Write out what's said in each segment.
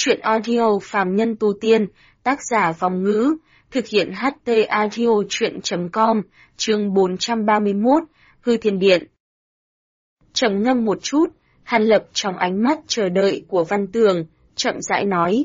Chuyện audio phàm nhân tu tiên, tác giả Vòng Ngữ, thực hiện HT audio chuyện.com, chương 431, Hư Thiên Điện. Trầm ngâm một chút, Hàn Lập trong ánh mắt chờ đợi của Văn Tường, chậm rãi nói.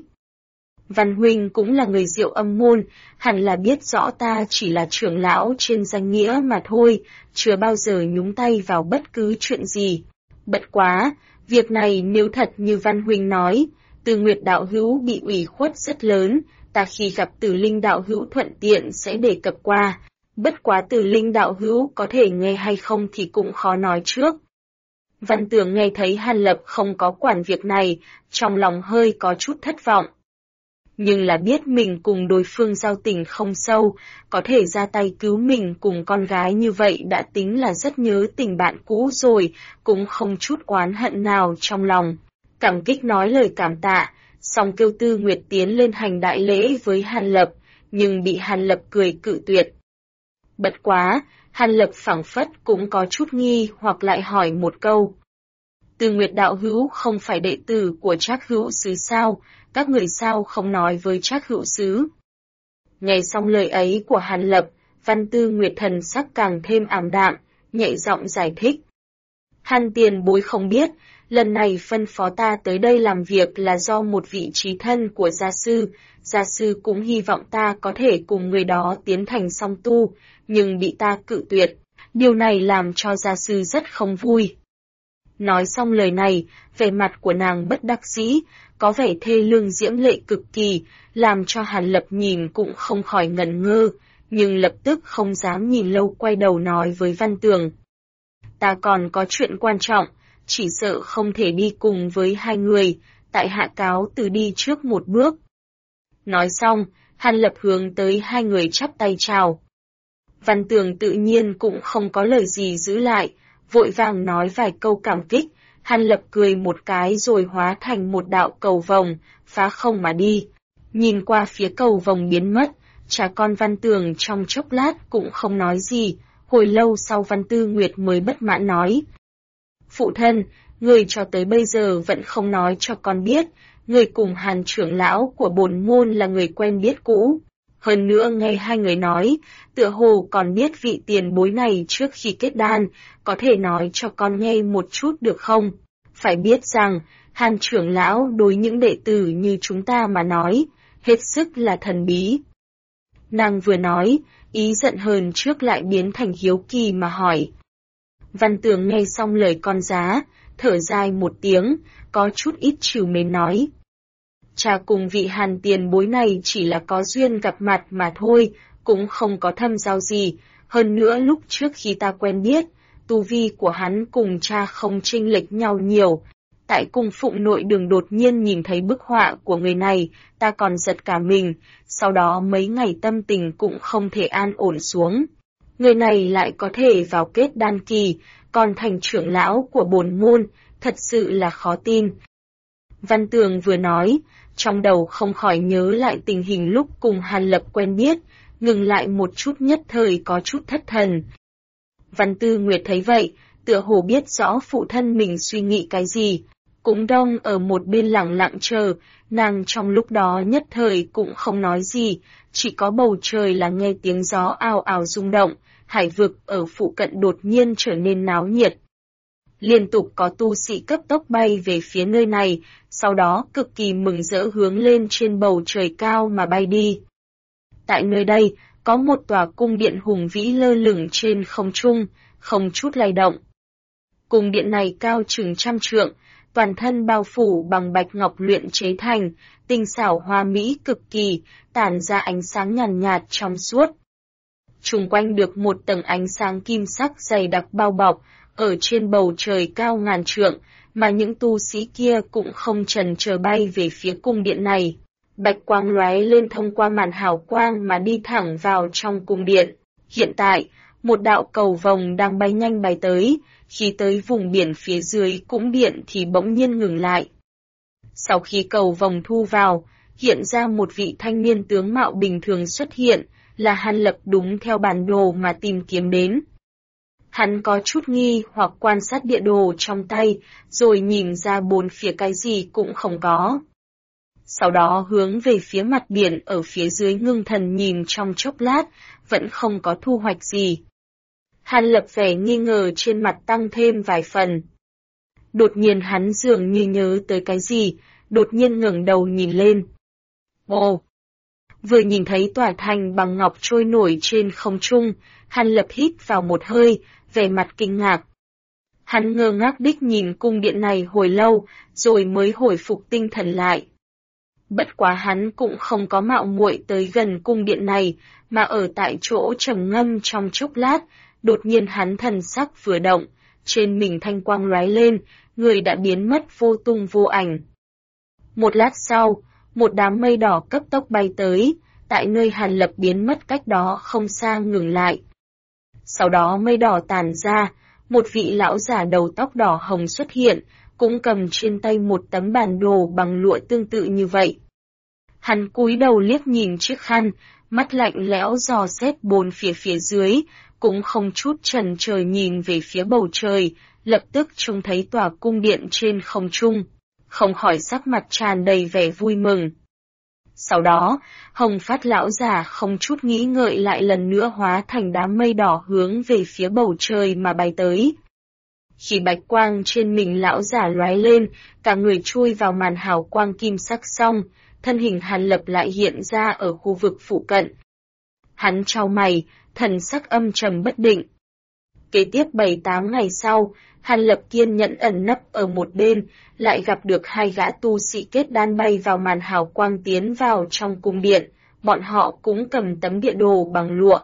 Văn huynh cũng là người Diệu Âm môn, hẳn là biết rõ ta chỉ là trưởng lão trên danh nghĩa mà thôi, chưa bao giờ nhúng tay vào bất cứ chuyện gì. Bất quá, việc này nếu thật như Văn huynh nói, Từ Nguyệt đạo hữu bị ủy khuất rất lớn, ta khi gặp Từ Linh đạo hữu thuận tiện sẽ đề cập qua. Bất quá Từ Linh đạo hữu có thể nghe hay không thì cũng khó nói trước. Văn Tường nghe thấy Hàn Lập không có quản việc này, trong lòng hơi có chút thất vọng. Nhưng là biết mình cùng đối phương giao tình không sâu, có thể ra tay cứu mình cùng con gái như vậy đã tính là rất nhớ tình bạn cũ rồi, cũng không chút oán hận nào trong lòng. Cảm kích nói lời cảm tạ, xong kêu Tư Nguyệt tiến lên hành đại lễ với Hàn Lập, nhưng bị Hàn Lập cười cự tuyệt. Bất quá, Hàn Lập phảng phất cũng có chút nghi hoặc lại hỏi một câu. Từ Nguyệt đạo hữu không phải đệ tử của Trác hữu sứ sao, các người sao không nói với Trác hữu sứ. Nghe xong lời ấy của Hàn Lập, Văn Tư Nguyệt thần sắc càng thêm ảm đạm, nhẹ giọng giải thích. Hàn tiền bối không biết, lần này phân phó ta tới đây làm việc là do một vị trí thân của gia sư cũng hy vọng ta có thể cùng người đó tiến thành song tu, nhưng bị ta cự tuyệt, điều này làm cho gia sư rất không vui. Nói xong lời này, vẻ mặt của nàng bất đắc dĩ, có vẻ thê lương diễm lệ cực kỳ, làm cho Hàn Lập nhìn cũng không khỏi ngẩn ngơ, nhưng lập tức không dám nhìn lâu quay đầu nói với Văn Tường. Ta còn có chuyện quan trọng, chỉ sợ không thể đi cùng với hai người, tại hạ cáo từ đi trước một bước. Nói xong, Hàn Lập hướng tới hai người chắp tay chào. Văn Tường tự nhiên cũng không có lời gì giữ lại, vội vàng nói vài câu cảm kích, Hàn Lập cười một cái rồi hóa thành một đạo cầu vồng, phá không mà đi. Nhìn qua phía cầu vồng biến mất, cha con Văn Tường trong chốc lát cũng không nói gì, hồi lâu sau Văn Tư Nguyệt mới bất mãn nói. Phụ thân, người cho tới bây giờ vẫn không nói cho con biết, người cùng Hàn trưởng lão của bổn môn là người quen biết cũ. Hơn nữa nghe hai người nói, tựa hồ còn biết vị tiền bối này trước khi kết đan, có thể nói cho con nghe một chút được không? Phải biết rằng, Hàn trưởng lão đối những đệ tử như chúng ta mà nói, hết sức là thần bí. Nàng vừa nói, ý giận hờn trước lại biến thành hiếu kỳ mà hỏi. Văn Tường nghe xong lời con giá, thở dài một tiếng, có chút ít trìu mến nói. Cha cùng vị Hàn tiền bối này chỉ là có duyên gặp mặt mà thôi, cũng không có thâm giao gì, hơn nữa lúc trước khi ta quen biết, tu vi của hắn cùng cha không chênh lệch nhau nhiều. Tại cung phụng nội đường đột nhiên nhìn thấy bức họa của người này, ta còn giật cả mình, sau đó mấy ngày tâm tình cũng không thể an ổn xuống. Người này lại có thể vào kết đan kỳ, còn thành trưởng lão của bổn môn, thật sự là khó tin. Văn Tường vừa nói, trong đầu không khỏi nhớ lại tình hình lúc cùng Hàn Lập quen biết, ngừng lại một chút nhất thời có chút thất thần. Văn Tư Nguyệt thấy vậy, tựa hồ biết rõ phụ thân mình suy nghĩ cái gì, cũng đông ở một bên lặng lặng chờ, nàng trong lúc đó nhất thời cũng không nói gì, chỉ có bầu trời là nghe tiếng gió ào ào rung động, hải vực ở phụ cận đột nhiên trở nên náo nhiệt. Liên tục có tu sĩ cấp tốc bay về phía nơi này, sau đó cực kỳ mừng rỡ hướng lên trên bầu trời cao mà bay đi. Tại nơi đây, có một tòa cung điện hùng vĩ lơ lửng trên không trung, không chút lay động. Cung điện này cao chừng 100 trượng, toàn thân bao phủ bằng bạch ngọc luyện chế thành, tinh xảo hoa mỹ cực kỳ, tản ra ánh sáng nhàn nhạt trong suốt. Chung quanh được một tầng ánh sáng kim sắc dày đặc bao bọc, ở trên bầu trời cao ngàn trượng, mà những tu sĩ kia cũng không chần chờ bay về phía cung điện này. Bạch quang lóe lên thông qua màn hào quang mà đi thẳng vào trong cung điện. Hiện tại, một đạo cầu vồng đang bay nhanh bay tới, khi tới vùng biển phía dưới cung điện thì bỗng nhiên ngừng lại. Sau khi cầu vồng thu vào, hiện ra một vị thanh niên tướng mạo bình thường xuất hiện, là Hàn Lập đúng theo bản đồ mà tìm kiếm đến. Hắn có chút nghi hoặc quan sát địa đồ trong tay, rồi nhìn ra bốn phía cái gì cũng không có. Sau đó hướng về phía mặt biển ở phía dưới ngưng thần nhìn trong chốc lát, vẫn không có thu hoạch gì. Hàn Lập vẻ nghi ngờ trên mặt tăng thêm vài phần. Đột nhiên hắn dường như nhớ tới cái gì, đột nhiên ngẩng đầu nhìn lên. Ồ! Vừa nhìn thấy tòa thành bằng ngọc trôi nổi trên không trung, Hàn Lập hít vào một hơi, vẻ mặt kinh ngạc. Hắn ngơ ngác đích nhìn cung điện này hồi lâu, rồi mới hồi phục tinh thần lại. Bất quá hắn cũng không có mạo muội tới gần cung điện này, mà ở tại chỗ trầm ngâm trong chốc lát, đột nhiên hắn thần sắc vừa động, trên mình thanh quang lóe lên, người đã biến mất vô tung vô ảnh. Một lát sau, một đám mây đỏ cấp tốc bay tới, tại nơi Hàn Lập biến mất cách đó không xa ngừng lại. Sau đó mây đỏ tàn ra, một vị lão giả đầu tóc đỏ hồng xuất hiện, cũng cầm trên tay một tấm bản đồ bằng lụa tương tự như vậy. Hắn cúi đầu liếc nhìn chiếc khăn, mắt lạnh lẽo dò xét bốn phía dưới, cũng không chút chần chờ nhìn về phía bầu trời, lập tức trông thấy tòa cung điện trên không trung, không khỏi sắc mặt tràn đầy vẻ vui mừng. Sau đó, Hồng Phát lão giả không chút nghĩ ngợi lại lần nữa hóa thành đám mây đỏ hướng về phía bầu trời mà bay tới. Khi bạch quang trên mình lão giả lóe lên, cả người chui vào màn hào quang kim sắc xong, thân hình Hàn Lập lại hiện ra ở khu vực phụ cận. Hắn chau mày, thần sắc âm trầm bất định. Kế tiếp 7-8 ngày sau, Hàn Lập kiên nhẫn ẩn nấp ở một bên, lại gặp được hai gã tu sĩ kết đan bay vào màn hào quang tiến vào trong cung điện, bọn họ cũng cầm tấm địa đồ bằng lụa.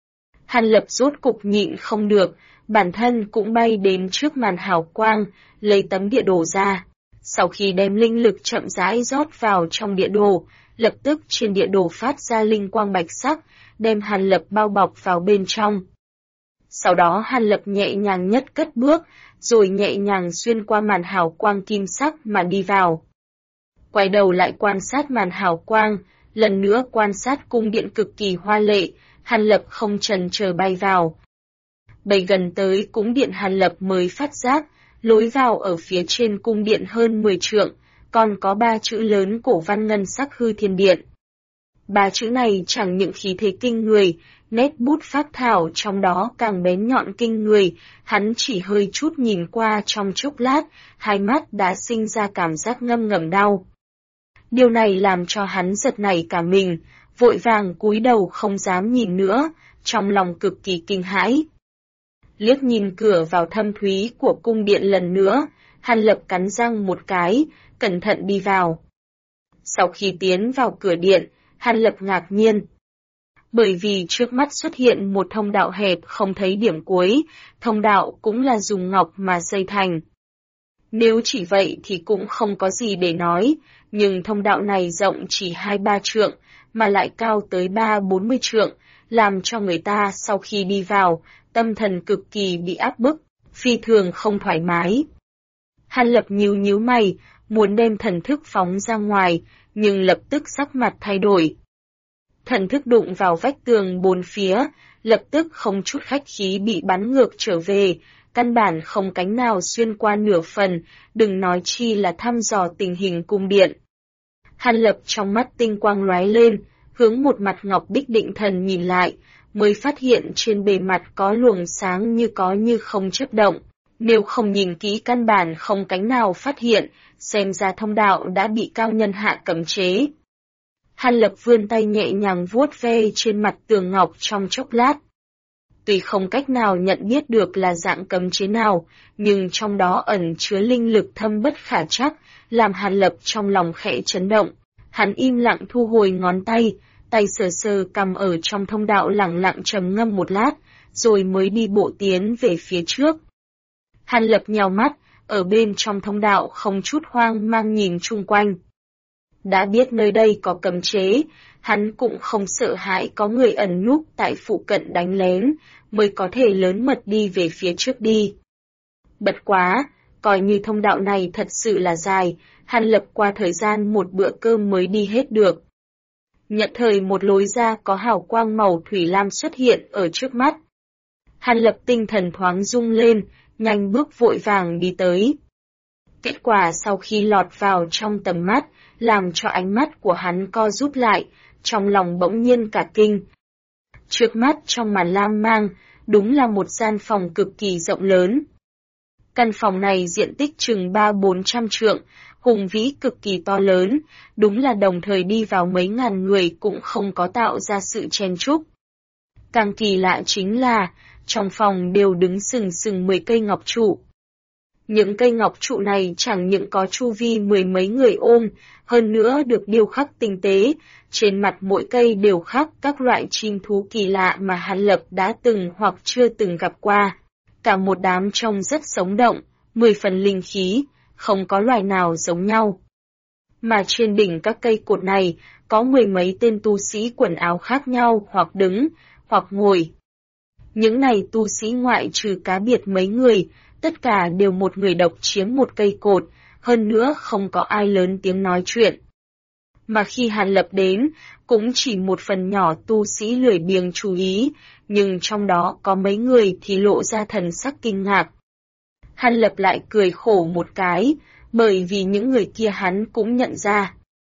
Hàn Lập rốt cục nhịn không được, bản thân cũng bay đến trước màn hào quang, lấy tấm địa đồ ra. Sau khi đem linh lực chậm rãi rót vào trong địa đồ, lập tức trên địa đồ phát ra linh quang bạch sắc, đem Hàn Lập bao bọc vào bên trong. Sau đó Hàn Lập nhẹ nhàng nhất cất bước, rồi nhẹ nhàng xuyên qua màn hào quang kim sắc mà đi vào. Quay đầu lại quan sát màn hào quang, lần nữa quan sát cung điện cực kỳ hoa lệ, Hàn Lập không chần chờ bay vào. Bay gần tới cung điện Hàn Lập mới phát giác, lối vào ở phía trên cung điện hơn 10 trượng, còn có 3 chữ lớn cổ văn ngân sắc hư thiên điện. 3 chữ này chẳng những khí thế kinh người, nét bút phác thảo trong đó càng bén nhọn kinh người, hắn chỉ hơi chút nhìn qua trong chốc lát, hai mắt đã sinh ra cảm giác ngâm ngầm đau. Điều này làm cho hắn giật nảy cả mình, vội vàng cúi đầu không dám nhìn nữa, trong lòng cực kỳ kinh hãi. Liếc nhìn cửa vào thâm thúy của cung điện lần nữa, Hàn Lập cắn răng một cái, cẩn thận đi vào. Sau khi tiến vào cửa điện, Hàn Lập ngạc nhiên. Bởi vì trước mắt xuất hiện một thông đạo hẹp không thấy điểm cuối, thông đạo cũng là dùng ngọc mà xây thành. Nếu chỉ vậy thì cũng không có gì để nói, nhưng thông đạo này rộng chỉ 2-3 trượng, mà lại cao tới 30-40 trượng, làm cho người ta sau khi đi vào, tâm thần cực kỳ bị áp bức, phi thường không thoải mái. Hàn Lập nhíu mày, muốn đem thần thức phóng ra ngoài, nhưng lập tức sắc mặt thay đổi. Thần thức đụng vào vách tường bốn phía, lập tức không chút khách khí bị bắn ngược trở về, căn bản không cánh nào xuyên qua nửa phần, đừng nói chi là thăm dò tình hình cung điện. Hàn Lập trong mắt tinh quang lóe lên, hướng một mặt ngọc bích định thần nhìn lại, mới phát hiện trên bề mặt có luồng sáng như có như không chớp động. Nếu không nhìn kỹ căn bản không cánh nào phát hiện, xem ra thông đạo đã bị cao nhân hạ cấm chế. Hàn Lập vươn tay nhẹ nhàng vuốt ve trên mặt tường ngọc trong chốc lát. Tuy không cách nào nhận biết được là dạng cấm chế nào, nhưng trong đó ẩn chứa linh lực thâm bất khả trắc, làm Hàn Lập trong lòng khẽ chấn động. Hắn im lặng thu hồi ngón tay, tay sờ sờ cầm ở trong thông đạo lặng lặng trầm ngâm một lát, rồi mới đi bộ tiến về phía trước. Hàn Lập nhào mắt, ở bên trong thông đạo không chút hoang mang nhìn chung quanh. Đã biết nơi đây có cấm chế, hắn cũng không sợ hãi có người ẩn núp tại phụ cận đánh lén, mới có thể lớn mật đi về phía trước đi. Bất quá, coi như thông đạo này thật sự là dài, Hàn Lập qua thời gian một bữa cơm mới đi hết được. Nhận thời một lối ra có hào quang màu thủy lam xuất hiện ở trước mắt. Hàn Lập tinh thần thoáng rung lên, nhanh bước vội vàng đi tới. Kết quả sau khi lọt vào trong tầm mắt, làm cho ánh mắt của hắn co rút lại, trong lòng bỗng nhiên cả kinh. Trước mắt trong màn lam mang, đúng là một gian phòng cực kỳ rộng lớn. Căn phòng này diện tích chừng 300-400 trượng, hùng vĩ cực kỳ to lớn, đúng là đồng thời đi vào mấy ngàn người cũng không có tạo ra sự chen chúc. Càng kỳ lạ chính là, trong phòng đều đứng sừng sừng 10 cây ngọc trụ. Những cây ngọc trụ này chẳng những có chu vi 10 mấy người ôm, hơn nữa được điêu khắc tinh tế, trên mặt mỗi cây đều khắc các loại chim thú kỳ lạ mà Hàn Lập đã từng hoặc chưa từng gặp qua. Cả một đám trông rất sống động, 10 phần linh khí, không có loài nào giống nhau. Mà trên đỉnh các cây cột này, có 10 mấy tên tu sĩ quần áo khác nhau hoặc đứng, hoặc ngồi. Những này tu sĩ ngoại trừ cá biệt mấy người, tất cả đều một người độc chiếm một cây cột, hơn nữa không có ai lớn tiếng nói chuyện. Mà khi Hàn Lập đến, cũng chỉ một phần nhỏ tu sĩ lười biếng chú ý, nhưng trong đó có mấy người thì lộ ra thần sắc kinh ngạc. Hàn Lập lại cười khổ một cái, bởi vì những người kia hắn cũng nhận ra.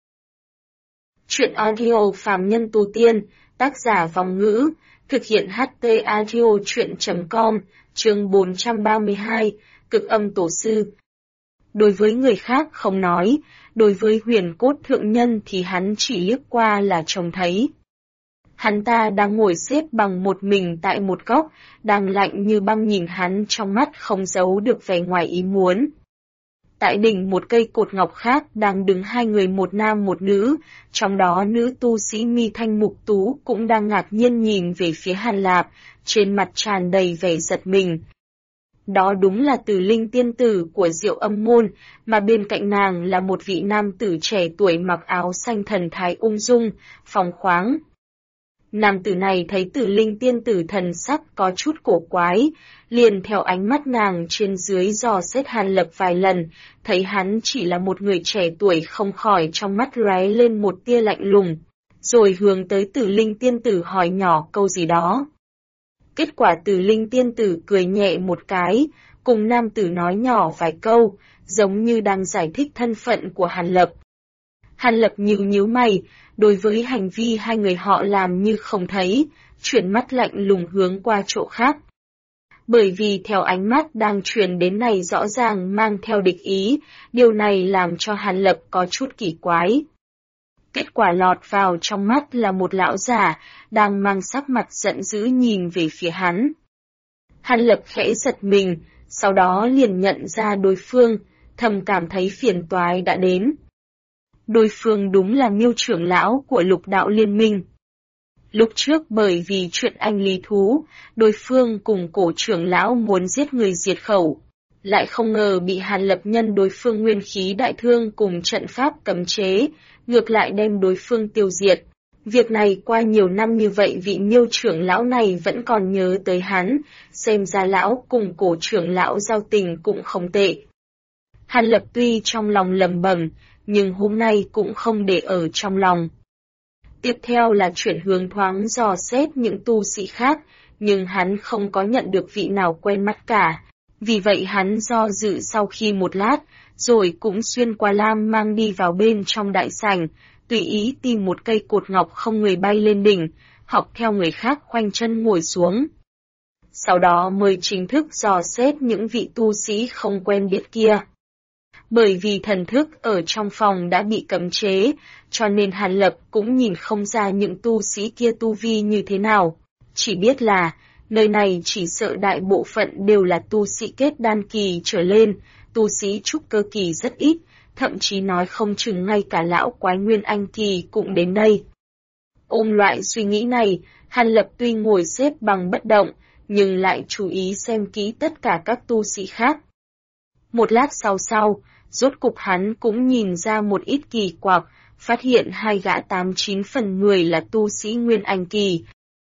Chuyện audio phàm nhân tu tiên, tác giả Vong Ngữ, thực hiện HT audio chuyện.com, chương 432, cực âm tổ sư. Đối với người khác không nói, đối với Huyền Cốt thượng nhân thì hắn chỉ liếc qua là trông thấy. Hắn ta đang ngồi xếp bằng một mình tại một góc, đang lạnh như băng nhìn hắn, trong mắt không giấu được vẻ ngoài ý muốn. Tại đỉnh một cây cột ngọc khác đang đứng hai người, một nam một nữ, trong đó nữ tu sĩ mi thanh mục tú cũng đang ngạc nhiên nhìn về phía Hàn Lập, trên mặt tràn đầy vẻ giật mình. Đó đúng là Tử Linh tiên tử của Diệu Âm môn, mà bên cạnh nàng là một vị nam tử trẻ tuổi mặc áo xanh, thần thái ung dung, phóng khoáng. Nam tử này thấy Tử Linh tiên tử thần sắc có chút cổ quái, liền theo ánh mắt nàng trên dưới dò xét Hàn Lập vài lần, thấy hắn chỉ là một người trẻ tuổi, không khỏi trong mắt lóe lên một tia lạnh lùng, rồi hướng tới Tử Linh tiên tử hỏi nhỏ câu gì đó. Kết quả Tử Linh tiên tử cười nhẹ một cái, cùng nam tử nói nhỏ vài câu, giống như đang giải thích thân phận của Hàn Lập. Hàn Lập nhíu mày, đối với hành vi hai người họ làm như không thấy, chuyển mắt lạnh lùng hướng qua chỗ khác. Bởi vì theo ánh mắt đang truyền đến này rõ ràng mang theo địch ý, điều này làm cho Hàn Lập có chút kỳ quái. Kết quả lọt vào trong mắt là một lão già, đang mang sắc mặt giận dữ nhìn về phía hắn. Hàn Lập khẽ giật mình, sau đó liền nhận ra đối phương, thầm cảm thấy phiền toái đã đến. Đối phương đúng là Miêu trưởng lão của Lục Đạo Liên Minh. Lúc trước bởi vì chuyện anh lý thú, đối phương cùng Cổ trưởng lão muốn giết người diệt khẩu, lại không ngờ bị Hàn Lập nhân đối phương nguyên khí đại thương cùng trận pháp cấm chế, ngược lại đem đối phương tiêu diệt. Việc này qua nhiều năm như vậy vị Miêu trưởng lão này vẫn còn nhớ tới hắn, xem ra lão cùng Cổ trưởng lão giao tình cũng không tệ. Hàn Lập tuy trong lòng lầm bầm, nhưng hôm nay cũng không để ở trong lòng. Tiếp theo là chuyển hướng thoáng dò xét những tu sĩ khác, nhưng hắn không có nhận được vị nào quen mắt cả. Vì vậy hắn do dự sau khi một lát, rồi cũng xuyên qua lam mang đi vào bên trong đại sảnh, tùy ý tìm một cây cột ngọc không người bay lên đỉnh, học theo người khác khoanh chân ngồi xuống. Sau đó mới chính thức dò xét những vị tu sĩ không quen biết kia. Bởi vì thần thức ở trong phòng đã bị cấm chế, cho nên Hàn Lập cũng nhìn không ra những tu sĩ kia tu vi như thế nào. Chỉ biết là, nơi này chỉ sợ đại bộ phận đều là tu sĩ kết đan kỳ trở lên, tu sĩ trúc cơ kỳ rất ít, thậm chí nói không chừng ngay cả lão quái nguyên anh kỳ cũng đến đây. Ôm loại suy nghĩ này, Hàn Lập tuy ngồi xếp bằng bất động, nhưng lại chú ý xem kỹ tất cả các tu sĩ khác. Một lát sau, rốt cục hắn cũng nhìn ra một ít kỳ quặc, phát hiện hai gã 89 phần 10 là tu sĩ nguyên anh kỳ.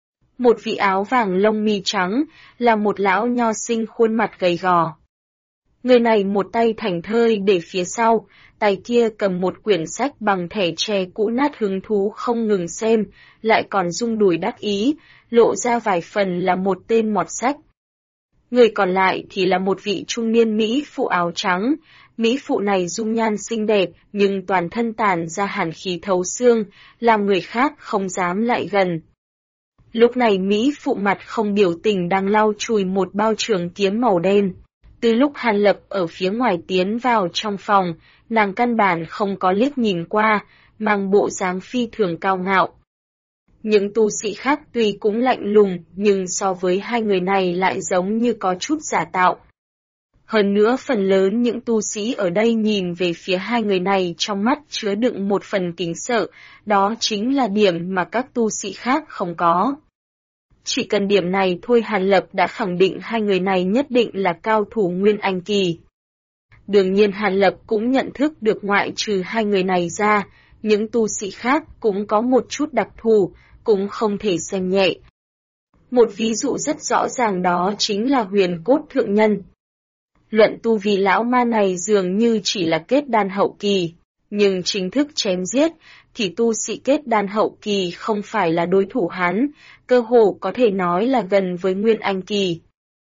Một vị áo vàng lông mi trắng, là một lão nho sinh khuôn mặt gầy gò. Người này một tay thảnh thơi để phía sau, tay kia cầm một quyển sách bằng thẻ tre cũ nát hứng thú không ngừng xem, lại còn rung đùi đắc ý, lộ ra vài phần là một tên mọt sách. Người còn lại thì là một vị trung niên Mỹ phụ áo trắng. Mỹ phụ này dung nhan xinh đẹp nhưng toàn thân tản ra hàn khí thấu xương, làm người khác không dám lại gần. Lúc này Mỹ phụ mặt không biểu tình đang lau chùi một bao trường kiếm màu đen. Từ lúc Hàn Lập ở phía ngoài tiến vào trong phòng, nàng căn bản không có liếc nhìn qua, mang bộ dáng phi thường cao ngạo. Những tu sĩ khác tuy cũng lạnh lùng, nhưng so với hai người này lại giống như có chút giả tạo. Hơn nữa phần lớn những tu sĩ ở đây nhìn về phía hai người này trong mắt chứa đựng một phần kính sợ, đó chính là điểm mà các tu sĩ khác không có. Chỉ cần điểm này thôi Hàn Lập đã khẳng định hai người này nhất định là cao thủ Nguyên Anh Kỳ. Đương nhiên Hàn Lập cũng nhận thức được ngoại trừ hai người này ra, những tu sĩ khác cũng có một chút đặc thù, cũng không thể xem nhẹ. Một ví dụ rất rõ ràng đó chính là Huyền Cốt Thượng Nhân. Luận tu vì lão ma này dường như chỉ là kết đan hậu kỳ, nhưng chính thức chém giết thì tu sĩ kết đan hậu kỳ không phải là đối thủ hắn, cơ hồ có thể nói là gần với Nguyên Anh Kỳ.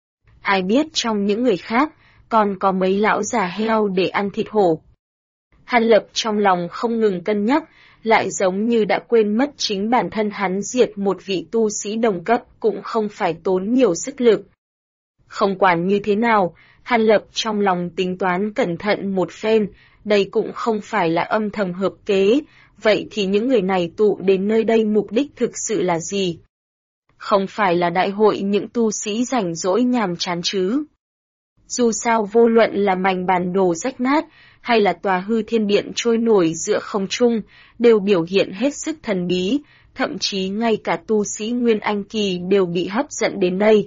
Ai biết trong những người khác, còn có mấy lão già heo để ăn thịt hổ. Hàn Lập trong lòng không ngừng cân nhắc, lại giống như đã quên mất chính bản thân hắn diệt một vị tu sĩ đồng cấp cũng không phải tốn nhiều sức lực. Không quản như thế nào, Hàn Lập trong lòng tính toán cẩn thận một phen, đây cũng không phải là âm thầm hợp kế, vậy thì những người này tụ đến nơi đây mục đích thực sự là gì? Không phải là đại hội những tu sĩ rảnh rỗi nhàm chán chứ? Dù sao vô luận là mảnh bản đồ rách nát, hay là tòa hư thiên điện trôi nổi giữa không trung, đều biểu hiện hết sức thần bí, thậm chí ngay cả tu sĩ Nguyên Anh Kỳ đều bị hấp dẫn đến đây.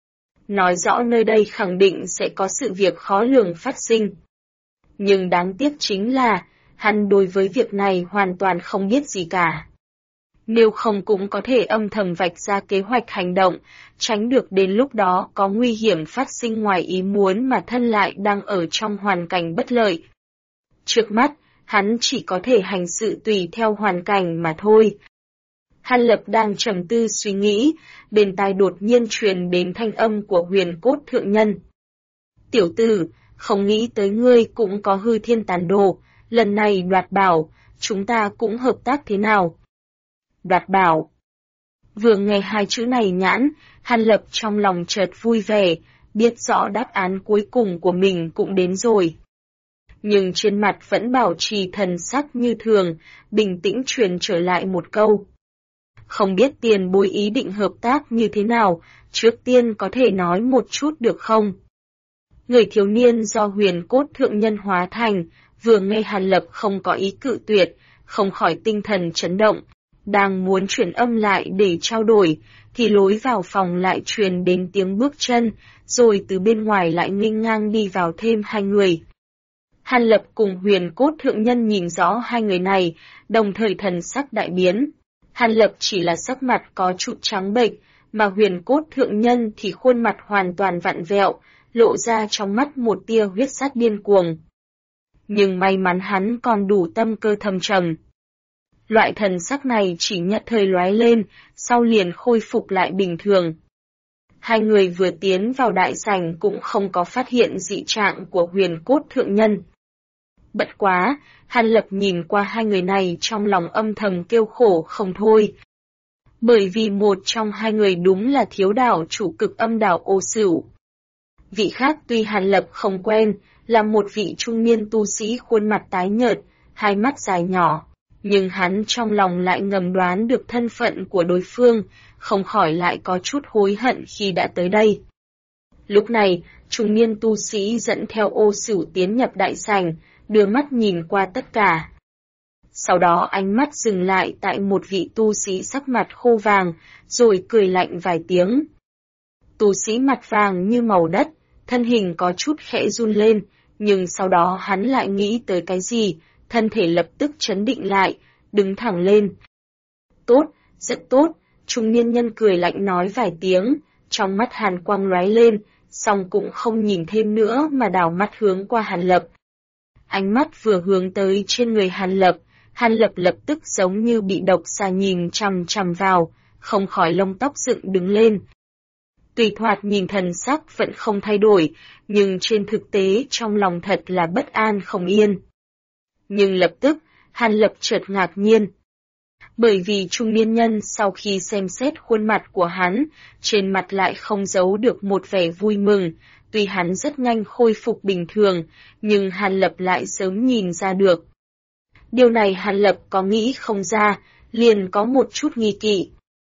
Nói rõ nơi đây khẳng định sẽ có sự việc khó lường phát sinh. Nhưng đáng tiếc chính là, hắn đối với việc này hoàn toàn không biết gì cả. Nếu không cũng có thể âm thầm vạch ra kế hoạch hành động, tránh được đến lúc đó có nguy hiểm phát sinh ngoài ý muốn mà thân lại đang ở trong hoàn cảnh bất lợi. Trước mắt, hắn chỉ có thể hành sự tùy theo hoàn cảnh mà thôi. Hàn Lập đang trầm tư suy nghĩ, bên tai đột nhiên truyền đến thanh âm của Huyền Cốt Thượng Nhân. Tiểu tử, không nghĩ tới ngươi cũng có hư thiên tàn đồ, lần này đoạt bảo, chúng ta cũng hợp tác thế nào? Đoạt bảo. Vừa nghe hai chữ này nhãn, Hàn Lập trong lòng chợt vui vẻ, biết rõ đáp án cuối cùng của mình cũng đến rồi. Nhưng trên mặt vẫn bảo trì thần sắc như thường, bình tĩnh truyền trở lại một câu. Không biết tiền bối ý định hợp tác như thế nào, trước tiên có thể nói một chút được không? Người thiếu niên do Huyền Cốt Thượng Nhân hóa thành, vừa nghe Hàn Lập không có ý cự tuyệt, không khỏi tinh thần chấn động, đang muốn chuyển âm lại để trao đổi, thì lối vào phòng lại truyền đến tiếng bước chân, rồi từ bên ngoài lại nghênh ngang đi vào thêm hai người. Hàn Lập cùng Huyền Cốt Thượng Nhân nhìn rõ hai người này, đồng thời thần sắc đại biến. Hàn Lập chỉ là sắc mặt có chút trắng bệch, mà Huyền Cốt Thượng Nhân thì khuôn mặt hoàn toàn vặn vẹo, lộ ra trong mắt một tia huyết sát điên cuồng. Nhưng may mắn hắn còn đủ tâm cơ thâm trầm. Loại thần sắc này chỉ nhất thời lóe lên, sau liền khôi phục lại bình thường. Hai người vừa tiến vào đại sảnh cũng không có phát hiện dị trạng của Huyền Cốt Thượng Nhân. Bất quá, Hàn Lập nhìn qua hai người này trong lòng âm thầm kêu khổ không thôi. Bởi vì một trong hai người đúng là thiếu đảo chủ Cực Âm đảo Ô Sửu. Vị khác tuy Hàn Lập không quen, là một vị trung niên tu sĩ khuôn mặt tái nhợt, hai mắt dài nhỏ, nhưng hắn trong lòng lại ngầm đoán được thân phận của đối phương, không khỏi lại có chút hối hận khi đã tới đây. Lúc này, trung niên tu sĩ dẫn theo Ô Sửu tiến nhập đại sảnh, đưa mắt nhìn qua tất cả. Sau đó ánh mắt dừng lại tại một vị tu sĩ sắc mặt khô vàng, rồi cười lạnh vài tiếng. Tu sĩ mặt vàng như màu đất, thân hình có chút khẽ run lên, nhưng sau đó hắn lại nghĩ tới cái gì, thân thể lập tức chấn định lại, đứng thẳng lên. Tốt, rất tốt, trung niên nhân cười lạnh nói vài tiếng, trong mắt hàn quang lóe lên, song cũng không nhìn thêm nữa mà đảo mắt hướng qua Hàn Lập. Ánh mắt vừa hướng tới trên người Hàn Lập lập tức giống như bị độc xà nhìn chằm chằm vào, không khỏi lông tóc dựng đứng lên. Tùy thoạt nhìn thần sắc vẫn không thay đổi, nhưng trên thực tế trong lòng thật là bất an không yên. Nhưng lập tức, Hàn Lập chợt ngạc nhiên. Bởi vì trung niên nhân sau khi xem xét khuôn mặt của hắn, trên mặt lại không giấu được một vẻ vui mừng, tuy hắn rất nhanh khôi phục bình thường, nhưng Hàn Lập lại sớm nhìn ra được. Điều này Hàn Lập có nghĩ không ra, liền có một chút nghi kỵ.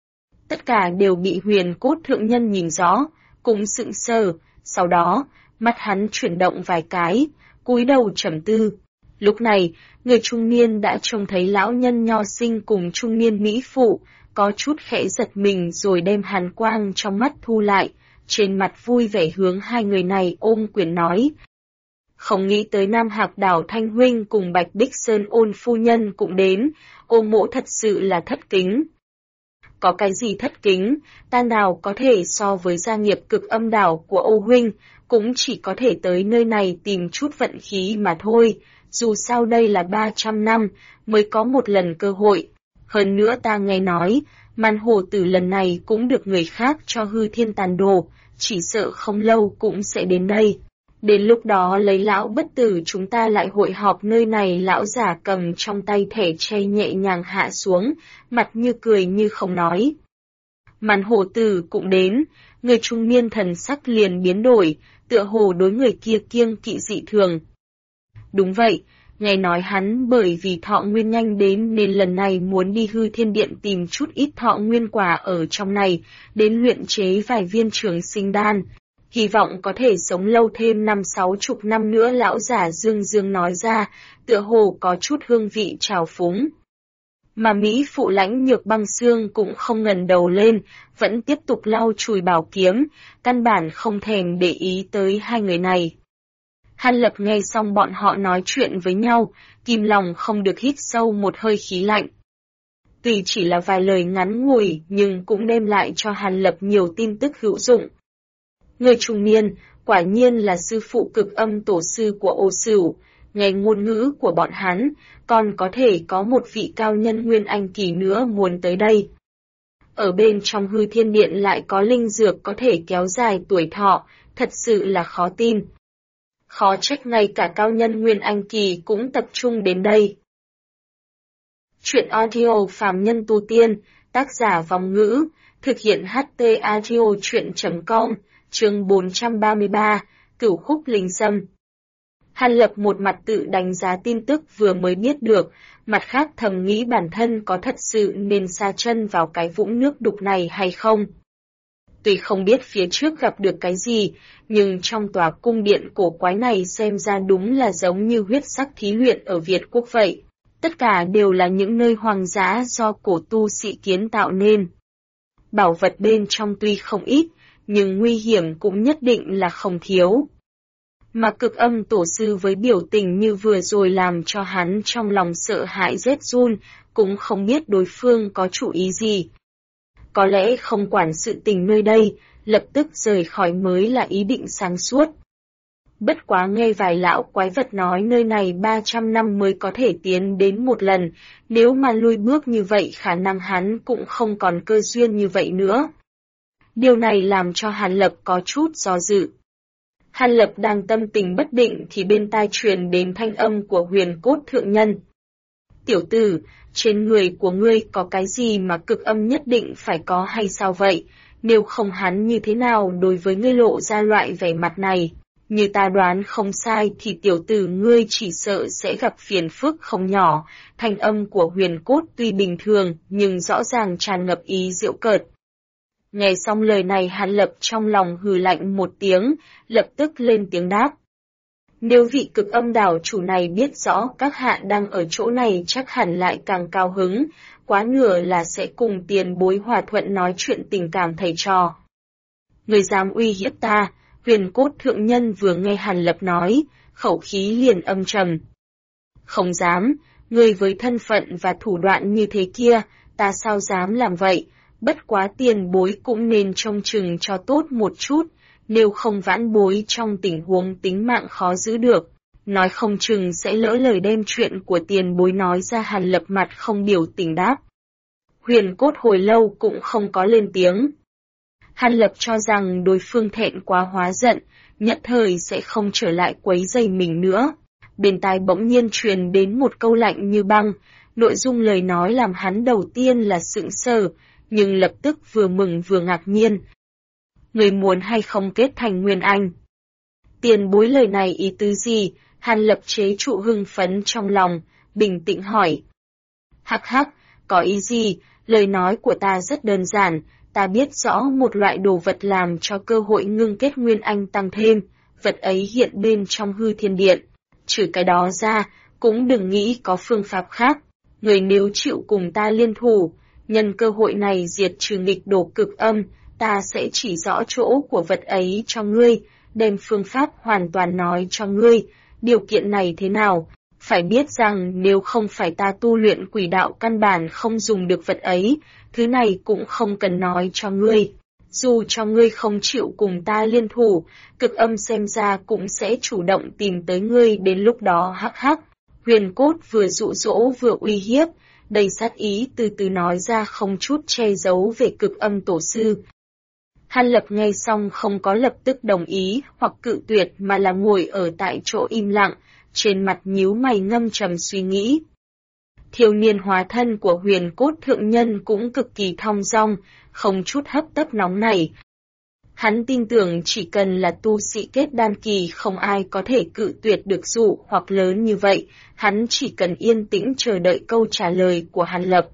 Tất cả đều bị Huyền Cốt thượng nhân nhìn rõ, cũng sững sờ, sau đó, mắt hắn chuyển động vài cái, cúi đầu trầm tư. Lúc này, người trung niên đã trông thấy lão nhân nho sinh cùng trung niên mỹ phụ, có chút khẽ giật mình rồi đem hàn quang trong mắt thu lại, trên mặt vui vẻ hướng hai người này ôm quyền nói. Không nghĩ tới Nam Hạc Đảo Thanh Huynh cùng Bạch Bích Sơn Ôn phu nhân cũng đến, ô mỗ thật sự là thất kính. Có cái gì thất kính, ta nào có thể so với gia nghiệp Cực Âm Đảo của Ô Huynh, cũng chỉ có thể tới nơi này tìm chút vận khí mà thôi, dù sao đây là 300 năm, mới có một lần cơ hội. Hơn nữa ta nghe nói, Man Hồ Tử lần này cũng được người khác cho hư thiên tàn đồ, chỉ sợ không lâu cũng sẽ đến đây. Đến lúc đó lấy lão bất tử chúng ta lại hội họp nơi này. Lão giả cầm trong tay thẻ tre nhẹ nhàng hạ xuống, mặt như cười như không nói. Man Hồ Tử cũng đến, người trung niên thần sắc liền biến đổi, tựa hồ đối người kia kiêng kỵ dị thường. Đúng vậy, nghe nói hắn bởi vì thọ nguyên nhanh đến nên lần này muốn đi hư thiên điện tìm chút ít thọ nguyên quả ở trong này, đến luyện chế vài viên trường sinh đan. Hy vọng có thể sống lâu thêm 50-60 năm nữa. Lão giả dương dương nói ra, tựa hồ có chút hương vị trào phúng. Mà Mỹ phụ Lãnh Nhược Băng Xương cũng không ngẩng đầu lên, vẫn tiếp tục lau chùi bảo kiếm, căn bản không thèm để ý tới hai người này. Hàn Lập nghe xong bọn họ nói chuyện với nhau, kìm lòng không được hít sâu một hơi khí lạnh. Tuy chỉ là vài lời ngắn ngủi nhưng cũng đem lại cho Hàn Lập nhiều tin tức hữu dụng. Người trung niên, quả nhiên là sư phụ Cực Âm tổ sư của Ô Sửu, nghe ngôn ngữ của bọn hắn, còn có thể có một vị cao nhân Nguyên Anh kỳ nữa muốn tới đây. Ở bên trong hư thiên điện lại có linh dược có thể kéo dài tuổi thọ, thật sự là khó tin. Khó trách ngay cả cao nhân Nguyên Anh kỳ cũng tập trung đến đây. Chuyện audio phàm nhân tu tiên, tác giả Vong Ngữ, thực hiện HT audio chuyện.com, chương 433, Cửu Khúc Linh Sâm. Hàn Lập một mặt tự đánh giá tin tức vừa mới biết được, mặt khác thầm nghĩ bản thân có thật sự nên sa chân vào cái vũng nước đục này hay không. Tuy không biết phía trước gặp được cái gì, nhưng trong tòa cung điện cổ quái này xem ra đúng là giống như huyết sắc thí luyện ở Việt Quốc vậy. Tất cả đều là những nơi hoang dã do cổ tu sĩ kiến tạo nên. Bảo vật bên trong tuy không ít, nhưng nguy hiểm cũng nhất định là không thiếu. Mà Cực Âm tổ sư với biểu tình như vừa rồi làm cho hắn trong lòng sợ hãi rét run, cũng không biết đối phương có chủ ý gì. Có lẽ không quản sự tình nơi đây, lập tức rời khỏi mới là ý định sáng suốt. Bất quá nghe vài lão quái vật nói nơi này 300 năm mới có thể tiến đến một lần, nếu mà lui bước như vậy khả năng hắn cũng không còn cơ duyên như vậy nữa. Điều này làm cho Hàn Lập có chút do dự. Hàn Lập đang tâm tình bất định thì bên tai truyền đến thanh âm của Huyền Cốt thượng nhân. Tiểu tử, trên người của ngươi có cái gì mà Cực Âm nhất định phải có hay sao vậy? Nếu không hắn như thế nào đối với ngươi lộ ra loại vẻ mặt này? Như ta đoán không sai thì tiểu tử ngươi chỉ sợ sẽ gặp phiền phức không nhỏ. Thanh âm của Huyền Cốt tuy bình thường nhưng rõ ràng tràn ngập ý giễu cợt. Nghe xong lời này Hàn Lập trong lòng hừ lạnh một tiếng, lập tức lên tiếng đáp. Nếu vị Cực Âm đảo chủ này biết rõ các hạ đang ở chỗ này chắc hẳn lại càng cao hứng, quá nửa là sẽ cùng tiền bối hòa thuận nói chuyện tình cảm thầy trò. Người dám uy hiếp ta, Huyền Cốt thượng nhân vừa nghe Hàn Lập nói, khẩu khí liền âm trầm. Không dám, người với thân phận và thủ đoạn như thế kia, ta sao dám làm vậy, bất quá tiền bối cũng nên trông chừng cho tốt một chút. Nếu không vãn bối trong tình huống tính mạng khó giữ được, nói không chừng sẽ lỡ lời đem chuyện của tiền bối nói ra. Hàn Lập mặt không biểu tình đáp. Huyền Cốt hồi lâu cũng không có lên tiếng. Hàn Lập cho rằng đối phương thẹn quá hóa giận, nhất thời sẽ không trở lại quấy rầy mình nữa. Bên tai bỗng nhiên truyền đến một câu lạnh như băng, nội dung lời nói làm hắn đầu tiên là sững sờ, nhưng lập tức vừa mừng vừa ngạc nhiên. Người muốn hay không kết thành Nguyên Anh? Tiền bối lời này ý tứ gì? Hàn Lập chế trụ hưng phấn trong lòng, bình tĩnh hỏi. Hắc hắc, có ý gì? Lời nói của ta rất đơn giản, ta biết rõ một loại đồ vật làm cho cơ hội ngưng kết Nguyên Anh tăng thêm, vật ấy hiện bên trong hư thiên điện. Trừ cái đó ra, cũng đừng nghĩ có phương pháp khác. Người nếu chịu cùng ta liên thủ, nhân cơ hội này diệt trừ nghịch đổ cực âm, ta sẽ chỉ rõ chỗ của vật ấy cho ngươi, đem phương pháp hoàn toàn nói cho ngươi. Điều kiện này thế nào? Phải biết rằng nếu không phải ta tu luyện quỷ đạo căn bản không dùng được vật ấy, thứ này cũng không cần nói cho ngươi. Dù cho ngươi không chịu cùng ta liên thủ, cực âm xem ra cũng sẽ chủ động tìm tới ngươi đến lúc đó. Hắc hắc. Huyền Cốt vừa dụ dỗ vừa uy hiếp, đầy sát ý từ từ nói ra không chút che giấu về cực âm tổ sư. Hàn Lập nghe xong không có lập tức đồng ý hoặc cự tuyệt mà là ngồi ở tại chỗ im lặng, trên mặt nhíu mày ngâm trầm suy nghĩ. Thiếu niên hóa thân của Huyền Cốt thượng nhân cũng cực kỳ thong dong, không chút hấp tấp nóng nảy. Hắn tin tưởng chỉ cần là tu sĩ kết đan kỳ không ai có thể cự tuyệt được dụ hoặc lớn như vậy, hắn chỉ cần yên tĩnh chờ đợi câu trả lời của Hàn Lập.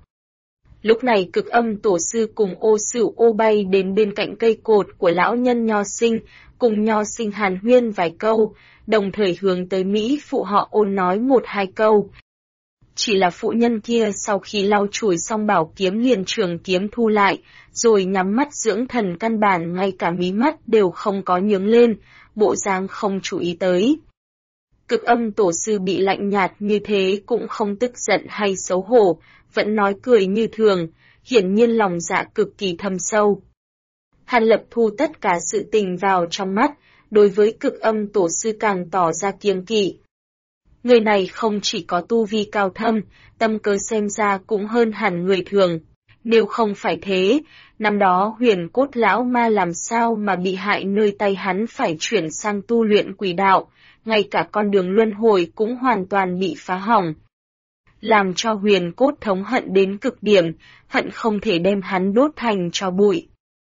Lúc này cực âm tổ sư cùng ô sửu ô bay đến bên cạnh cây cột của lão nhân Nho Sinh, cùng Nho Sinh hàn huyên vài câu, đồng thời hướng tới Mỹ phụ họ Ôn nói một hai câu. Chỉ là phụ nhân kia sau khi lau chùi xong bảo kiếm liền trường kiếm thu lại, rồi nhắm mắt dưỡng thần, căn bản ngay cả mí mắt đều không có nhướng lên, bộ dáng không chú ý tới. Cực âm tổ sư bị lạnh nhạt như thế cũng không tức giận hay xấu hổ, vẫn nói cười như thường, hiển nhiên lòng dạ cực kỳ thâm sâu. Hàn Lập thu tất cả sự tình vào trong mắt, đối với cực âm tổ sư càng tỏ ra kiêng kỵ. Người này không chỉ có tu vi cao thâm, tâm cơ xem ra cũng hơn hẳn người thường. Nếu không phải thế, năm đó Huyền Cốt lão ma làm sao mà bị hại nơi tay hắn phải chuyển sang tu luyện quỷ đạo, ngay cả con đường luân hồi cũng hoàn toàn bị phá hỏng. Làm cho Huyền Cốt thống hận đến cực điểm, hận không thể đem hắn đốt thành tro bụi.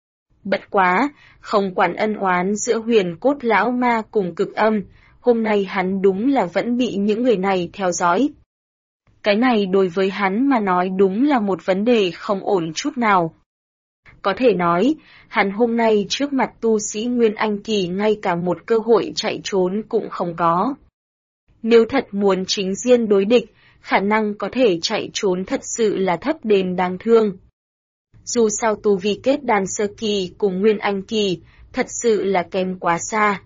Bất quá, không quản ân oán giữa Huyền Cốt lão ma cùng cực âm, hôm nay hắn đúng là vẫn bị những người này theo dõi. Cái này đối với hắn mà nói đúng là một vấn đề không ổn chút nào. Có thể nói, hắn hôm nay trước mặt tu sĩ Nguyên Anh kỳ ngay cả một cơ hội chạy trốn cũng không có. Nếu thật muốn chính diện đối địch, khả năng có thể chạy trốn thật sự là thấp đến đáng thương. Dù sao tu vi kết đan sơ kỳ cùng Nguyên Anh kỳ, thật sự là kém quá xa.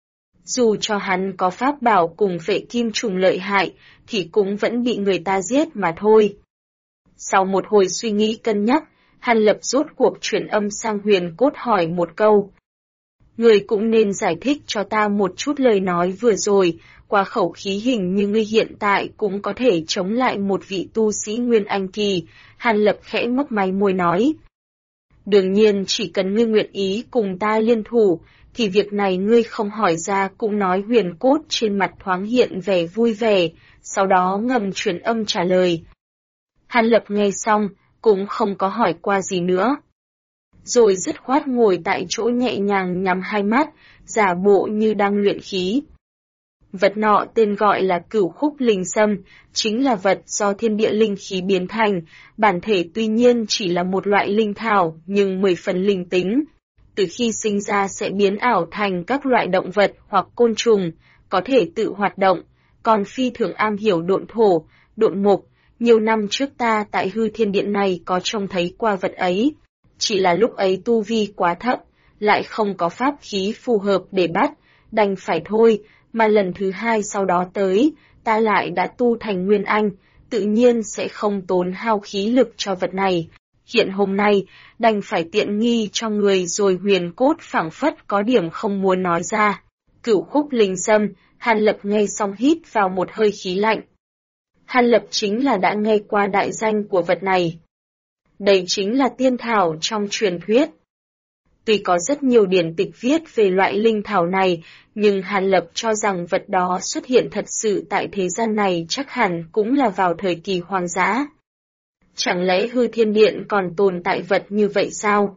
Dù cho hắn có pháp bảo cùng vệ kim trùng lợi hại, thì cũng vẫn bị người ta giết mà thôi. Sau một hồi suy nghĩ cân nhắc, Hàn Lập rốt cuộc chuyển âm sang Huyền Cốt hỏi một câu. Người cũng nên giải thích cho ta một chút lời nói vừa rồi, qua khẩu khí hình như ngươi hiện tại cũng có thể chống lại một vị tu sĩ Nguyên Anh kỳ. Hàn Lập khẽ mấp máy môi nói. Đương nhiên chỉ cần ngươi nguyện ý cùng ta liên thủ, thì việc này ngươi không hỏi ra cũng nói. Huyền Cốt trên mặt thoáng hiện vẻ vui vẻ, sau đó ngầm truyền âm trả lời. Hàn Lập nghe xong, cũng không có hỏi qua gì nữa. Rồi dứt khoát ngồi tại chỗ nhẹ nhàng nhắm hai mắt, giả bộ như đang luyện khí. Vật nọ tên gọi là Cửu Khúc Linh Sâm, chính là vật do thiên địa linh khí biến thành, bản thể tuy nhiên chỉ là một loại linh thảo nhưng 10 phần linh tính. Từ khi sinh ra sẽ biến ảo thành các loại động vật hoặc côn trùng, có thể tự hoạt động, còn phi thường am hiểu độn thổ, độn mộc. Nhiều năm trước ta tại hư thiên điện này có trông thấy qua vật ấy, chỉ là lúc ấy tu vi quá thấp, lại không có pháp khí phù hợp để bắt, đành phải thôi, mà lần thứ hai sau đó tới, ta lại đã tu thành Nguyên Anh, tự nhiên sẽ không tốn hao khí lực cho vật này. Hiện hôm nay, đành phải tiện nghi cho người rồi. Huyền Cốt phảng phất có điểm không muốn nói ra. Cửu Khúc Linh Sâm, Hàn Lập nghe xong hít vào một hơi khí lạnh. Hàn Lập chính là đã nghe qua đại danh của vật này. Đây chính là tiên thảo trong truyền thuyết. Tuy có rất nhiều điển tịch viết về loại linh thảo này, nhưng Hàn Lập cho rằng vật đó xuất hiện thật sự tại thế gian này chắc hẳn cũng là vào thời kỳ hoang dã. Chẳng lẽ hư thiên điện còn tồn tại vật như vậy sao?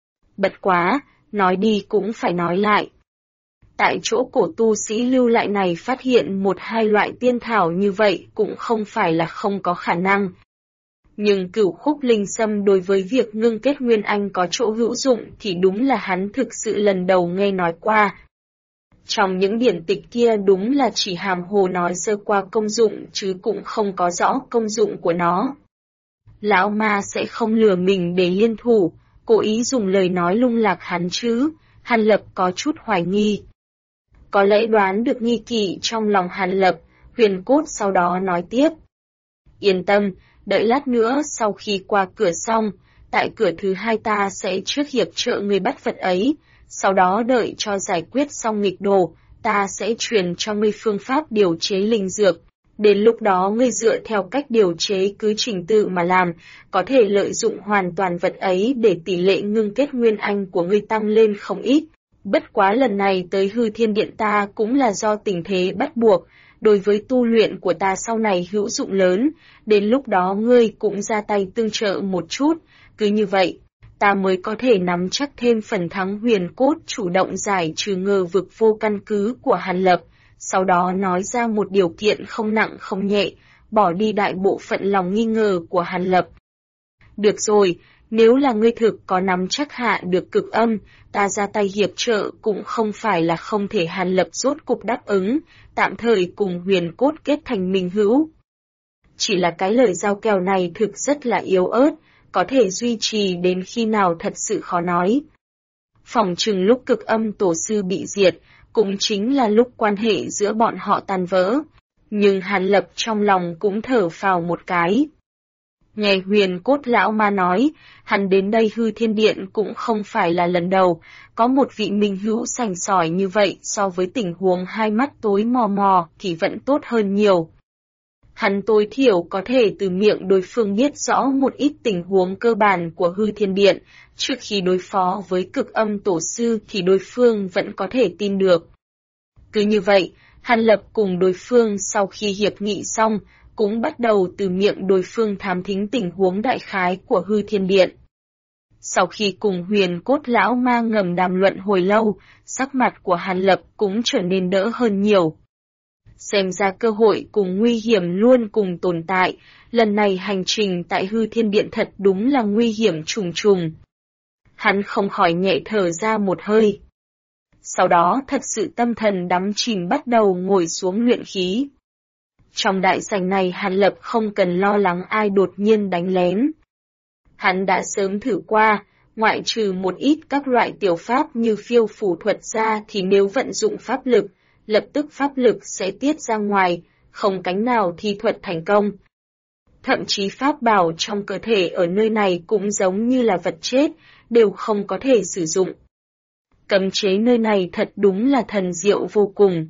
Bất quá, nói đi cũng phải nói lại. Tại chỗ cổ tu sĩ lưu lại này phát hiện một hai loại tiên thảo như vậy cũng không phải là không có khả năng. Nhưng cửu khúc linh sâm đối với việc ngưng kết nguyên anh có chỗ hữu dụng thì đúng là hắn thực sự lần đầu nghe nói qua. Trong những điển tịch kia đúng là chỉ hàm hồ nói sơ qua công dụng chứ cũng không có rõ công dụng của nó. Lão ma sẽ không lừa mình để liên thủ, cố ý dùng lời nói lung lạc hắn chứ, Hàn Lập có chút hoài nghi. Có lẽ đoán được nghi kỵ trong lòng Hàn Lập, Huyền Cốt sau đó nói tiếp. Yên tâm, đợi lát nữa sau khi qua cửa xong, tại cửa thứ hai ta sẽ trước hiệp trợ người bắt vật ấy, sau đó đợi cho giải quyết xong nghịch đồ, ta sẽ truyền cho ngươi phương pháp điều chế linh dược. Đến lúc đó ngươi dựa theo cách điều chế cứ trình tự mà làm, có thể lợi dụng hoàn toàn vật ấy để tỷ lệ ngưng kết nguyên anh của ngươi tăng lên không ít. Bất quá lần này tới hư thiên điện ta cũng là do tình thế bắt buộc, đối với tu luyện của ta sau này hữu dụng lớn, đến lúc đó ngươi cũng ra tay tương trợ một chút, cứ như vậy, ta mới có thể nắm chắc thêm phần thắng. Huyền Cốt chủ động giải trừ ngờ vực vô căn cứ của Hàn Lập, sau đó nói ra một điều kiện không nặng không nhẹ, bỏ đi đại bộ phận lòng nghi ngờ của Hàn Lập. Được rồi, nếu là ngươi thực có nắm chắc hạ được cực âm, ta ra tay hiệp trợ cũng không phải là không thể. Hàn Lập rốt cục đáp ứng, tạm thời cùng Huyền Cốt kết thành minh hữu. Chỉ là cái lời giao kèo này thực rất là yếu ớt, có thể duy trì đến khi nào thật sự khó nói. Phỏng chừng lúc cực âm tổ sư bị diệt, cũng chính là lúc quan hệ giữa bọn họ tan vỡ. Nhưng Hàn Lập trong lòng cũng thở phào một cái. Nghe Huyền Cốt lão ma nói, hắn đến đây hư thiên điện cũng không phải là lần đầu, có một vị minh hữu sành sỏi như vậy so với tình huống hai mắt tối mò mò thì vẫn tốt hơn nhiều. Hắn tối thiểu có thể từ miệng đối phương biết rõ một ít tình huống cơ bản của hư thiên điện, trước khi đối phó với cực âm tổ sư thì đối phương vẫn có thể tin được. Cứ như vậy, Hàn Lập cùng đối phương sau khi hiệp nghị xong, cũng bắt đầu từ miệng đối phương thám thính tình huống đại khái của hư thiên điện. Sau khi cùng Huyền Cốt lão ma ngầm đàm luận hồi lâu, sắc mặt của Hàn Lập cũng trở nên đỡ hơn nhiều. Xem ra cơ hội cùng nguy hiểm luôn cùng tồn tại, lần này hành trình tại hư thiên điện thật đúng là nguy hiểm trùng trùng. Hắn không khỏi nhẹ thở ra một hơi. Sau đó thật sự tâm thần đắm chìm bắt đầu ngồi xuống luyện khí. Trong đại sảnh này Hàn Lập không cần lo lắng ai đột nhiên đánh lén. Hắn đã sớm thử qua, ngoại trừ một ít các loại tiểu pháp như phiêu phù thuật ra thì nếu vận dụng pháp lực, lập tức pháp lực sẽ tiết ra ngoài, không cánh nào thi thuật thành công. Thậm chí pháp bảo trong cơ thể ở nơi này cũng giống như là vật chết, đều không có thể sử dụng. Cấm chế nơi này thật đúng là thần diệu vô cùng.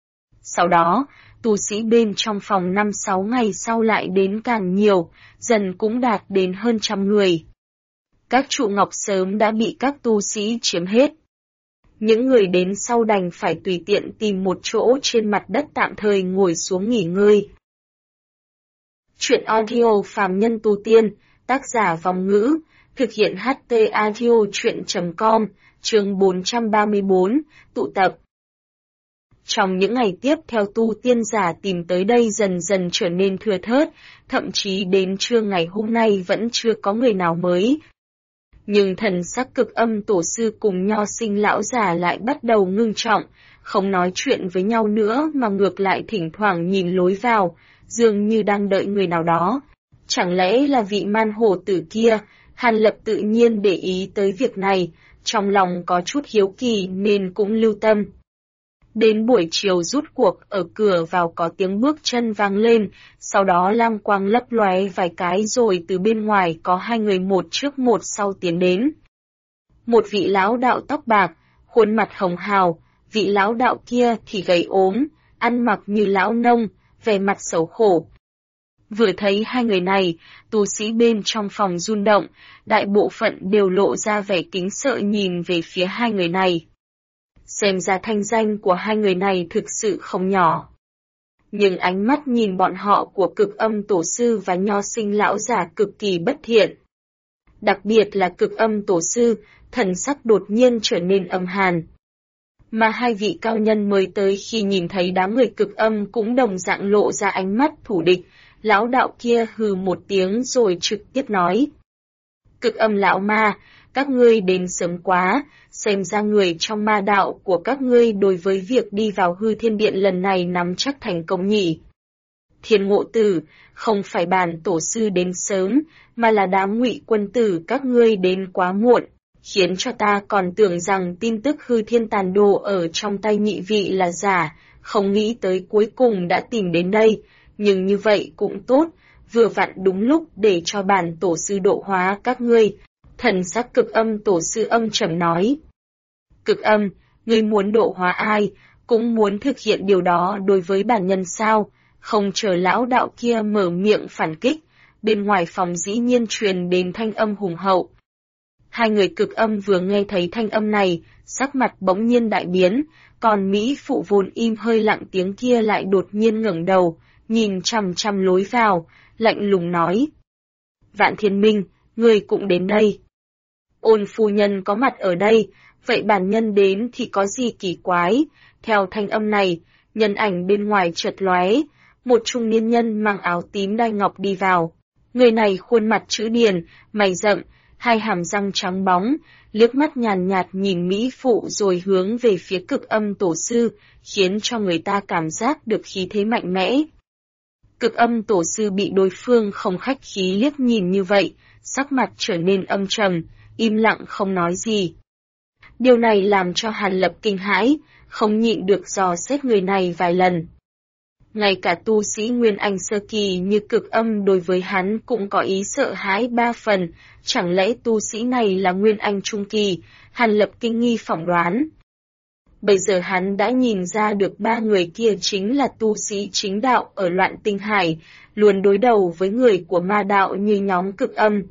Sau đó, tu sĩ bên trong phòng 5-6 ngày sau lại đến càng nhiều, dần cũng đạt đến hơn 100 người. Các trụ ngọc sớm đã bị các tu sĩ chiếm hết. Những người đến sau đành phải tùy tiện tìm một chỗ trên mặt đất tạm thời ngồi xuống nghỉ ngơi. Chuyện audio phàm nhân tu tiên, tác giả Vòng Ngữ, thực hiện HT audio chuyện.com, chương 434, tụ tập. Trong những ngày tiếp theo tu tiên giả tìm tới đây dần dần trở nên thưa thớt, thậm chí đến trưa ngày hôm nay vẫn chưa có người nào mới. Nhưng thần sắc cực âm tổ sư cùng nho sinh lão già lại bắt đầu ngưng trọng, không nói chuyện với nhau nữa mà ngược lại thỉnh thoảng nhìn lối vào, dường như đang đợi người nào đó. Chẳng lẽ là vị man hổ tử kia? Hàn Lập tự nhiên để ý tới việc này, trong lòng có chút hiếu kỳ nên cũng lưu tâm. Đến buổi chiều rút cuộc ở cửa vào có tiếng bước chân vang lên, sau đó lam quang lấp lóe vài cái rồi từ bên ngoài có hai người một trước một sau tiến đến. Một vị lão đạo tóc bạc, khuôn mặt hồng hào, vị lão đạo kia thì gầy ốm, ăn mặc như lão nông, vẻ mặt xấu khổ. Vừa thấy hai người này, tu sĩ bên trong phòng run động, đại bộ phận đều lộ ra vẻ kính sợ nhìn về phía hai người này. Xem ra thanh danh của hai người này thực sự không nhỏ. Nhưng ánh mắt nhìn bọn họ của Cực Âm Tổ sư và Nho Sinh lão giả cực kỳ bất thiện. Đặc biệt là Cực Âm Tổ sư, thần sắc đột nhiên trở nên âm hàn. Mà hai vị cao nhân mới tới khi nhìn thấy đám người Cực Âm cũng đồng dạng lộ ra ánh mắt thù địch, lão đạo kia hừ một tiếng rồi trực tiếp nói. Cực Âm lão ma, các ngươi đến sớm quá, xem ra người trong ma đạo của các ngươi đối với việc đi vào hư thiên điện lần này nắm chắc thành công nhỉ. Thiên Ngộ Tử, không phải bản tổ sư đến sớm, mà là đám Ngụy quân tử các ngươi đến quá muộn, khiến cho ta còn tưởng rằng tin tức hư thiên tàn đồ ở trong tay nhị vị là giả, không nghĩ tới cuối cùng đã tìm đến đây, nhưng như vậy cũng tốt, vừa vặn đúng lúc để cho bản tổ sư độ hóa các ngươi. Thần sắc Cực Âm Tổ sư âm trầm nói. Cực Âm, ngươi muốn độ hóa ai, cũng muốn thực hiện điều đó đối với bản nhân sao? Không chờ lão đạo kia mở miệng phản kích, bên ngoài phòng dĩ nhiên truyền đến thanh âm hùng hậu. Hai người Cực Âm vừa nghe thấy thanh âm này, sắc mặt bỗng nhiên đại biến, còn Mỹ phụ vốn im hơi lặng tiếng kia lại đột nhiên ngẩng đầu, nhìn chằm chằm lối vào, lạnh lùng nói. Vạn Thiên Minh, ngươi cũng đến đây. Ôn phu nhân có mặt ở đây, vậy bản nhân đến thì có gì kỳ quái? Theo thanh âm này, nhân ảnh bên ngoài chợt lóe, một trung niên nhân mang áo tím đai ngọc đi vào. Người này khuôn mặt chữ điền, mày rậm, hai hàm răng trắng bóng, liếc mắt nhàn nhạt nhìn Mỹ phụ rồi hướng về phía Cực Âm Tổ sư, khiến cho người ta cảm giác được khí thế mạnh mẽ. Cực Âm Tổ sư bị đối phương không khách khí liếc nhìn như vậy, sắc mặt trở nên âm trầm, im lặng không nói gì. Điều này làm cho Hàn Lập kinh hãi, không nhịn được dò xét người này vài lần. Ngay cả tu sĩ Nguyên Anh sơ kỳ như Cực Âm đối với hắn cũng có ý sợ hãi ba phần, chẳng lẽ tu sĩ này là Nguyên Anh trung kỳ, Hàn Lập kinh nghi phỏng đoán. Bây giờ hắn đã nhìn ra được ba người kia chính là tu sĩ chính đạo ở Loạn Tinh Hải, luôn đối đầu với người của ma đạo như nhóm Cực Âm.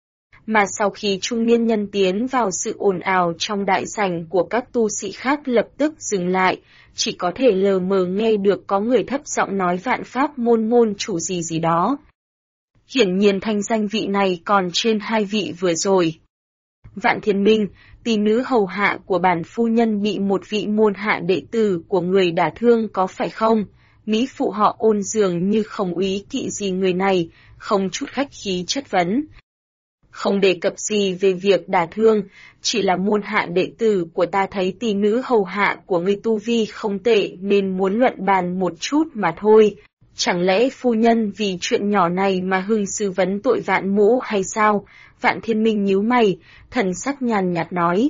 Mà sau khi trung niên nhân tiến vào, sự ồn ào trong đại sảnh của các tu sĩ khác lập tức dừng lại, chỉ có thể lờ mờ nghe được có người thấp giọng nói Vạn Pháp môn chủ gì gì đó. Hiển nhiên thanh danh vị này còn trên hai vị vừa rồi. Vạn Thiên Minh, tỷ nữ hầu hạ của bản phu nhân bị một vị môn hạ đệ tử của người đả thương có phải không? Mỹ phụ họ Ôn dường như không úy kỵ gì người này, không chút khách khí chất vấn. Không đề cập gì về việc đả thương, chỉ là môn hạ đệ tử của ta thấy tỷ nữ hầu hạ của ngươi tu vi không tệ nên muốn luận bàn một chút mà thôi. Chẳng lẽ phu nhân vì chuyện nhỏ này mà hưng sư vấn tội Vạn Mỗ hay sao? Vạn Thiên Minh nhíu mày, thần sắc nhàn nhạt nói.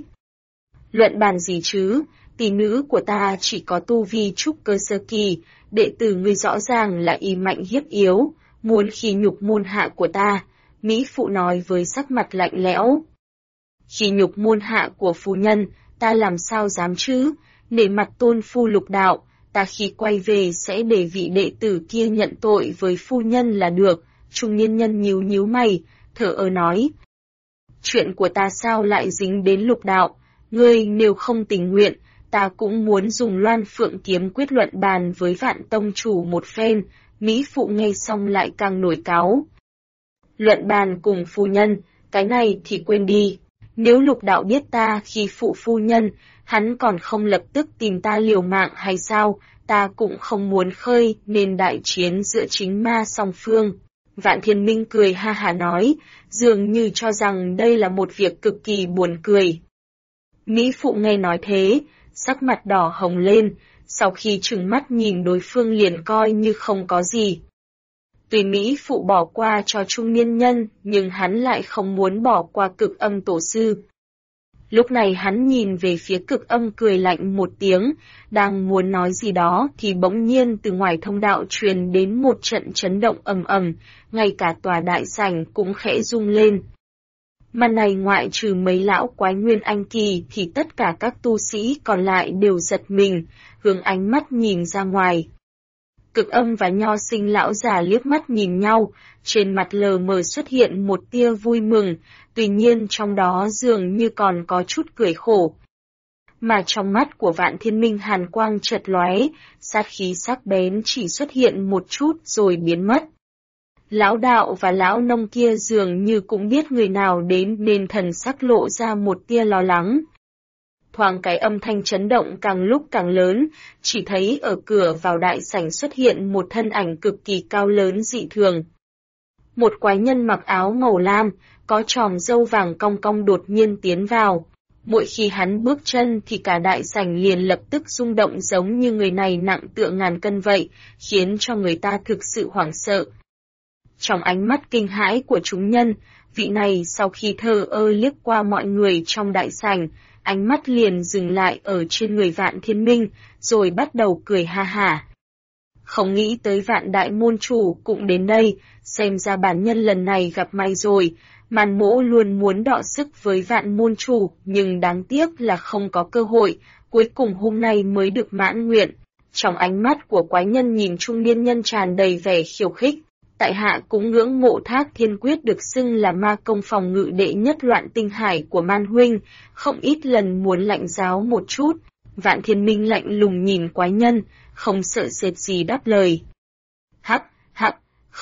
Luận bàn gì chứ, tỷ nữ của ta chỉ có tu vi trúc cơ sơ kỳ, đệ tử ngươi rõ ràng là y mạnh hiếp yếu, muốn khi nhục môn hạ của ta. Mỹ phụ nói với sắc mặt lạnh lẽo. Khi nhục môn hạ của phu nhân, ta làm sao dám chứ, nể mặt tôn phu lục đạo, ta khi quay về sẽ để vị đệ tử kia nhận tội với phu nhân là được. Trung niên nhân nhíu mày, thở ơ nói. Chuyện của ta sao lại dính đến lục đạo, ngươi nếu không tình nguyện, ta cũng muốn dùng Loan Phượng kiếm quyết luận bàn với Vạn tông chủ một phen. Mỹ phụ nghe xong lại càng nổi cáu. Luận bàn cùng phu nhân, cái này thì quên đi. Nếu lục đạo biết ta khi phụ phu nhân, hắn còn không lập tức tìm ta liều mạng hay sao? Ta cũng không muốn khơi nên đại chiến giữa chính ma song phương. Vạn Thiên Minh cười ha hả nói, dường như cho rằng đây là một việc cực kỳ buồn cười. Mỹ phụ nghe nói thế, sắc mặt đỏ hồng lên, sau khi trừng mắt nhìn đối phương liền coi như không có gì. Tuy Mỹ phụ bỏ qua cho trung niên nhân, nhưng hắn lại không muốn bỏ qua Cực Âm tổ sư. Lúc này hắn nhìn về phía Cực Âm cười lạnh một tiếng, đang muốn nói gì đó thì bỗng nhiên từ ngoài thông đạo truyền đến một trận chấn động ầm ầm, ngay cả tòa đại sảnh cũng khẽ rung lên. Màn này ngoại trừ mấy lão quái Nguyên Anh kỳ thì tất cả các tu sĩ còn lại đều giật mình, hướng ánh mắt nhìn ra ngoài. Cực Âm và Nho Sinh lão già liếc mắt nhìn nhau, trên mặt lờ mờ xuất hiện một tia vui mừng, tuy nhiên trong đó dường như còn có chút cười khổ. Mà trong mắt của Vạn Thiên Minh hàn quang chợt lóe, sát khí sắc bén chỉ xuất hiện một chút rồi biến mất. Lão đạo và lão nông kia dường như cũng biết người nào đến nên thần sắc lộ ra một tia lo lắng. Thoáng cái âm thanh chấn động càng lúc càng lớn, chỉ thấy ở cửa vào đại sảnh xuất hiện một thân ảnh cực kỳ cao lớn dị thường. Một quái nhân mặc áo màu lam, có tròm râu vàng cong cong đột nhiên tiến vào. Mỗi khi hắn bước chân thì cả đại sảnh liền lập tức rung động giống như người này nặng tựa ngàn cân vậy, khiến cho người ta thực sự hoảng sợ. Trong ánh mắt kinh hãi của chúng nhân, vị này sau khi thờ ơ liếc qua mọi người trong đại sảnh, ánh mắt liền dừng lại ở trên người Vạn Thiên Minh, rồi bắt đầu cười ha hả. Không nghĩ tới Vạn đại môn chủ cũng đến đây, xem ra bản nhân lần này gặp may rồi. Màn Mỗ luôn muốn đọ sức với Vạn môn chủ, nhưng đáng tiếc là không có cơ hội, cuối cùng hôm nay mới được mãn nguyện. Trong ánh mắt của quái nhân nhìn trung niên nhân tràn đầy vẻ khiêu khích. Tại hạ cũng ngưỡng mộ Thác Thiên Quyết được xưng là ma công phòng ngự đệ nhất loạn tinh hải của Man huynh, không ít lần muốn lạnh giáo một chút. Vạn Thiên Minh lạnh lùng nhìn quái nhân, không sợ sệt gì đáp lời. Hắc,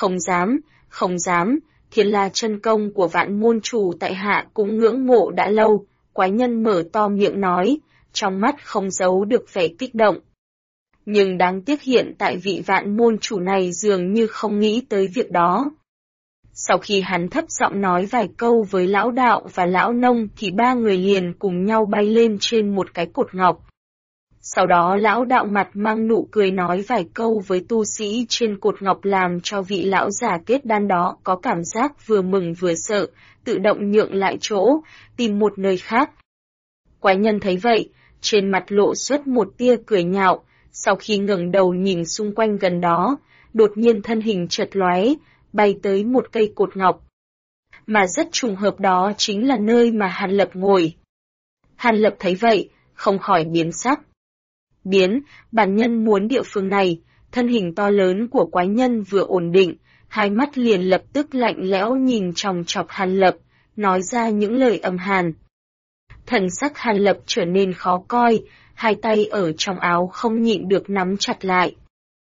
không dám, Thiên La chân công của Vạn môn chủ tại hạ cũng ngưỡng mộ đã lâu, quái nhân mở to miệng nói, trong mắt không giấu được vẻ kích động. Nhưng đáng tiếc hiện tại vị Vạn môn chủ này dường như không nghĩ tới việc đó. Sau khi hắn thấp giọng nói vài câu với lão đạo và lão nông thì ba người liền cùng nhau bay lên trên một cái cột ngọc. Sau đó lão đạo mặt mang nụ cười nói vài câu với tu sĩ trên cột ngọc làm cho vị lão già kết đan đó có cảm giác vừa mừng vừa sợ, tự động nhượng lại chỗ, tìm một nơi khác. Quái nhân thấy vậy, trên mặt lộ xuất một tia cười nhạo, sau khi ngẩng đầu nhìn xung quanh gần đó, đột nhiên thân hình chợt lóe, bay tới một cây cột ngọc. Mà rất trùng hợp đó chính là nơi mà Hàn Lập ngồi. Hàn Lập thấy vậy, không khỏi biến sắc. Bản nhân muốn địa phương này, thân hình to lớn của quái nhân vừa ổn định, hai mắt liền lập tức lạnh lẽo nhìn chòng chọc Hàn Lập, nói ra những lời âm hàn. Thần sắc Hàn Lập trở nên khó coi, hai tay ở trong áo không nhịn được nắm chặt lại.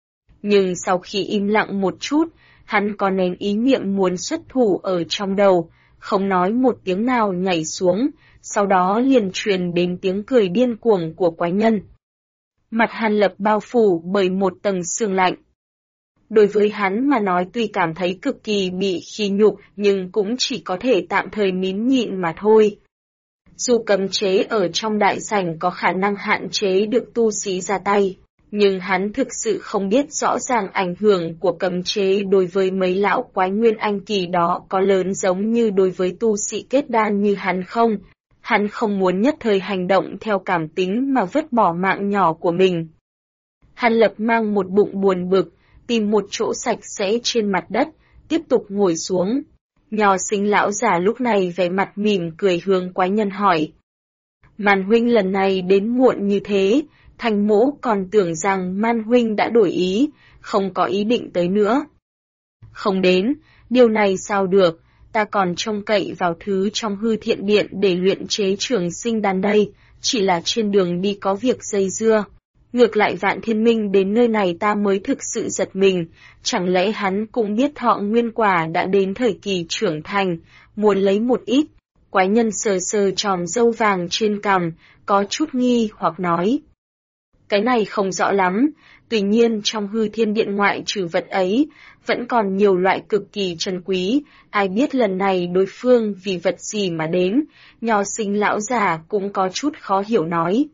Nhưng sau khi im lặng một chút, hắn có nén ý niệm muốn xuất thủ ở trong đầu, không nói một tiếng nào nhảy xuống, sau đó liền truyền đến tiếng cười điên cuồng của quái nhân. Mặt Hàn Lập bao phủ bởi một tầng sương lạnh. Đối với hắn mà nói tuy cảm thấy cực kỳ bị khi nhục nhưng cũng chỉ có thể tạm thời nín nhịn mà thôi. Dù cấm chế ở trong đại sảnh có khả năng hạn chế được tu sĩ ra tay, nhưng hắn thực sự không biết rõ ràng ảnh hưởng của cấm chế đối với mấy lão quái nguyên anh kỳ đó có lớn giống như đối với tu sĩ kết đan như hắn không. Hắn không muốn nhất thời hành động theo cảm tính mà vứt bỏ mạng nhỏ của mình. Hàn Lập mang một bụng buồn bực, tìm một chỗ sạch sẽ trên mặt đất, tiếp tục ngồi xuống. Nho Sinh lão già lúc này vẻ mặt mỉm cười hướng quái nhân hỏi. Man huynh lần này đến muộn như thế, Thành Mỗ còn tưởng rằng Man huynh đã đổi ý, không có ý định tới nữa. Không đến, điều này sao được, ta còn trông cậy vào thứ trong hư thiện điện để luyện chế trường sinh đan đây, chỉ là trên đường đi có việc dây dưa. Ngược lại Vạn Thiên Minh đến nơi này ta mới thực sự giật mình, chẳng lẽ hắn cũng biết Thọ Nguyên Quả đã đến thời kỳ trưởng thành, muốn lấy một ít. Quái nhân sờ sờ tròm râu vàng trên cằm, có chút nghi hoặc nói. Cái này không rõ lắm, tuy nhiên trong hư thiên điện ngoại trừ vật ấy, vẫn còn nhiều loại cực kỳ trân quý, ai biết lần này đối phương vì vật gì mà đến, Nho Sinh lão già cũng có chút khó hiểu nói.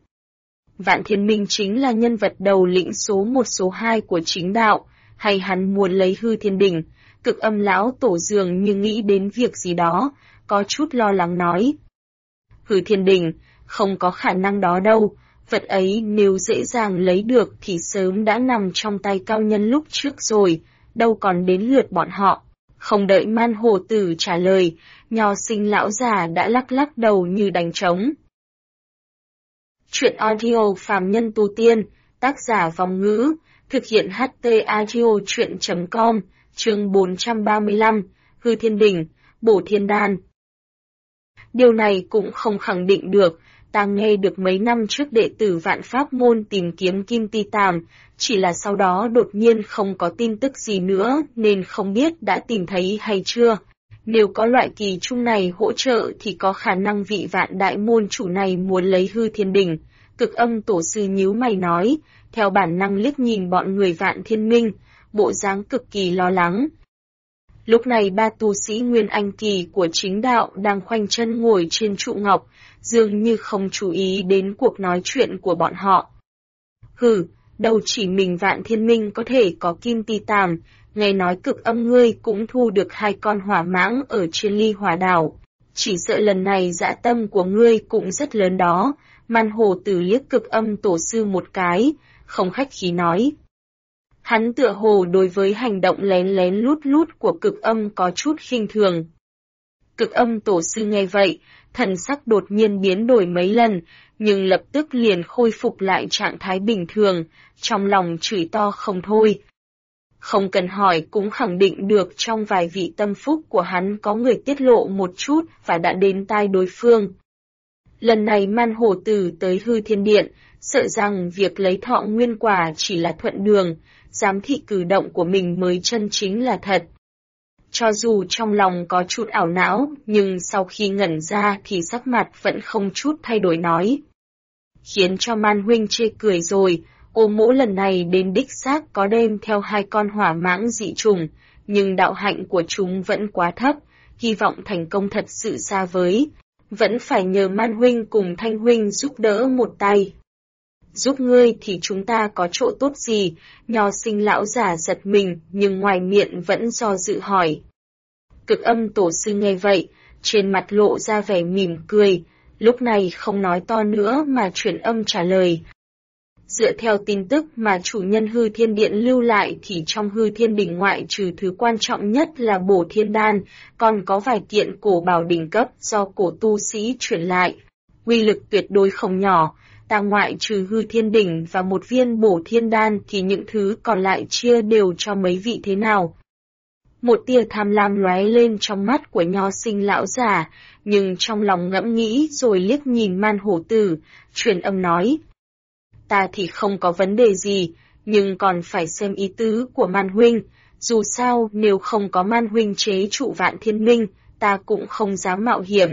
Vạn Thiên Minh chính là nhân vật đầu lĩnh số 1 số 2 của chính đạo, hay hắn muốn lấy hư thiên đỉnh, Cực Âm lão tổ dường như nghĩ đến việc gì đó, có chút lo lắng nói. Hư thiên đỉnh, không có khả năng đó đâu, vật ấy nếu dễ dàng lấy được thì sớm đã nằm trong tay cao nhân lúc trước rồi, đâu còn đến lượt bọn họ. Không đợi Man Hồ Tử trả lời, Nho Sinh lão già đã lắc lắc đầu như đánh trống. Chuyện audio phàm nhân tu tiên, tác giả Vong Ngữ, Thực hiện HT Audio chuyện.com, chương 435, Hư Thiên Đỉnh, Bổ Thiên Đan. Điều này cũng không khẳng định được, ta nghe được mấy năm trước đệ tử Vạn Pháp Môn tìm kiếm Kim Ti Tàm, chỉ là sau đó đột nhiên không có tin tức gì nữa nên không biết đã tìm thấy hay chưa. Nếu có loại kỳ trung này hỗ trợ thì có khả năng vị Vạn Đại Môn chủ này muốn lấy Hư Thiên Đỉnh. Cực Âm tổ sư nhíu mày nói, theo bản năng liếc nhìn bọn người Vạn Thiên Minh, bộ dáng cực kỳ lo lắng. Lúc này ba tu sĩ Nguyên Anh kỳ của chính đạo đang khoanh chân ngồi trên trụ ngọc, dường như không chú ý đến cuộc nói chuyện của bọn họ. Hừ, đâu chỉ mình Vạn Thiên Minh có thể có Kim Ti Tàm, nghe nói Cực Âm ngươi cũng thu được 2 con hỏa mãng ở trên Ly Hỏa đảo. Chỉ sợ lần này dã tâm của ngươi cũng rất lớn đó. Man Hồ Tử liếc Cực Âm tổ sư một cái, không khách khí nói. Hắn tựa hồ đối với hành động lén lén lút lút của Cực Âm có chút khinh thường. Cực Âm tổ sư nghe vậy, thần sắc đột nhiên biến đổi mấy lần, nhưng lập tức liền khôi phục lại trạng thái bình thường, trong lòng chửi to không thôi. Không cần hỏi cũng khẳng định được trong vài vị tâm phúc của hắn có người tiết lộ một chút và đã đến tai đối phương. Lần này Man Hồ Tử tới Hư Thiên Điện, sợ rằng việc lấy thọ nguyên quả chỉ là thuận đường, giám thị cử động của mình mới chân chính là thật. Cho dù trong lòng có chút ảo não, nhưng sau khi ngẩn ra thì sắc mặt vẫn không chút thay đổi nói. Khiến cho Man huynh chê cười rồi, Ô Mỗ lần này đến đích xác có đem theo 2 con hỏa mãng dị trùng, nhưng đạo hạnh của chúng vẫn quá thấp, hy vọng thành công thật sự xa vời. Vẫn phải nhờ Man huynh cùng Thanh huynh giúp đỡ một tay. Giúp ngươi thì chúng ta có chỗ tốt gì? Nho Sinh lão giả giật mình, nhưng ngoài miệng vẫn do dự hỏi. Cực Âm tổ sư nghe vậy, trên mặt lộ ra vẻ mỉm cười, lúc này không nói to nữa mà chuyển âm trả lời. Dựa theo tin tức mà chủ nhân Hư Thiên Điện lưu lại thì trong Hư Thiên Đỉnh ngoại trừ thứ quan trọng nhất là Bổ Thiên Đan, còn có vài kiện cổ bảo đỉnh cấp do cổ tu sĩ truyền lại. Uy lực tuyệt đối không nhỏ, ta ngoại trừ Hư Thiên Đỉnh và một viên Bổ Thiên Đan thì những thứ còn lại chia đều cho mấy vị thế nào. Một tia tham lam lóe lên trong mắt của Nho Sinh lão giả, nhưng trong lòng ngẫm nghĩ rồi liếc nhìn Man Hổ Tử, truyền âm nói. Ta thì không có vấn đề gì, nhưng còn phải xem ý tứ của Man huynh, dù sao nếu không có Man huynh chế trụ Vạn Thiên Minh, ta cũng không dám mạo hiểm.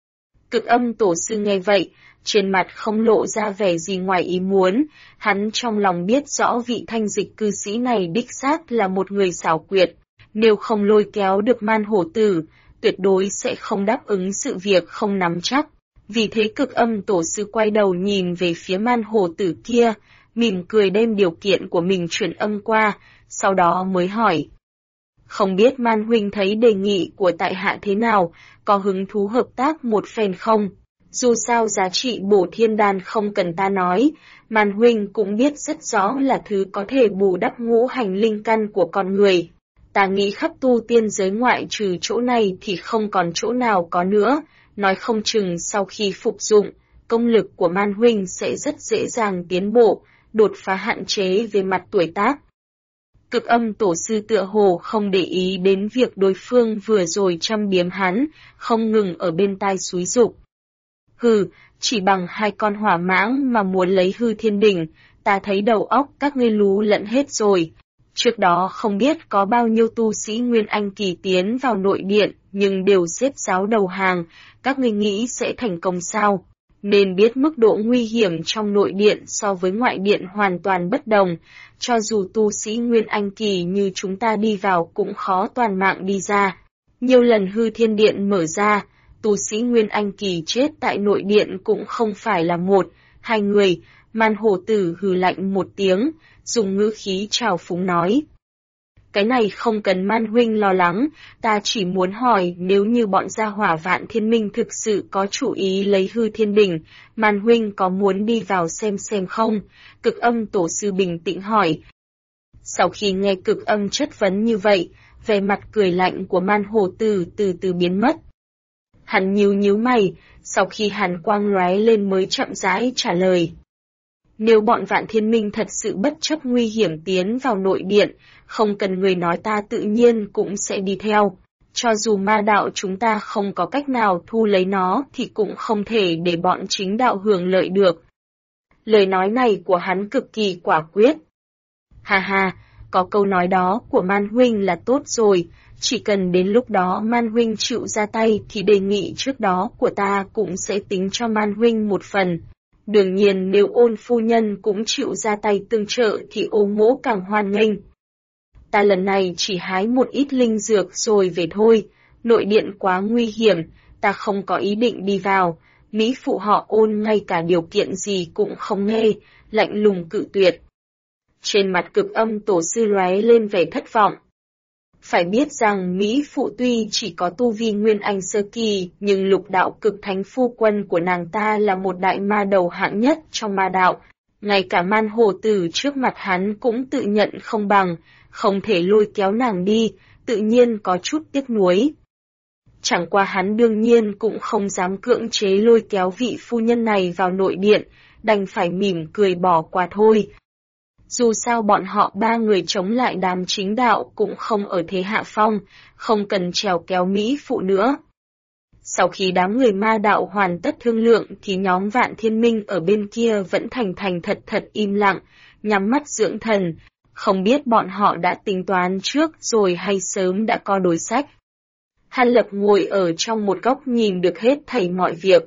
Cực Âm tổ sư nghe vậy, trên mặt không lộ ra vẻ gì ngoài ý muốn, hắn trong lòng biết rõ vị Thanh Dịch cư sĩ này đích xác là một người xảo quyệt, nếu không lôi kéo được Man Hổ Tử, tuyệt đối sẽ không đáp ứng sự việc không nắm chắc. Vì thế Cực Âm tổ sư quay đầu nhìn về phía Man Hồ Tử kia, mỉm cười đem điều kiện của mình truyền âm qua, sau đó mới hỏi. Không biết Man huynh thấy đề nghị của tại hạ thế nào, có hứng thú hợp tác một phen không? Dù sao giá trị Bổ Thiên Đan không cần ta nói, Man huynh cũng biết rất rõ là thứ có thể bù đắp ngũ hành linh căn của con người. Ta nghĩ khắp tu tiên giới ngoại trừ chỗ này thì không còn chỗ nào có nữa. Nói không chừng sau khi phục dụng, công lực của Man huynh sẽ rất dễ dàng tiến bộ, đột phá hạn chế về mặt tuổi tác. Cực Âm tổ sư tựa hồ không để ý đến việc đối phương vừa rồi châm biếm hắn, không ngừng ở bên tai xúi giục. Hừ, chỉ bằng 2 con hỏa mãng mà muốn lấy Hư Thiên Đỉnh, ta thấy đầu óc các ngươi lú lẫn hết rồi. Trước đó không biết có bao nhiêu tu sĩ Nguyên Anh kỳ tiến vào nội điện, nhưng đều xếp giáo đầu hàng, các ngươi nghĩ sẽ thành công sao? Nên biết mức độ nguy hiểm trong nội điện so với ngoại điện hoàn toàn bất đồng, cho dù tu sĩ Nguyên Anh kỳ như chúng ta đi vào cũng khó toàn mạng đi ra. Nhiều lần Hư Thiên Điện mở ra, tu sĩ Nguyên Anh kỳ chết tại nội điện cũng không phải là 1, 2 người. Man Hổ Tử hừ lạnh một tiếng, dùng ngữ khí trào phúng nói. Cái này không cần Man huynh lo lắng, ta chỉ muốn hỏi nếu như bọn gia hỏa Vạn Thiên Minh thực sự có chủ ý lấy Hư Thiên Đỉnh, Man huynh có muốn đi vào xem không? Cực Âm tổ sư bình tĩnh hỏi. Sau khi nghe Cực Âm chất vấn như vậy, vẻ mặt cười lạnh của Man Hổ Tử từ từ biến mất. Hắn nhíu mày, sau khi hàn quang lóe lên mới chậm rãi trả lời. Nếu bọn Vạn Thiên Minh thật sự bất chấp nguy hiểm tiến vào nội điện, không cần người nói ta tự nhiên cũng sẽ đi theo. Cho dù ma đạo chúng ta không có cách nào thu lấy nó thì cũng không thể để bọn chính đạo hưởng lợi được. Lời nói này của hắn cực kỳ quả quyết. Ha ha, có câu nói đó của Man Huynh là tốt rồi, chỉ cần đến lúc đó Man Huynh chịu ra tay thì đề nghị trước đó của ta cũng sẽ tính cho Man Huynh một phần. Đương nhiên nếu Ôn phu nhân cũng chịu ra tay tương trợ thì Ô Mỗ càng hoan nghênh. Ta lần này chỉ hái một ít linh dược rồi về thôi, nội điện quá nguy hiểm, ta không có ý định đi vào. Mỹ phụ họ Ôn ngay cả điều kiện gì cũng không nghe, lạnh lùng cự tuyệt. Trên mặt Cực Âm tổ sư lóe lên vẻ thất vọng. Phải biết rằng Mỹ phụ tuy chỉ có tu vi nguyên anh sơ kỳ, nhưng lục đạo cực thánh phu quân của nàng ta là một đại ma đầu hạng nhất trong ma đạo. Ngay cả Man Hồ Tử trước mặt hắn cũng tự nhận không bằng, không thể lôi kéo nàng đi, tự nhiên có chút tiếc nuối. Chẳng qua hắn đương nhiên cũng không dám cưỡng chế lôi kéo vị phu nhân này vào nội điện, đành phải mỉm cười bỏ qua thôi. Dù sao bọn họ ba người chống lại đám chính đạo cũng không ở thế hạ phong, không cần trèo kéo Mỹ phụ nữa. Sau khi đám người ma đạo hoàn tất thương lượng thì nhóm Vạn Thiên Minh ở bên kia vẫn thành thật im lặng, nhắm mắt dưỡng thần, không biết bọn họ đã tính toán trước rồi hay sớm đã có đối sách. Hàn Lập ngồi ở trong một góc nhìn được hết thảy mọi việc.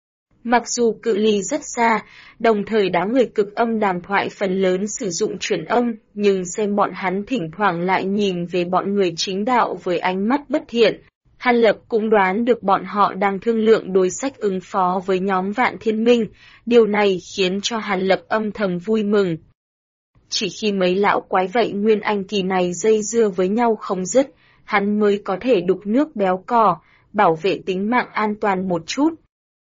Mặc dù cự ly rất xa, đồng thời đám người Cực Âm đàm thoại phần lớn sử dụng truyền âm, nhưng xem bọn hắn thỉnh thoảng lại nhìn về bọn người chính đạo với ánh mắt bất thiện. Hàn Lập cũng đoán được bọn họ đang thương lượng đối sách ứng phó với nhóm Vạn Thiên Minh, điều này khiến cho Hàn Lập âm thầm vui mừng. Chỉ khi mấy lão quái vậy nguyên anh kỳ này dây dưa với nhau không dứt, hắn mới có thể đục nước béo cò, bảo vệ tính mạng an toàn một chút.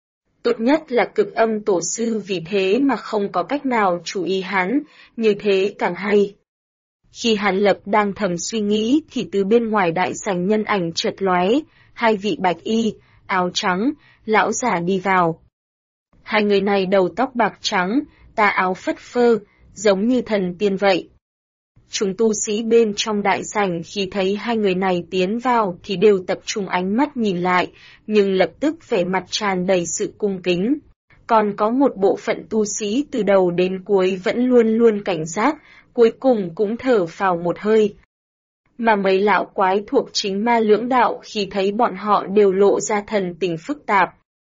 Tốt nhất là Cực Âm tổ sư vì thế mà không có cách nào chú ý hắn, như thế càng hay. Khi Hàn Lập đang thầm suy nghĩ thì từ bên ngoài đại sảnh nhân ảnh chợt lóe, hai vị bạch y, áo trắng, lão giả đi vào. Hai người này đầu tóc bạc trắng, tà áo phất phơ, giống như thần tiên vậy. Chúng tu sĩ bên trong đại sảnh khi thấy hai người này tiến vào thì đều tập trung ánh mắt nhìn lại, nhưng lập tức vẻ mặt tràn đầy sự cung kính. Còn có một bộ phận tu sĩ từ đầu đến cuối vẫn luôn luôn cảnh giác, cuối cùng cũng thở phào một hơi. Mà mấy lão quái thuộc chính ma lưỡng đạo khi thấy bọn họ đều lộ ra thần tình phức tạp.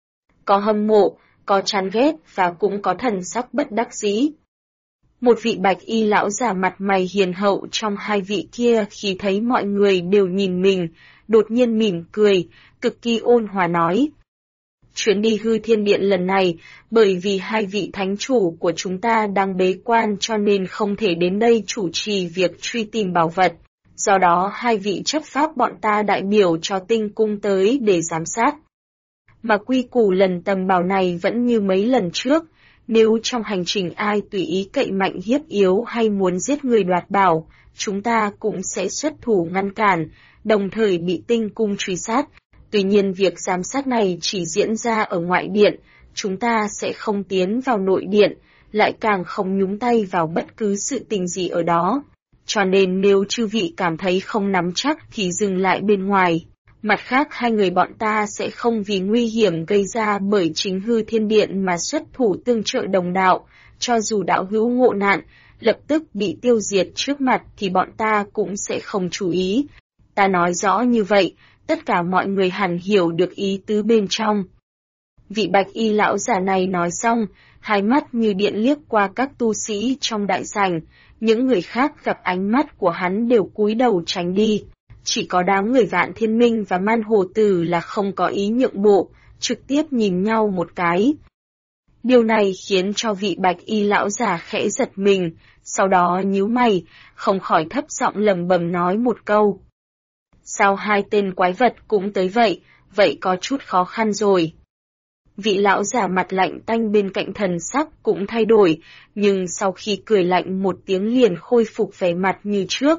Có hâm mộ, có chán ghét và cũng có thần sắc bất đắc dĩ. Một vị bạch y lão già mặt mày hiền hậu trong hai vị kia khi thấy mọi người đều nhìn mình, đột nhiên mỉm cười, cực kỳ ôn hòa nói. Chuyến đi Hư Thiên Điện lần này, bởi vì hai vị thánh chủ của chúng ta đang bế quan cho nên không thể đến đây chủ trì việc truy tìm bảo vật. Do đó hai vị chấp pháp bọn ta đại biểu cho tinh cung tới để giám sát. Mà quy củ lần tầm bảo này vẫn như mấy lần trước. Nếu trong hành trình ai tùy ý cậy mạnh hiếp yếu hay muốn giết người đoạt bảo, chúng ta cũng sẽ xuất thủ ngăn cản, đồng thời bị tinh cung truy sát. Tuy nhiên việc giám sát này chỉ diễn ra ở ngoại điện, chúng ta sẽ không tiến vào nội điện, lại càng không nhúng tay vào bất cứ sự tình gì ở đó. Cho nên nếu chư vị cảm thấy không nắm chắc thì dừng lại bên ngoài. Mặt khác hai người bọn ta sẽ không vì nguy hiểm gây ra bởi chính Hư Thiên Điện mà xuất thủ tương trợ đồng đạo, cho dù đạo hữu ngộ nạn, lập tức bị tiêu diệt trước mặt thì bọn ta cũng sẽ không chú ý. Ta nói rõ như vậy, tất cả mọi người hẳn hiểu được ý tứ bên trong. Vị bạch y lão già này nói xong, hai mắt như điện liếc qua các tu sĩ trong đại sảnh, những người khác gặp ánh mắt của hắn đều cúi đầu tránh đi. Chỉ có đám người Vạn Thiên Minh và Man Hồ Tử là không có ý nhượng bộ, trực tiếp nhìn nhau một cái. Điều này khiến cho vị bạch y lão già khẽ giật mình, sau đó nhíu mày, không khỏi thấp giọng lẩm bẩm nói một câu. Sao hai tên quái vật cũng tới vậy có chút khó khăn rồi. Vị lão già mặt lạnh tanh bên cạnh thần sắc cũng thay đổi, nhưng sau khi cười lạnh một tiếng liền khôi phục vẻ mặt như trước.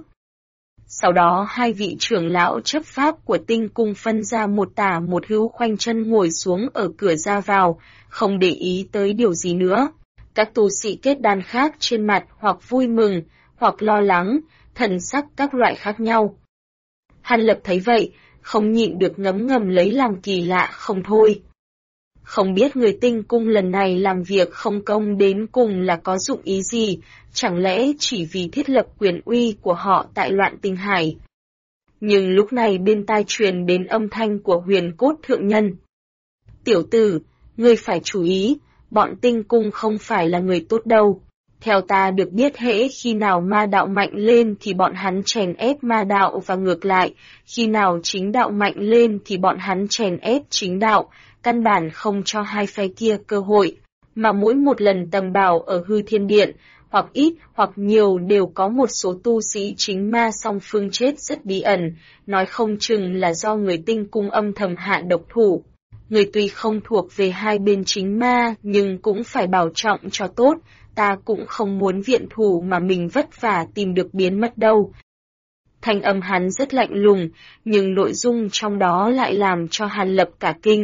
Sau đó hai vị trưởng lão chấp pháp của tinh cung phân ra một tả một hữu khoanh chân ngồi xuống ở cửa ra vào, không để ý tới điều gì nữa. Các tu sĩ kết đan khác trên mặt hoặc vui mừng, hoặc lo lắng, thần sắc các loại khác nhau. Hàn Lập thấy vậy, không nhịn được ngấm ngầm lấy làm kỳ lạ không thôi. Không biết người Tinh Cung lần này làm việc không công đến cùng là có dụng ý gì, chẳng lẽ chỉ vì thiết lập quyền uy của họ tại Loạn Tinh Hải. Nhưng lúc này bên tai truyền đến âm thanh của Huyền Cốt Thượng Nhân. Tiểu tử, ngươi phải chú ý, bọn Tinh Cung không phải là người tốt đâu. Theo ta được biết hễ khi nào ma đạo mạnh lên thì bọn hắn chèn ép ma đạo và ngược lại, khi nào chính đạo mạnh lên thì bọn hắn chèn ép chính đạo, căn bản không cho hai phe kia cơ hội, mà mỗi một lần tầm bảo ở Hư Thiên Điện, hoặc ít hoặc nhiều đều có một số tu sĩ chính ma song phương chết rất bí ẩn, nói không chừng là do người Tinh Cung âm thầm hạ độc thủ. Người tuy không thuộc về hai bên chính ma nhưng cũng phải bảo trọng cho tốt, ta cũng không muốn viện thủ mà mình vất vả tìm được biến mất đâu. Thanh âm hắn rất lạnh lùng, nhưng nội dung trong đó lại làm cho Hàn Lập cả kinh.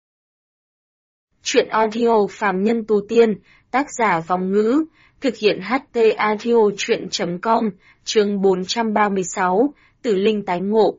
Chuyện audio phàm nhân tu tiên, tác giả Vòng Ngữ, thực hiện HT audio chuyện.com, chương 436, Tử Linh tái ngộ.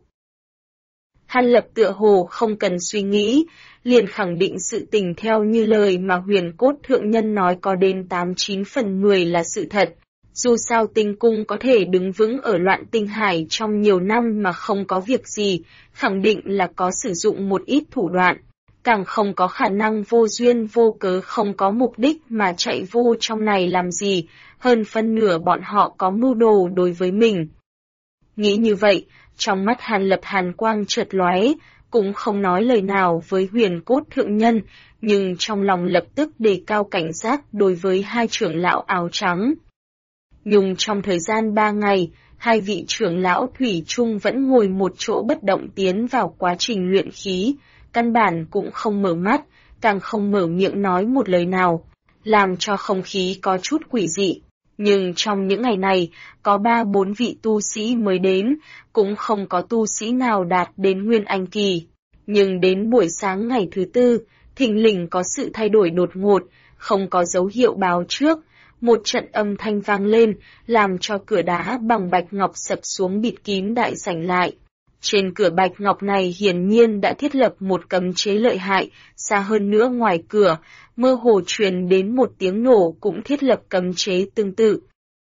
Hàn Lập tựa hồ không cần suy nghĩ, liền khẳng định sự tình theo như lời mà Huyền Cốt Thượng Nhân nói có đến 89 phần 10 là sự thật. Dù sao Tinh Cung có thể đứng vững ở Loạn Tinh Hải trong nhiều năm mà không có việc gì, khẳng định là có sử dụng một ít thủ đoạn. Càng không có khả năng vô duyên vô cớ không có mục đích mà chạy vô trong này làm gì, hơn phân nửa bọn họ có mưu đồ đối với mình. Nghĩ như vậy, trong mắt Hàn Lập hàn quang chợt lóe, cũng không nói lời nào với Huyền Cốt Thượng Nhân, nhưng trong lòng lập tức đề cao cảnh giác đối với hai trưởng lão áo trắng. Nhưng trong thời gian 3 ngày, hai vị trưởng lão thủy chung vẫn ngồi một chỗ bất động tiến vào quá trình luyện khí, căn bản cũng không mở mắt, càng không mở miệng nói một lời nào, làm cho không khí có chút quỷ dị. Nhưng trong những ngày này, có 3-4 vị tu sĩ mới đến, cũng không có tu sĩ nào đạt đến Nguyên Anh Kỳ. Nhưng đến buổi sáng ngày thứ tư, thình lình có sự thay đổi đột ngột, không có dấu hiệu báo trước. Một trận âm thanh vang lên, làm cho cửa đá bằng bạch ngọc sập xuống bịt kín đại sảnh lại. Trên cửa bạch ngọc này hiển nhiên đã thiết lập một cấm chế lợi hại, xa hơn nữa ngoài cửa, mơ hồ truyền đến một tiếng nổ cũng thiết lập cấm chế tương tự.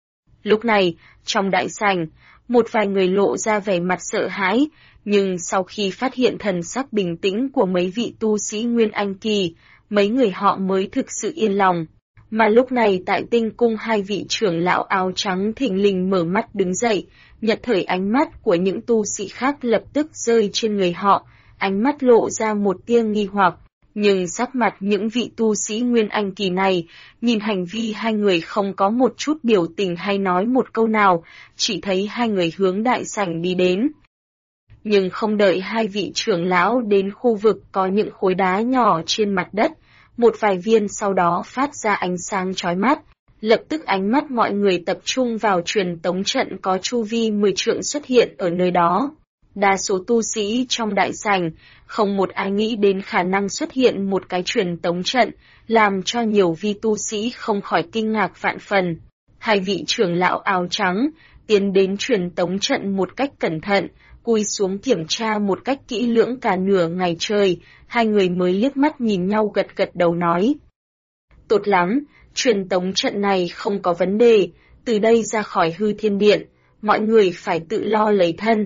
Lúc này, trong đại sảnh, một vài người lộ ra vẻ mặt sợ hãi, nhưng sau khi phát hiện thần sắc bình tĩnh của mấy vị tu sĩ Nguyên Anh Kỳ, mấy người họ mới thực sự yên lòng. Mà lúc này tại Tinh Cung hai vị trưởng lão áo trắng thình lình mở mắt đứng dậy, nhật thời ánh mắt của những tu sĩ khác lập tức rơi trên người họ, ánh mắt lộ ra một tia nghi hoặc, nhưng sắc mặt những vị tu sĩ Nguyên Anh Kỳ này, nhìn hành vi hai người không có một chút biểu tình hay nói một câu nào, chỉ thấy hai người hướng đại sảnh đi đến. Nhưng không đợi hai vị trưởng lão đến khu vực có những khối đá nhỏ trên mặt đất, một vài viên sau đó phát ra ánh sáng chói mắt. Lập tức ánh mắt mọi người tập trung vào truyền tống trận có chu vi 10 trượng xuất hiện ở nơi đó. Đa số tu sĩ trong đại sảnh, không một ai nghĩ đến khả năng xuất hiện một cái truyền tống trận, làm cho nhiều vi tu sĩ không khỏi kinh ngạc vạn phần. Hai vị trưởng lão áo trắng, tiến đến truyền tống trận một cách cẩn thận, cúi xuống kiểm tra một cách kỹ lưỡng cả nửa ngày trời, hai người mới liếc mắt nhìn nhau gật gật đầu nói. Tốt lắm, truyền tống trận này không có vấn đề, từ đây ra khỏi Hư Thiên Điện, mọi người phải tự lo lấy thân.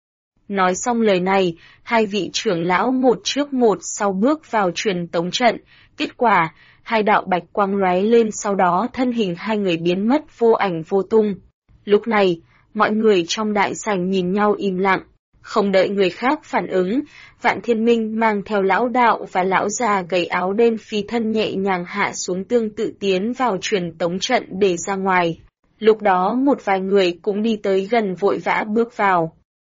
Nói xong lời này, hai vị trưởng lão một trước một sau bước vào truyền tống trận, kết quả, hai đạo bạch quang lóe lên sau đó thân hình hai người biến mất vô ảnh vô tung. Lúc này, mọi người trong đại sảnh nhìn nhau im lặng, không đợi người khác phản ứng, Vạn Thiên Minh mang theo lão đạo và lão già gầy áo đen phi thân nhẹ nhàng hạ xuống tương tự tiến vào truyền tống trận để ra ngoài. Lúc đó một vài người cũng đi tới gần vội vã bước vào.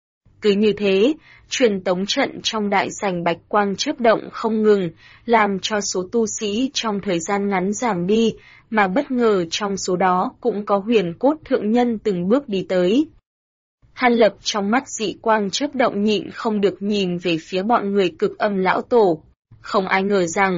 Cứ như thế, truyền tống trận trong đại sảnh bạch quang chớp động không ngừng, làm cho số tu sĩ trong thời gian ngắn giảm đi, mà bất ngờ trong số đó cũng có Huyền Cốt Thượng Nhân từng bước đi tới. Hàn Lập trong mắt dị quang chớp động nhịn không được nhìn về phía bọn người Cực Âm lão tổ. Không ai ngờ rằng,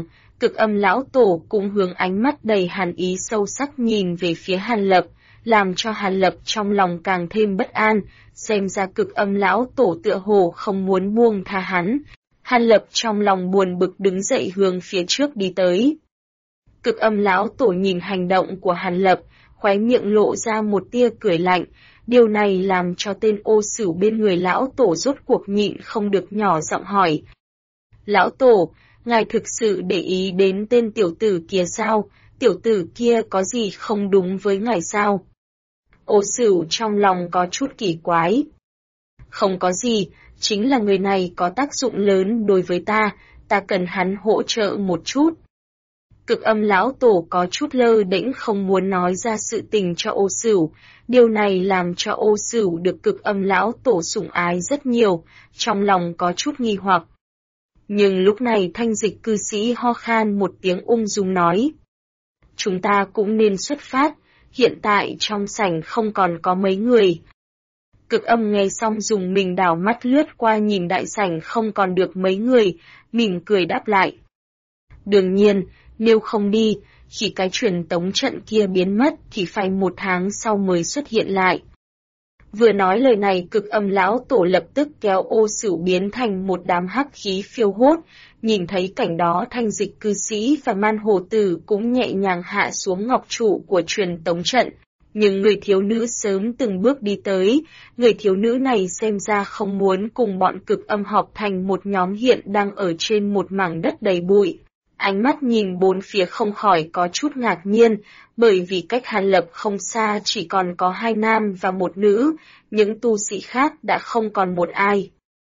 Cực Âm lão tổ cũng hướng ánh mắt đầy hàn ý sâu sắc nhìn về phía Hàn Lập, làm cho Hàn Lập trong lòng càng thêm bất an, xem ra Cực Âm lão tổ tựa hồ không muốn buông tha hắn. Hàn Lập trong lòng buồn bực đứng dậy hướng phía trước đi tới. Cực Âm lão tổ nhìn hành động của Hàn Lập, khóe miệng lộ ra một tia cười lạnh, điều này làm cho tên ô sửu bên người lão tổ rốt cuộc nhịn không được nhỏ giọng hỏi. Lão tổ, ngài thực sự để ý đến tên tiểu tử kia sao? Tiểu tử kia có gì không đúng với ngài sao? Ô sửu trong lòng có chút kỳ quái. Không có gì, chính là người này có tác dụng lớn đối với ta cần hắn hỗ trợ một chút. Cực Âm lão tổ có chút lơ đễnh không muốn nói ra sự tình cho ô sửu, điều này làm cho ô sửu được Cực Âm lão tổ sủng ái rất nhiều, trong lòng có chút nghi hoặc. Nhưng lúc này Thanh Dịch cư sĩ ho khan một tiếng ung dung nói. Chúng ta cũng nên xuất phát, hiện tại trong sảnh không còn có mấy người. Cực Âm nghe xong dùng mình đảo mắt lướt qua nhìn đại sảnh không còn được mấy người, mỉm cười đáp lại. Đương nhiên, nếu không đi, khi cái truyền tống trận kia biến mất thì phải 1 tháng sau mới xuất hiện lại. Vừa nói lời này Cực Âm lão tổ lập tức kéo ô sửu biến thành một đám hắc khí phiêu hốt, nhìn thấy cảnh đó Thanh Dịch cư sĩ và Man Hồ Tử cũng nhẹ nhàng hạ xuống ngọc trụ của truyền tống trận. Nhưng người thiếu nữ sớm từng bước đi tới, người thiếu nữ này xem ra không muốn cùng bọn Cực Âm họp thành một nhóm hiện đang ở trên một mảng đất đầy bụi. Ánh mắt nhìn bốn phía không khỏi có chút ngạc nhiên, bởi vì cách Hàn Lập không xa chỉ còn có 2 nam và 1 nữ, những tu sĩ khác đã không còn một ai.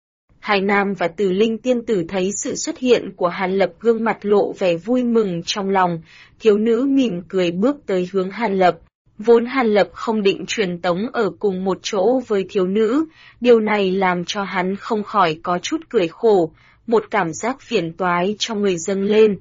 2 nam và Tử Linh tiên tử thấy sự xuất hiện của Hàn Lập gương mặt lộ vẻ vui mừng trong lòng, thiếu nữ mỉm cười bước tới hướng Hàn Lập. Vốn Hàn Lập không định truyền tống ở cùng một chỗ với thiếu nữ, điều này làm cho hắn không khỏi có chút cười khổ, một cảm giác phiền toái trong người dâng lên.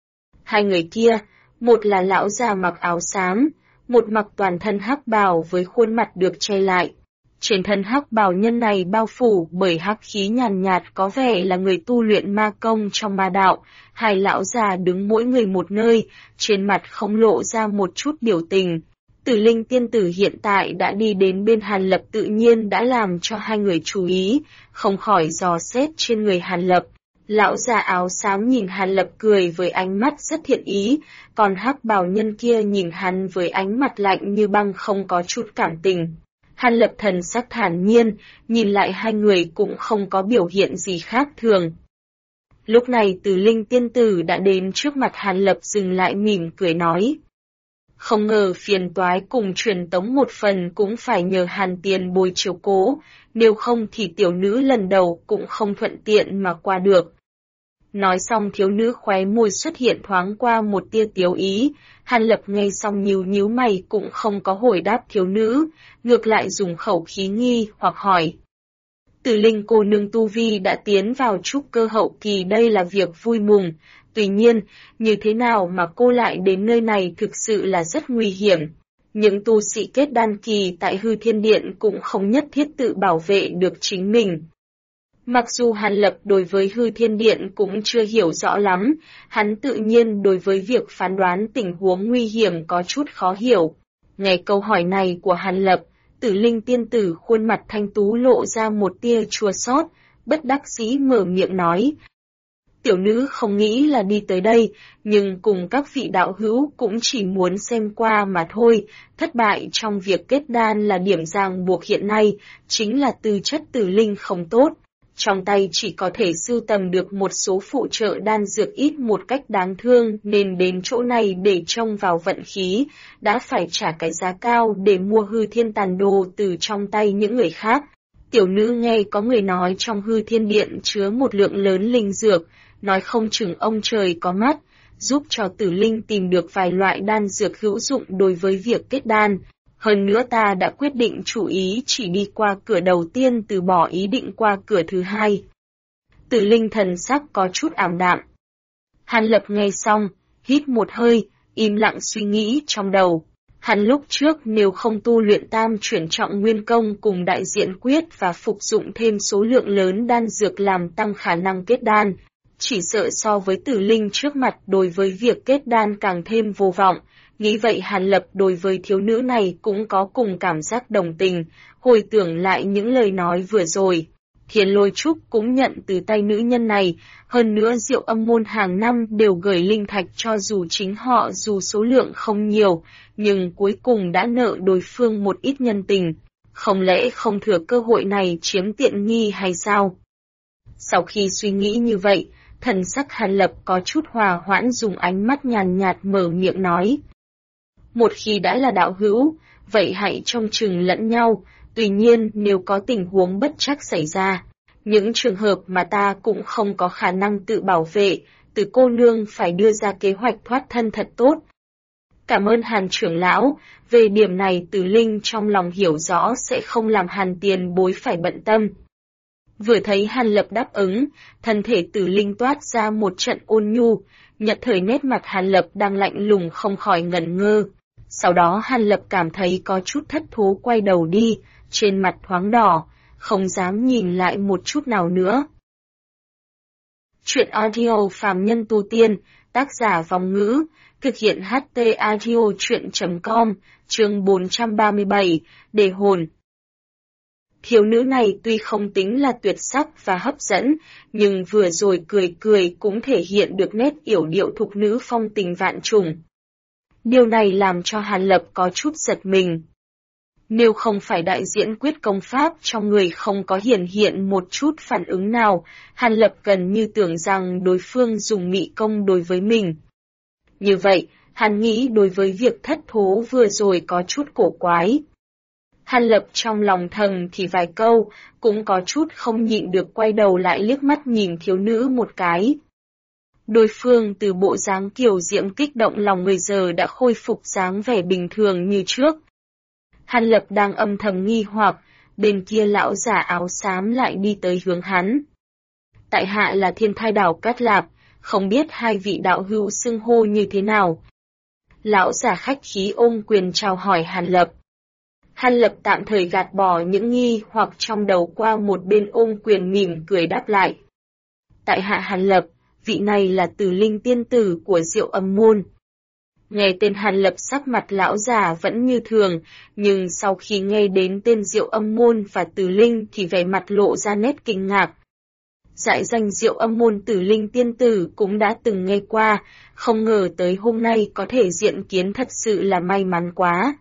2 người kia, một là lão già mặc áo xám, một mặc toàn thân hắc bào với khuôn mặt được che lại. Trên thân hắc bào nhân này bao phủ bởi hắc khí nhàn nhạt có vẻ là người tu luyện ma công trong ma đạo. 2 lão già đứng mỗi người một nơi, trên mặt không lộ ra một chút biểu tình. Tử Linh tiên tử hiện tại đã đi đến bên Hàn Lập tự nhiên đã làm cho 2 người chú ý, không khỏi dò xét trên người Hàn Lập. Lão già áo xám nhìn Hàn Lập cười với ánh mắt rất thiện ý, còn hắc bào nhân kia nhìn hắn với ánh mặt lạnh như băng không có chút cảm tình. Hàn Lập thần sắc thản nhiên, nhìn lại 2 người cũng không có biểu hiện gì khác thường. Lúc này Tử Linh tiên tử đã đến trước mặt Hàn Lập dừng lại mỉm cười nói. Không ngờ phiền toái cùng truyền tống một phần cũng phải nhờ Hàn tiền bồi chiếu cố, nếu không thì tiểu nữ lần đầu cũng không thuận tiện mà qua được. Nói xong thiếu nữ khóe môi xuất hiện thoáng qua một tia tiếu ý, Hàn Lập nghe xong nhíu mày cũng không có hồi đáp thiếu nữ, ngược lại dùng khẩu khí nghi hoặc hỏi. Tử Linh cô nương tu vi đã tiến vào trúc cơ hậu kỳ đây là việc vui mừng, tuy nhiên, như thế nào mà cô lại đến nơi này thực sự là rất nguy hiểm. Những tu sĩ kết đan kỳ tại Hư Thiên Điện cũng không nhất thiết tự bảo vệ được chính mình. Mặc dù Hàn Lập đối với Hư Thiên Điện cũng chưa hiểu rõ lắm, hắn tự nhiên đối với việc phán đoán tình huống nguy hiểm có chút khó hiểu. Nghe câu hỏi này của Hàn Lập, Tử Linh tiên tử khuôn mặt thanh tú lộ ra một tia chua xót, bất đắc dĩ mở miệng nói. Tiểu nữ không nghĩ là đi tới đây, nhưng cùng các vị đạo hữu cũng chỉ muốn xem qua mà thôi, thất bại trong việc kết đan là điểm ràng buộc hiện nay, chính là tư chất Tử Linh không tốt. Trong tay chỉ có thể sưu tầm được một số phụ trợ đan dược ít một cách đáng thương nên đến chỗ này để trông vào vận khí, đã phải trả cái giá cao để mua Hư Thiên tàn đồ từ trong tay những người khác. Tiểu nữ nghe có người nói trong Hư Thiên Điện chứa một lượng lớn linh dược, nói không chừng ông trời có mắt, giúp cho Tử Linh tìm được vài loại đan dược hữu dụng đối với việc kết đan. Hơn nữa ta đã quyết định chủ ý chỉ đi qua cửa đầu tiên từ bỏ ý định qua cửa thứ 2. Tử Linh thần sắc có chút ảm đạm. Hàn Lập nghe xong, hít một hơi, im lặng suy nghĩ trong đầu. Hắn lúc trước nếu không tu luyện tam chuyển trọng nguyên công cùng đại diện quyết và phục dụng thêm số lượng lớn đan dược làm tăng khả năng kết đan, chỉ sợ so với Tử Linh trước mặt đối với việc kết đan càng thêm vô vọng. Nghĩ vậy Hàn Lập đối với thiếu nữ này cũng có cùng cảm giác đồng tình, hồi tưởng lại những lời nói vừa rồi. Thiên Lôi Trúc cũng nhận từ tay nữ nhân này, hơn nữa Diệu Âm môn hàng năm đều gửi linh thạch cho dù chính họ dù số lượng không nhiều, nhưng cuối cùng đã nợ đối phương một ít nhân tình. Không lẽ không thừa cơ hội này chiếm tiện nghi hay sao? Sau khi suy nghĩ như vậy, thần sắc Hàn Lập có chút hòa hoãn, dùng ánh mắt nhàn nhạt mở miệng nói. Một khi đã là đạo hữu, vậy hãy trông chừng lẫn nhau, tuy nhiên nếu có tình huống bất trắc xảy ra, những trường hợp mà ta cũng không có khả năng tự bảo vệ, Từ cô nương phải đưa ra kế hoạch thoát thân thật tốt. Cảm ơn Hàn trưởng lão, về điểm này Tử Linh trong lòng hiểu rõ sẽ không làm Hàn tiền bối phải bận tâm. Vừa thấy Hàn Lập đáp ứng, thân thể Tử Linh toát ra một trận ôn nhu, nhận thời nét mặt Hàn Lập đang lạnh lùng không khỏi ngẩn ngơ. Sau đó Hàn Lập cảm thấy có chút thất thố quay đầu đi, trên mặt thoáng đỏ, không dám nhìn lại một chút nào nữa. Chuyện audio phàm nhân tu tiên, tác giả Vong Ngữ, thực hiện HT audio chuyện.com, chương 437, đề hồn. Thiếu nữ này tuy không tính là tuyệt sắc và hấp dẫn, nhưng vừa rồi cười cười cũng thể hiện được nét yểu điệu thục nữ phong tình vạn trùng. Điều này làm cho Hàn Lập có chút giật mình. Nếu không phải đại diễn quyết công pháp trong người không có hiện một chút phản ứng nào, Hàn Lập gần như tưởng rằng đối phương dùng mị công đối với mình. Như vậy, Hàn nghĩ đối với việc thất thố vừa rồi có chút cổ quái. Hàn Lập trong lòng thầm thì vài câu, cũng có chút không nhịn được quay đầu lại liếc mắt nhìn thiếu nữ một cái. Đối phương từ bộ dáng kiều diễm kích động lòng người giờ đã khôi phục dáng vẻ bình thường như trước. Hàn Lập đang âm thầm nghi hoặc, bên kia lão giả áo xám lại đi tới hướng hắn. Tại hạ là Thiên Thai Đảo Cát Lạp, không biết hai vị đạo hữu xưng hô như thế nào. Lão giả khách khí ôm quyền chào hỏi Hàn Lập. Hàn Lập tạm thời gạt bỏ những nghi hoặc trong đầu qua một bên ôm quyền mỉm cười đáp lại. Tại hạ Hàn Lập, vị này là Tử Linh tiên tử của Diệu Âm môn. Nghe tên Hàn Lập sắc mặt lão già vẫn như thường, nhưng sau khi nghe đến tên Diệu Âm môn và Tử Linh thì vẻ mặt lộ ra nét kinh ngạc. Dại danh Diệu Âm môn Tử Linh tiên tử cũng đã từng nghe qua, không ngờ tới hôm nay có thể diện kiến thật sự là may mắn quá.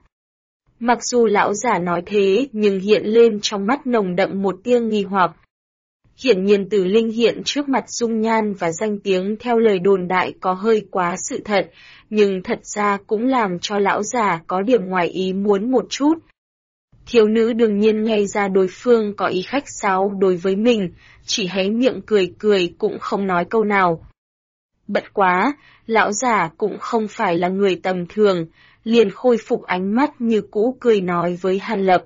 Mặc dù lão giả nói thế nhưng hiện lên trong mắt nồng đậm một tia nghi hoặc. Hiển nhiên Tử Linh hiện trước mặt dung nhan và danh tiếng theo lời đồn đại có hơi quá sự thật, nhưng thật ra cũng làm cho lão già có điểm ngoài ý muốn một chút. Thiếu nữ đương nhiên nghe ra đối phương có ý khách sáo đối với mình, chỉ hé miệng cười cười cũng không nói câu nào. Bất quá, lão già cũng không phải là người tầm thường, liền khôi phục ánh mắt như cũ cười nói với Hàn Lập.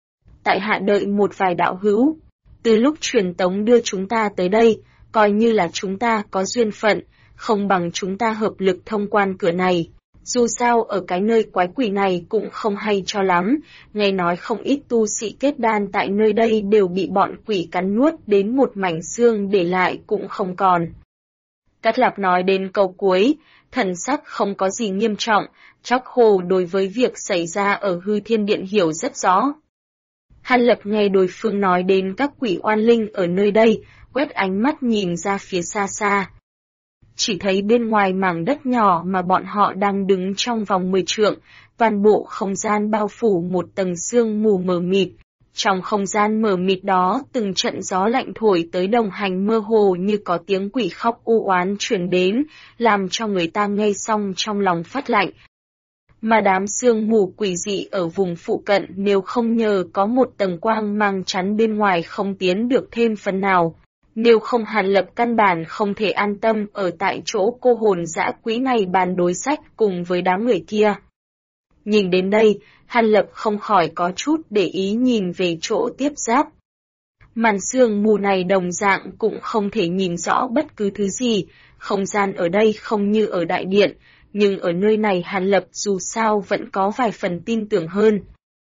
Tại hạ đợi một vài đạo hữu, từ lúc truyền tống đưa chúng ta tới đây, coi như là chúng ta có duyên phận, không bằng chúng ta hợp lực thông quan cửa này. Dù sao ở cái nơi quái quỷ này cũng không hay cho lắm, nghe nói không ít tu sĩ kết đan tại nơi đây đều bị bọn quỷ cắn nuốt đến một mảnh xương để lại cũng không còn. Cát Lạp nói đến câu cuối, thần sắc không có gì nghiêm trọng, chắc hồ đối với việc xảy ra ở Hư Thiên Điện hiểu rất rõ. Hàn Lập nghe đối phương nói đến các quỷ oan linh ở nơi đây, quét ánh mắt nhìn ra phía xa xa. Chỉ thấy bên ngoài mảng đất nhỏ mà bọn họ đang đứng trong vòng 10 trượng, toàn bộ không gian bao phủ một tầng sương mù mờ mịt. Trong không gian mờ mịt đó, từng trận gió lạnh thổi tới đồng hành mơ hồ như có tiếng quỷ khóc u oán truyền đến, làm cho người ta nghe xong trong lòng phát lạnh. Mà đám sương mù quỷ dị ở vùng phụ cận nếu không nhờ có một tầng quang mang chắn bên ngoài không tiến được thêm phần nào. Nếu không Hàn Lập căn bản không thể an tâm ở tại chỗ cô hồn dã quỷ này bàn đối sách cùng với đám người kia. Nhìn đến đây, Hàn Lập không khỏi có chút để ý nhìn về chỗ tiếp giáp. Màn sương mù này đồng dạng cũng không thể nhìn rõ bất cứ thứ gì, không gian ở đây không như ở đại điện, nhưng ở nơi này Hàn Lập dù sao vẫn có vài phần tin tưởng hơn.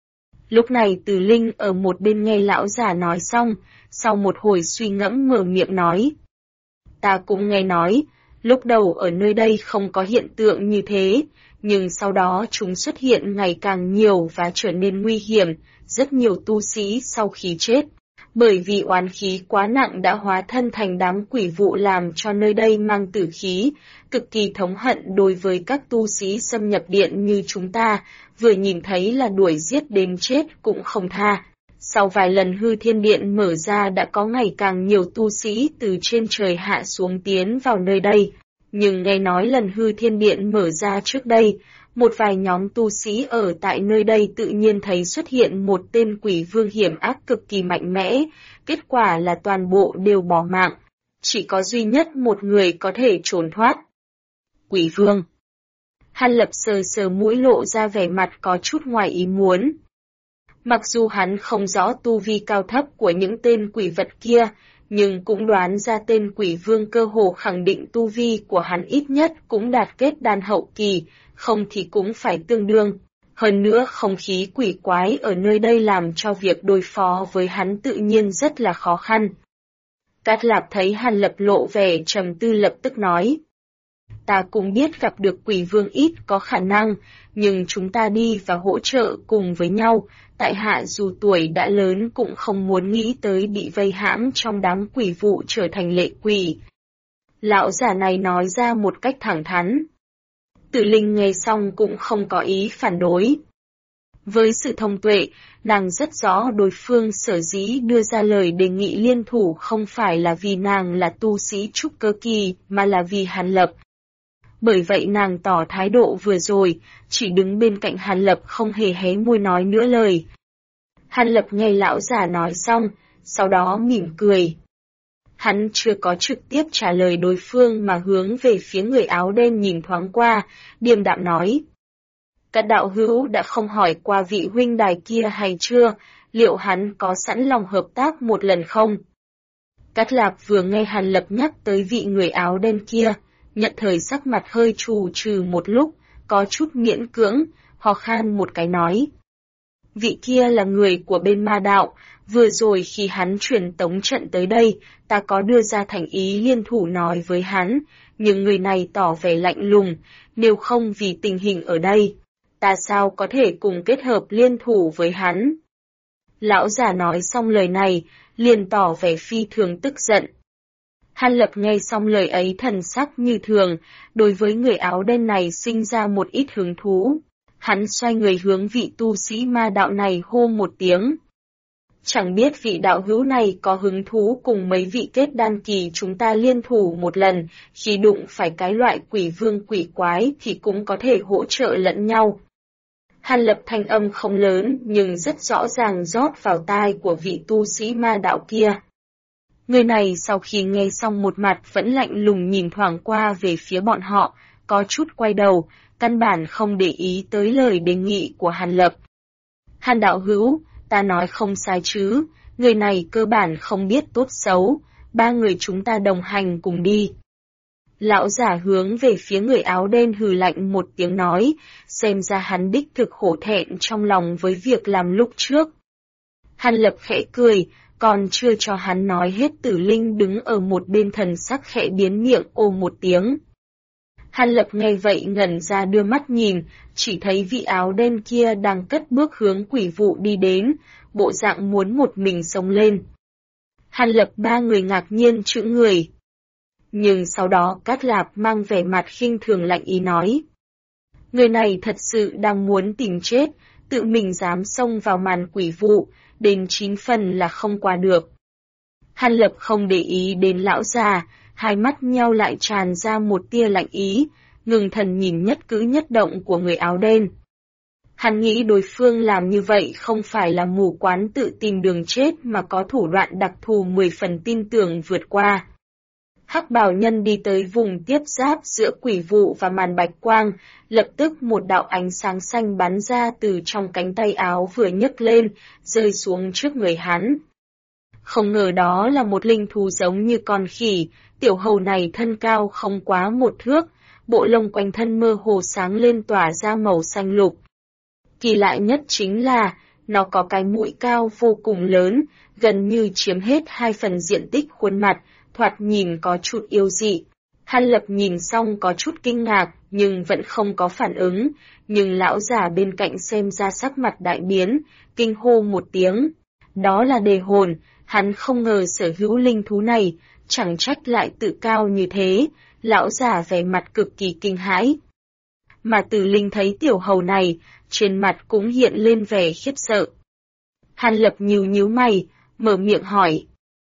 Lúc này Tử Linh ở một bên nghe lão già nói xong, sau một hồi suy ngẫm mở miệng nói. ta cũng nghe nói, lúc đầu ở nơi đây không có hiện tượng như thế, nhưng sau đó chúng xuất hiện ngày càng nhiều và trở nên nguy hiểm, rất nhiều tu sĩ sau khi chết. Bởi vì oán khí quá nặng đã hóa thân thành đám quỷ vụ làm cho nơi đây mang tử khí, cực kỳ thống hận đối với các tu sĩ xâm nhập điện như chúng ta, vừa nhìn thấy là đuổi giết đến chết cũng không tha. Sau vài lần hư thiên điện mở ra đã có ngày càng nhiều tu sĩ từ trên trời hạ xuống tiến vào nơi đây. Nhưng nghe nói lần hư thiên điện mở ra trước đây, một vài nhóm tu sĩ ở tại nơi đây tự nhiên thấy xuất hiện một tên quỷ vương hiểm ác cực kỳ mạnh mẽ, kết quả là toàn bộ đều bỏ mạng. Chỉ có duy nhất một người có thể trốn thoát. Quỷ vương. Hàn Lập sờ sờ mũi lộ ra vẻ mặt có chút ngoài ý muốn. Mặc dù hắn không rõ tu vi cao thấp của những tên quỷ vật kia, nhưng cũng đoán ra tên quỷ vương cơ hồ khẳng định tu vi của hắn ít nhất cũng đạt kết đan hậu kỳ, không thì cũng phải tương đương. Hơn nữa không khí quỷ quái ở nơi đây làm cho việc đối phó với hắn tự nhiên rất là khó khăn. Cát Lạp thấy Hàn Lập lộ vẻ trầm tư lập tức nói. Ta cũng biết gặp được quỷ vương ít có khả năng, nhưng chúng ta đi và hỗ trợ cùng với nhau, tại hạ dù tuổi đã lớn cũng không muốn nghĩ tới bị vây hãm trong đám quỷ vụ trở thành lệ quỷ. Lão già này nói ra một cách thẳng thắn. Tử Linh nghe xong cũng không có ý phản đối. Với sự thông tuệ, nàng rất rõ đối phương sở dĩ đưa ra lời đề nghị liên thủ không phải là vì nàng là tu sĩ trúc cơ kỳ mà là vì Hàn Lập. Bởi vậy nàng tỏ thái độ vừa rồi, chỉ đứng bên cạnh Hàn Lập không hề hé môi nói nữa lời. Hàn Lập nghe lão già nói xong, sau đó mỉm cười. Hắn chưa có trực tiếp trả lời đối phương mà hướng về phía người áo đen nhìn thoáng qua, điềm đạm nói. Các đạo hữu đã không hỏi qua vị huynh đài kia hay chưa, liệu hắn có sẵn lòng hợp tác một lần không? Cát Lạp vừa nghe Hàn Lập nhắc tới vị người áo đen kia, nhận thời sắc mặt hơi trù trừ một lúc, có chút miễn cưỡng, ho khan một cái nói. Vị kia là người của bên ma đạo, vừa rồi khi hắn truyền tống trận tới đây, ta có đưa ra thành ý liên thủ nói với hắn, nhưng người này tỏ vẻ lạnh lùng, nếu không vì tình hình ở đây, ta sao có thể cùng kết hợp liên thủ với hắn. Lão già nói xong lời này, liền tỏ vẻ phi thường tức giận. Hàn Lập nghe xong lời ấy thần sắc như thường, đối với người áo đen này sinh ra một ít hứng thú. Hắn xoay người hướng vị tu sĩ ma đạo này hô một tiếng. Chẳng biết vị đạo hữu này có hứng thú cùng mấy vị kết đan kỳ chúng ta liên thủ một lần, khi đụng phải cái loại quỷ vương quỷ quái thì cũng có thể hỗ trợ lẫn nhau. Hàn Lập thanh âm không lớn nhưng rất rõ ràng rót vào tai của vị tu sĩ ma đạo kia. Người này sau khi nghe xong một mặt vẫn lạnh lùng nhìn thoáng qua về phía bọn họ, có chút quay đầu, căn bản không để ý tới lời đề nghị của Hàn Lập. Hàn đạo hữu, ta nói không sai chứ, người này cơ bản không biết tốt xấu, ba người chúng ta đồng hành cùng đi. Lão giả hướng về phía người áo đen hừ lạnh một tiếng nói, xem ra hắn đích thực hổ thẹn trong lòng với việc làm lúc trước. Hàn Lập khẽ cười, còn chưa cho hắn nói hết Tử Linh đứng ở một bên thần sắc khẽ biến miệng ô một tiếng. Hàn Lập nghe vậy ngẩn ra đưa mắt nhìn, chỉ thấy vị áo đen kia đang cất bước hướng quỷ vụ đi đến, bộ dạng muốn một mình xông lên. Hàn Lập ba người ngạc nhiên chững người. Nhưng sau đó Cát Lạp mang vẻ mặt khinh thường lạnh ý nói. Người này thật sự đang muốn tìm chết, tự mình dám xông vào màn quỷ vụ, đến 9 phần là không qua được. Hàn Lập không để ý đến lão già, hai mắt nheo lại tràn ra một tia lạnh ý, ngừng thần nhìn nhất cử nhất động của người áo đen. Hắn nghĩ đối phương làm như vậy không phải là mù quáng tự tìm đường chết mà có thủ đoạn đặc thù 10 phần tin tưởng vượt qua. Hắc bào nhân đi tới vùng tiếp giáp giữa quỷ vụ và màn bạch quang, lập tức một đạo ánh sáng xanh bắn ra từ trong cánh tay áo vừa nhấc lên, rơi xuống trước người hắn. Không ngờ đó là một linh thú giống như con khỉ, tiểu hầu này thân cao không quá 1 thước, bộ lông quanh thân mơ hồ sáng lên tỏa ra màu xanh lục. Kỳ lạ nhất chính là, nó có cái mũi cao vô cùng lớn, gần như chiếm hết 2 phần diện tích khuôn mặt, thoạt nhìn có chút yêu dị. Hàn Lập nhìn xong có chút kinh ngạc, nhưng vẫn không có phản ứng, nhưng lão già bên cạnh xem ra sắc mặt đại biến, kinh hô một tiếng. Đó là đề hồn, hắn không ngờ sở hữu linh thú này, chẳng trách lại tự cao như thế, lão già vẻ mặt cực kỳ kinh hãi. Mà Tử Linh thấy tiểu hầu này, trên mặt cũng hiện lên vẻ khiếp sợ. Hàn Lập nhíu mày, mở miệng hỏi.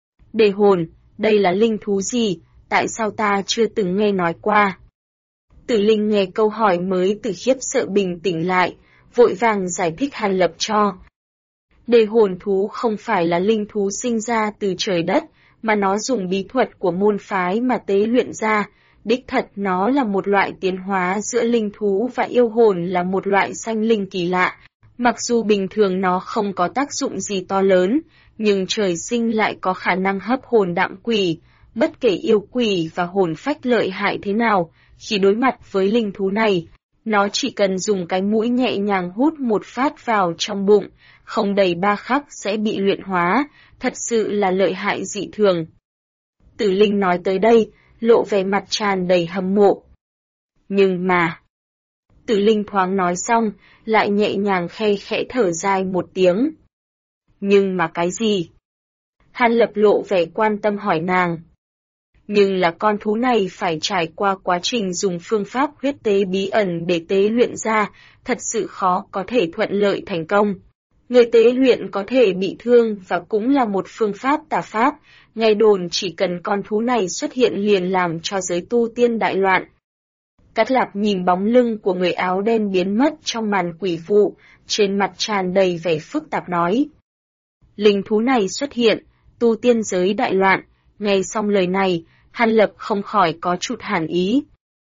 Đề hồn, đây là linh thú gì, tại sao ta chưa từng nghe nói qua? Tử Linh nghe câu hỏi mới từ khiếp sợ bình tĩnh lại, vội vàng giải thích Hàn Lập cho. Đề hồn thú không phải là linh thú sinh ra từ trời đất, mà nó dùng bí thuật của môn phái mà tế luyện ra. Đích thật nó là một loại tiến hóa giữa linh thú và yêu hồn, là một loại sanh linh kỳ lạ. Mặc dù bình thường nó không có tác dụng gì to lớn, nhưng trời sinh lại có khả năng hấp hồn đạm quỷ. Bất kể yêu quỷ và hồn phách lợi hại thế nào, khi đối mặt với linh thú này, nó chỉ cần dùng cái mũi nhẹ nhàng hút một phát vào trong bụng, không đầy 3 khắc sẽ bị luyện hóa, thật sự là lợi hại dị thường. Tử Linh nói tới đây, lộ vẻ mặt tràn đầy hâm mộ. Nhưng mà... Tử Linh thoáng nói xong, lại nhẹ nhàng khẽ thở dài một tiếng. Nhưng mà cái gì? Hàn Lập lộ vẻ quan tâm hỏi nàng. Nhưng là con thú này phải trải qua quá trình dùng phương pháp huyết tế bí ẩn để tế luyện ra, thật sự khó có thể thuận lợi thành công. Người tế luyện có thể bị thương và cũng là một phương pháp tà pháp, nghe đồn chỉ cần con thú này xuất hiện liền làm cho giới tu tiên đại loạn. Cát Lạp nhìn bóng lưng của người áo đen biến mất trong màn quỷ vụ, trên mặt tràn đầy vẻ phức tạp nói. Linh thú này xuất hiện, tu tiên giới đại loạn, nghe xong lời này, Hàn Lập không khỏi có chút hàn ý.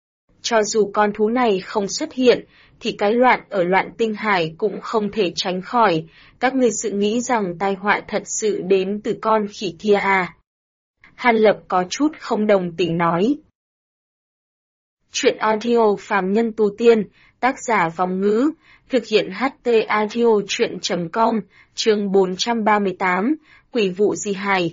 Cho dù con thú này không xuất hiện, thì cái loạn ở Loạn Tinh Hải cũng không thể tránh khỏi, các ngươi sự nghĩ rằng tai họa thật sự đến từ con khỉ kia à? Hàn Lập có chút không đồng tình nói. Chuyện audio phàm nhân tu tiên, tác giả Vong Ngữ, thực hiện HT audio chuyện.com, chương 438, quỷ vụ di hài.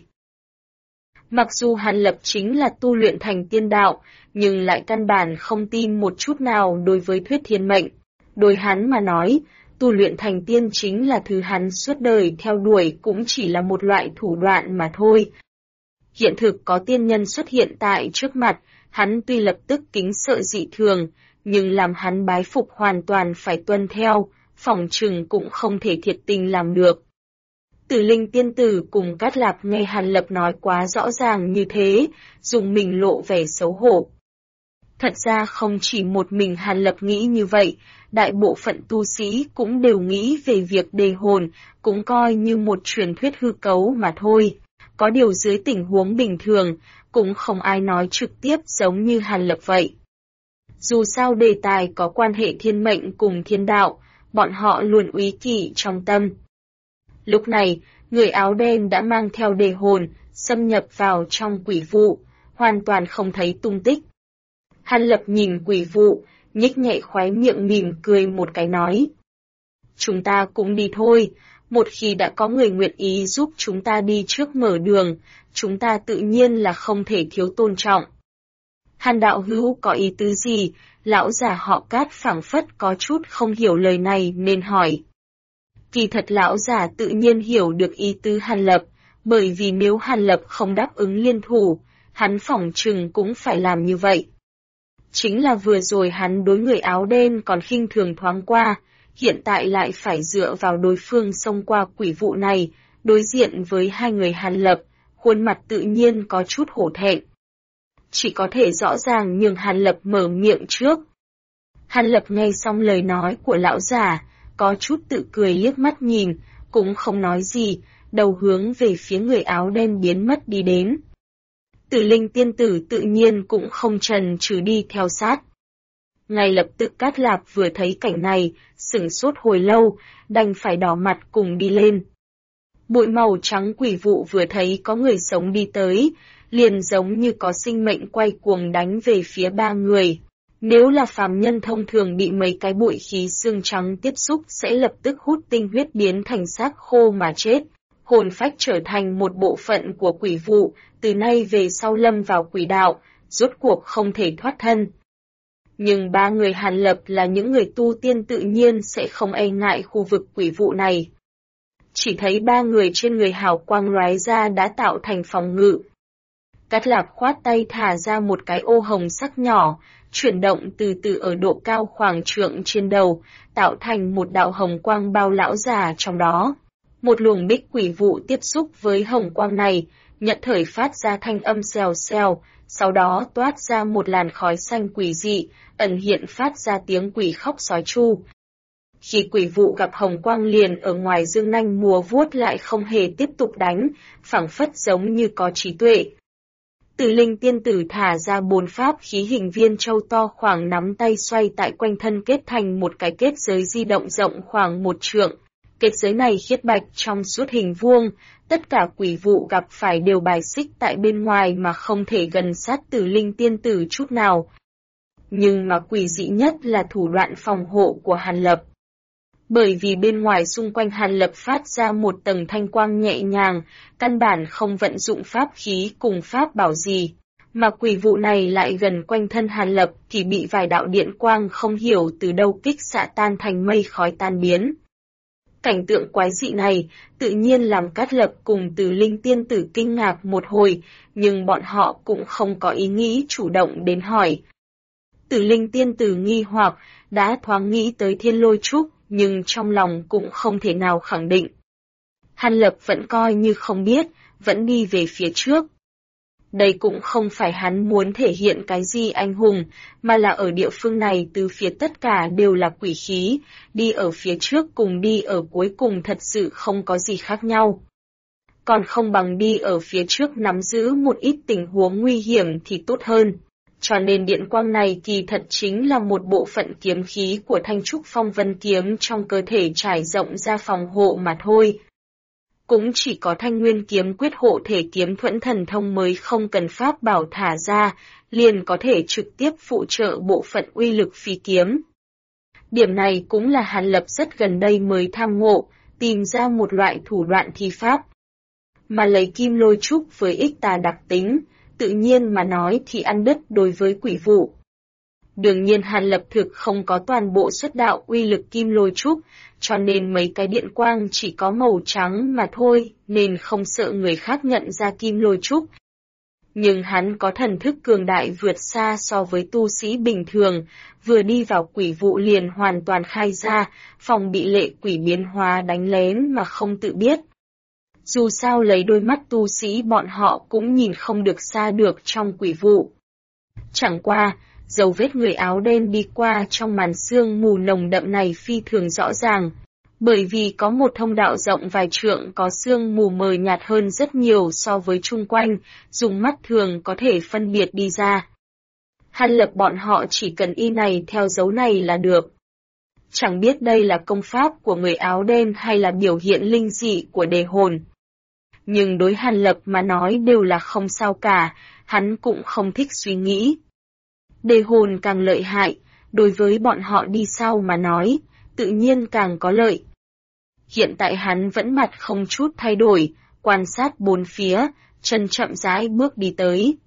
Mặc dù Hàn Lập chính là tu luyện thành tiên đạo, nhưng lại căn bản không tin một chút nào đối với thuyết thiên mệnh. Đối hắn mà nói, tu luyện thành tiên chính là thứ hắn suốt đời theo đuổi, cũng chỉ là một loại thủ đoạn mà thôi. Hiện thực có tiên nhân xuất hiện tại trước mặt, hắn tuy lập tức kính sợ dị thường, nhưng làm hắn bái phục hoàn toàn phải tuân theo, phỏng chừng cũng không thể thiệt tình làm được. Tử Linh tiên tử cùng Cát Lạp nghe Hàn Lập nói quá rõ ràng như thế, dùng mình lộ vẻ xấu hổ. Thật ra không chỉ một mình Hàn Lập nghĩ như vậy, đại bộ phận tu sĩ cũng đều nghĩ về việc đề hồn, cũng coi như một truyền thuyết hư cấu mà thôi. Có điều dưới tình huống bình thường, cũng không ai nói trực tiếp giống như Hàn Lập vậy. Dù sao đề tài có quan hệ thiên mệnh cùng thiên đạo, bọn họ luôn úy kỵ trong tâm. Lúc này, người áo đen đã mang theo đề hồn, xâm nhập vào trong quỷ vụ, hoàn toàn không thấy tung tích. Hàn Lập nhìn quỷ vụ, nhếch nhẹ khóe miệng mỉm cười một cái nói. Chúng ta cũng đi thôi, một khi đã có người nguyện ý giúp chúng ta đi trước mở đường, chúng ta tự nhiên là không thể thiếu tôn trọng. Hàn đạo hữu có ý tứ gì? Lão già họ Cát phảng phất có chút không hiểu lời này nên hỏi. Kỳ thật lão già tự nhiên hiểu được ý tứ Hàn Lập, bởi vì nếu Hàn Lập không đáp ứng liên thủ, hắn phỏng chừng cũng phải làm như vậy. Chính là vừa rồi hắn đối người áo đen còn khinh thường thoáng qua, hiện tại lại phải dựa vào đối phương xông qua quỷ vụ này, đối diện với hai người Hàn Lập, khuôn mặt tự nhiên có chút hổ thẹn. Chỉ có thể rõ ràng nhường Hàn Lập mở miệng trước. Hàn Lập nghe xong lời nói của lão già, có chút tự cười liếc mắt nhìn, cũng không nói gì, đầu hướng về phía người áo đen biến mất đi đến. Tử Linh tiên tử tự nhiên cũng không chần chừ đi theo sát. Ngay lập tức Cát Lạp vừa thấy cảnh này, sửng sốt hồi lâu, đành phải đỏ mặt cùng đi lên. Bụi màu trắng quỷ vụ vừa thấy có người sống đi tới, liền giống như có sinh mệnh quay cuồng đánh về phía ba người. Nếu là phàm nhân thông thường bị mấy cái bụi khí xương trắng tiếp xúc sẽ lập tức hút tinh huyết biến thành xác khô mà chết. hồn phách trở thành một bộ phận của quỷ vụ, từ nay về sau lâm vào quỷ đạo, rốt cuộc không thể thoát thân. Nhưng ba người Hàn Lập là những người tu tiên tự nhiên sẽ không e ngại khu vực quỷ vụ này. Chỉ thấy ba người trên người hào quang lóe ra đã tạo thành phòng ngự. Cát Lạp khoát tay thả ra một cái ô hồng sắc nhỏ, chuyển động từ từ ở độ cao khoảng trượng trên đầu, tạo thành một đạo hồng quang bao lão già trong đó. Một luồng bích quỷ vụ tiếp xúc với hồng quang này, nhận thời phát ra thanh âm xèo xèo, sau đó toát ra một làn khói xanh quỷ dị, ẩn hiện phát ra tiếng quỷ khóc sói chu. Khi quỷ vụ gặp hồng quang liền ở ngoài dương nanh múa vuốt lại không hề tiếp tục đánh, phảng phất giống như có trí tuệ. Tử Linh tiên tử thả ra 4 pháp khí hình viên châu to khoảng nắm tay xoay tại quanh thân kết thành một cái kết giới di động rộng khoảng 1 trượng. Kết giới này khiết bạch trong suốt hình vuông, tất cả quỷ vụ gặp phải đều bài xích tại bên ngoài mà không thể gần sát Tử Linh tiên tử chút nào. Nhưng mà quỷ dị nhất là thủ đoạn phòng hộ của Hàn Lập. Bởi vì bên ngoài xung quanh Hàn Lập phát ra một tầng thanh quang nhẹ nhàng, căn bản không vận dụng pháp khí cùng pháp bảo gì, mà quỷ vụ này lại gần quanh thân Hàn Lập thì bị vài đạo điện quang không hiểu từ đâu kích xạ tan thành mây khói tan biến. Cảnh tượng quái dị này tự nhiên làm Cát Lập cùng Tử Linh tiên tử kinh ngạc một hồi, nhưng bọn họ cũng không có ý nghĩ chủ động đến hỏi. Tử Linh tiên tử nghi hoặc, đã thoáng nghĩ tới Thiên Lôi Trúc, nhưng trong lòng cũng không thể nào khẳng định. Hàn Lập vẫn coi như không biết, vẫn đi về phía trước. Đây cũng không phải hắn muốn thể hiện cái gì anh hùng, mà là ở địa phương này từ phía tất cả đều là quỷ khí, đi ở phía trước cùng đi ở cuối cùng thật sự không có gì khác nhau. Còn không bằng đi ở phía trước nắm giữ một ít tình huống nguy hiểm thì tốt hơn. Cho nên điện quang này kỳ thật chính là một bộ phận kiếm khí của Thanh Trúc Phong Vân kiếm trong cơ thể trải rộng ra phòng hộ mà thôi. Cũng chỉ có Thanh Nguyên kiếm quyết hộ thể kiếm thuẫn thần thông mới không cần pháp bảo thả ra, liền có thể trực tiếp phụ trợ bộ phận uy lực phi kiếm. Điểm này cũng là Hàn Lập rất gần đây mới tham ngộ, tìm ra một loại thủ đoạn thi pháp. Mà lấy kim lôi trúc với ích tà đặc tính, tự nhiên mà nói thì ăn đứt đối với quỷ vụ. Đương nhiên Hàn Lập thực không có toàn bộ xuất đạo uy lực kim lôi trúc, cho nên mấy cái điện quang chỉ có màu trắng mà thôi, nên không sợ người khác nhận ra kim lôi trúc. Nhưng hắn có thần thức cường đại vượt xa so với tu sĩ bình thường, vừa đi vào quỷ vụ liền hoàn toàn khai ra, phòng bị lệ quỷ biến hóa đánh lén mà không tự biết. Dù sao lấy đôi mắt tu sĩ bọn họ cũng nhìn không được xa được trong quỷ vụ. Chẳng qua, dấu vết người áo đen đi qua trong màn sương mù nồng đậm này phi thường rõ ràng, bởi vì có một thông đạo rộng vài trượng có sương mù mờ nhạt hơn rất nhiều so với chung quanh, dùng mắt thường có thể phân biệt đi ra. Hàn Lập bọn họ chỉ cần y này theo dấu này là được. Chẳng biết đây là công pháp của người áo đen hay là biểu hiện linh dị của đề hồn. Nhưng đối Hàn Lập mà nói đều là không sao cả, hắn cũng không thích suy nghĩ. Đề hồn càng lợi hại, đối với bọn họ đi sau mà nói, tự nhiên càng có lợi. Hiện tại hắn vẫn mặt không chút thay đổi, quan sát bốn phía, chân chậm rãi bước đi tới.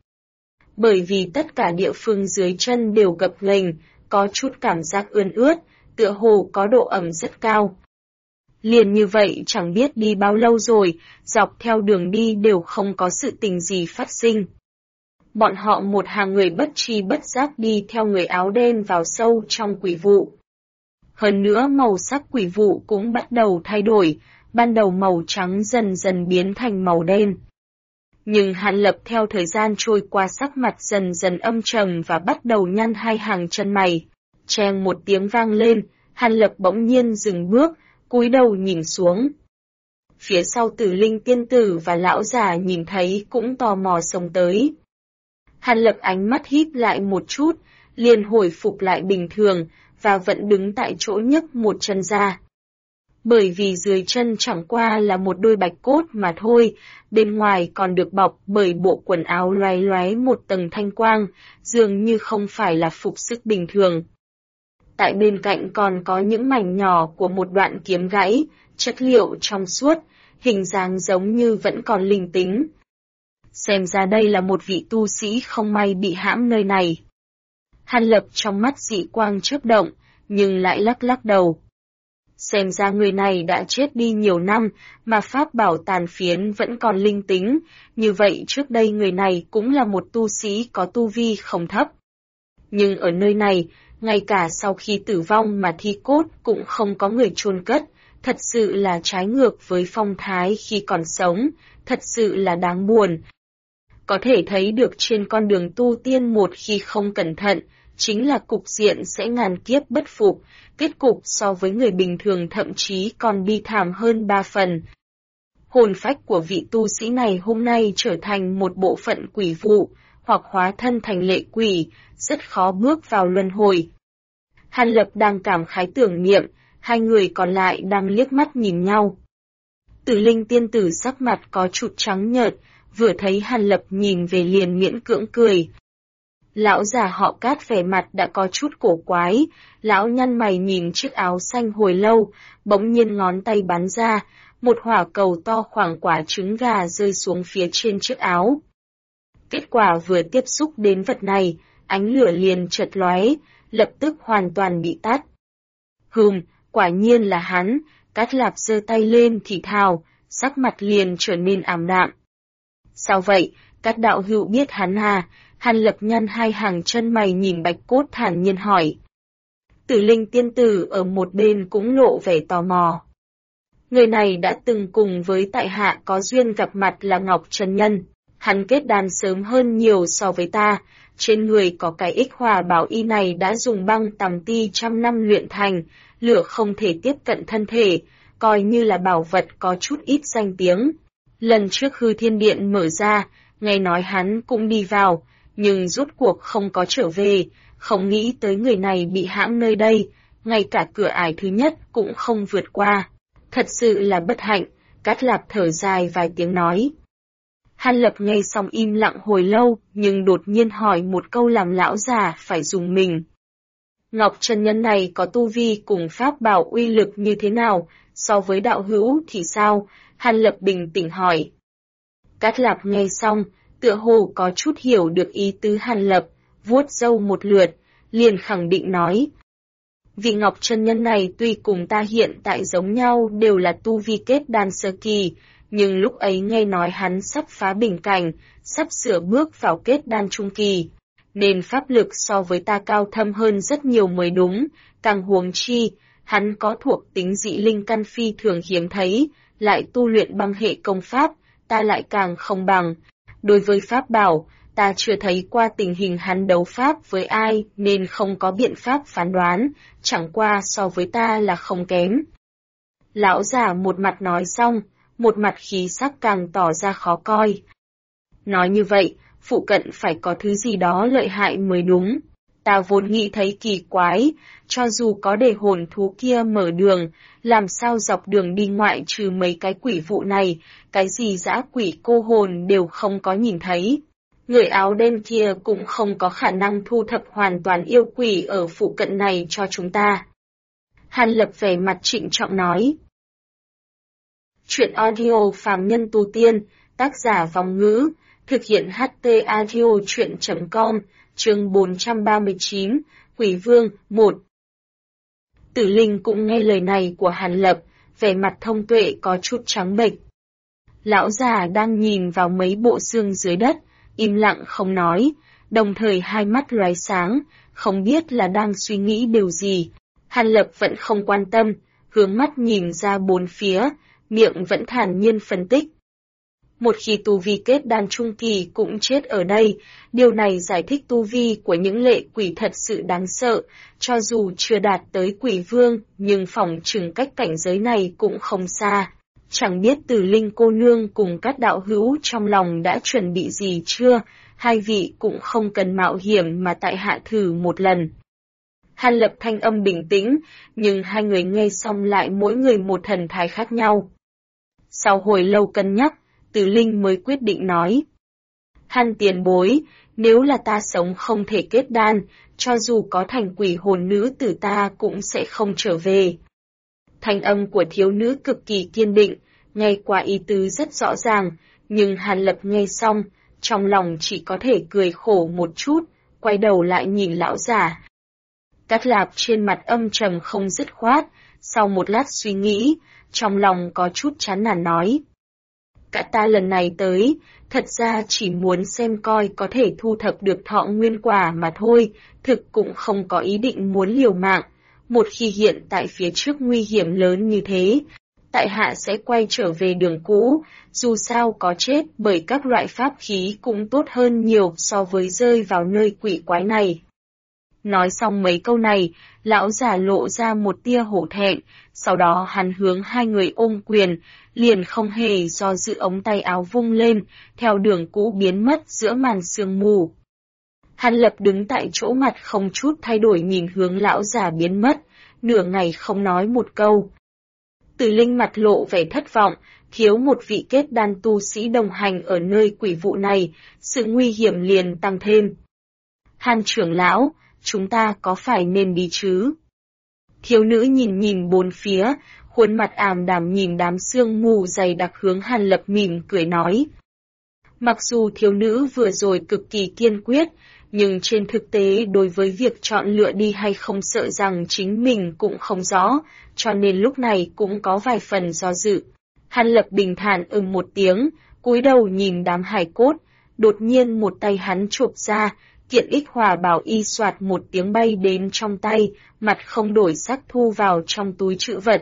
Bởi vì tất cả địa phương dưới chân đều gập ghềnh, có chút cảm giác ươn ướt, tựa hồ có độ ẩm rất cao. Liền như vậy chẳng biết đi bao lâu rồi, dọc theo đường đi đều không có sự tình gì phát sinh. Bọn họ một hàng người bất tri bất giác đi theo người áo đen vào sâu trong quỷ vụ. Hơn nữa màu sắc quỷ vụ cũng bắt đầu thay đổi, ban đầu màu trắng dần dần biến thành màu đen. Nhưng Hàn Lập theo thời gian trôi qua sắc mặt dần dần âm trầm và bắt đầu nhăn hai hàng chân mày. Cheng một tiếng vang lên, Hàn Lập bỗng nhiên dừng bước, cúi đầu nhìn xuống. Phía sau Tử Linh tiên tử và lão già nhìn thấy cũng tò mò xông tới. Hàn Lập ánh mắt híp lại một chút, liền hồi phục lại bình thường, và vẫn đứng tại chỗ nhấc một chân ra. Bởi vì dưới chân chẳng qua là một đôi bạch cốt mà thôi, bên ngoài còn được bọc bởi bộ quần áo loé loé một tầng thanh quang, dường như không phải là phục sức bình thường. Tại bên cạnh còn có những mảnh nhỏ của một đoạn kiếm gãy, chất liệu trong suốt, hình dáng giống như vẫn còn linh tính. Xem ra đây là một vị tu sĩ không may bị hãm nơi này. Hàn Lập trong mắt dị quang chớp động, nhưng lại lắc lắc đầu. Xem ra người này đã chết đi nhiều năm, mà pháp bảo tàn phiến vẫn còn linh tính, như vậy trước đây người này cũng là một tu sĩ có tu vi không thấp. Nhưng ở nơi này, ngay cả sau khi tử vong mà thi cốt cũng không có người chôn cất, thật sự là trái ngược với phong thái khi còn sống, thật sự là đáng buồn. Có thể thấy được trên con đường tu tiên một khi không cẩn thận, chính là cục diện sẽ ngàn kiếp bất phục, kết cục so với người bình thường thậm chí còn bi thảm hơn 3 phần. Hồn phách của vị tu sĩ này hôm nay trở thành một bộ phận quỷ vụ, hoặc hóa thân thành lệ quỷ, rất khó bước vào luân hồi. Hàn Lập đang cảm khái tưởng niệm, hai người còn lại đang liếc mắt nhìn nhau. Tử Linh tiên tử sắc mặt có chút trắng nhợt, vừa thấy Hàn Lập nhìn về liền miễn cưỡng cười. Lão già họ Cát vẻ mặt đã có chút cổ quái, lão nhăn mày nhìn chiếc áo xanh hồi lâu, bỗng nhiên ngón tay bắn ra, một hỏa cầu to khoảng quả trứng gà rơi xuống phía trên chiếc áo. Kết quả vừa tiếp xúc đến vật này, ánh lửa liền chợt lóe, lập tức hoàn toàn bị tắt. Quả nhiên là hắn, Cát Lạp giơ tay lên thì thào, sắc mặt liền trở nên ảm đạm. Sao vậy, Cát đạo hữu biết hắn à? Hàn Lập nhăn hai hàng chân mày nhìn Bạch Cốt thản nhiên hỏi. Tử Linh tiên tử ở một bên cũng lộ vẻ tò mò. Người này đã từng cùng với tại hạ có duyên gặp mặt là Ngọc Chân Nhân. Hắn kết đan sớm hơn nhiều so với ta, trên người có cái ích hỏa bảo y này đã dùng băng tằm ti trăm năm luyện thành, lửa không thể tiếp cận thân thể, coi như là bảo vật có chút ít danh tiếng. Lần trước Hư Thiên Điện mở ra, nghe nói hắn cũng đi vào, nhưng rốt cuộc không có trở về, không nghĩ tới người này bị hãm nơi đây, ngay cả cửa ải thứ nhất cũng không vượt qua. Thật sự là bất hạnh, Cát Lạp thở dài vài tiếng nói. Hàn Lập nghe xong im lặng hồi lâu, nhưng đột nhiên hỏi một câu làm lão già phải dùng mình. Ngọc Chân Nhân này có tu vi cùng pháp bảo uy lực như thế nào, so với đạo hữu thì sao? Hàn Lập bình tĩnh hỏi. Cát Lạp nghe xong, tựa hồ có chút hiểu được ý tứ Hàn Lập, vuốt râu một lượt, liền khẳng định nói. Vị Ngọc Chân Nhân này tuy cùng ta hiện tại giống nhau đều là tu vi kết đan sơ kỳ, nhưng lúc ấy nghe nói hắn sắp phá bình cảnh, sắp sửa bước vào kết đan trung kỳ, nên pháp lực so với ta cao thâm hơn rất nhiều mới đúng, càng huống chi, hắn có thuộc tính dị linh căn phi thường hiếm thấy, lại tu luyện băng hệ công pháp, ta lại càng không bằng. Đối với pháp bảo, ta chưa thấy qua tình hình hắn đấu pháp với ai nên không có biện pháp phán đoán, chẳng qua so với ta là không kém. Lão già một mặt nói xong, một mặt khí sắc càng tỏ ra khó coi. Nói như vậy, phụ cận phải có thứ gì đó lợi hại mới đúng. Ta vốn nghĩ thấy kỳ quái, cho dù có để hồn thú kia mở đường, làm sao dọc đường đi ngoại trừ mấy cái quỷ vụ này, cái gì dã quỷ cô hồn đều không có nhìn thấy. Người áo đen kia cũng không có khả năng thu thập hoàn toàn yêu quỷ ở phụ cận này cho chúng ta. Hàn Lập vẻ mặt trịnh trọng nói. Chuyện audio phàm nhân tu tiên, tác giả Vong Ngữ, thực hiện HT audio chuyện.com, chương 439, Quỷ Vương, 1. Tử Linh cũng nghe lời này của Hàn Lập, vẻ mặt thông tuệ có chút trắng bệch. Lão già đang nhìn vào mấy bộ xương dưới đất, im lặng không nói, đồng thời hai mắt lóe sáng, không biết là đang suy nghĩ điều gì. Hàn Lập vẫn không quan tâm, hướng mắt nhìn ra bốn phía, miệng vẫn thản nhiên phân tích. Một khi tu vi kết đan trung kỳ cũng chết ở đây, điều này giải thích tu vi của những lệ quỷ thật sự đáng sợ, cho dù chưa đạt tới quỷ vương, nhưng phỏng chừng cách cảnh giới này cũng không xa. Chẳng biết Tử Linh cô nương cùng các đạo hữu trong lòng đã chuẩn bị gì chưa, hai vị cũng không cần mạo hiểm mà tại hạ thử một lần. Hàn Lập thanh âm bình tĩnh, nhưng hai người nghe xong lại mỗi người một thần thái khác nhau. Sau hồi lâu cân nhắc, Tử Linh mới quyết định nói. Hàn tiền bối, nếu là ta sống không thể kết đan, cho dù có thành quỷ hồn nữ tử ta cũng sẽ không trở về. Thanh âm của thiếu nữ cực kỳ kiên định, nghe qua ý tứ rất rõ ràng, nhưng Hàn Lập nghe xong, trong lòng chỉ có thể cười khổ một chút, quay đầu lại nhìn lão giả. Cát Lạp trên mặt âm trầm không dứt khoát, sau một lát suy nghĩ, trong lòng có chút chán nản nói. Cả ta lần này tới, thật ra chỉ muốn xem coi có thể thu thập được thọ nguyên quả mà thôi, thực cũng không có ý định muốn liều mạng. Một khi hiện tại phía trước nguy hiểm lớn như thế, tại hạ sẽ quay trở về đường cũ, dù sao có chết bởi các loại pháp khí cũng tốt hơn nhiều so với rơi vào nơi quỷ quái này. Nói xong mấy câu này, lão già lộ ra một tia hổ thẹn, sau đó hắn hướng hai người ôm quyền, liền không hề do dự ống tay áo vung lên, theo đường cũ biến mất giữa màn sương mù. Hàn Lập đứng tại chỗ mặt không chút thay đổi nhìn hướng lão già biến mất, nửa ngày không nói một câu. Từ Linh mặt lộ vẻ thất vọng, thiếu một vị kết đan tu sĩ đồng hành ở nơi quỷ vụ này, sự nguy hiểm liền tăng thêm. Hàn trưởng lão, chúng ta có phải nên đi chứ? Thiếu nữ nhìn bốn phía, khuôn mặt ảm đạm nhìn đám sương mù dày đặc hướng Hàn Lập mỉm cười nói. Mặc dù thiếu nữ vừa rồi cực kỳ kiên quyết, nhưng trên thực tế đối với việc chọn lựa đi hay không sợ rằng chính mình cũng không rõ, cho nên lúc này cũng có vài phần do dự. Hàn Lập bình thản một tiếng, cúi đầu nhìn đám hài cốt, đột nhiên một tay hắn chụp ra, kiện ích hỏa bảo y soạt một tiếng bay đến trong tay, mặt không đổi sắc thu vào trong túi trữ vật.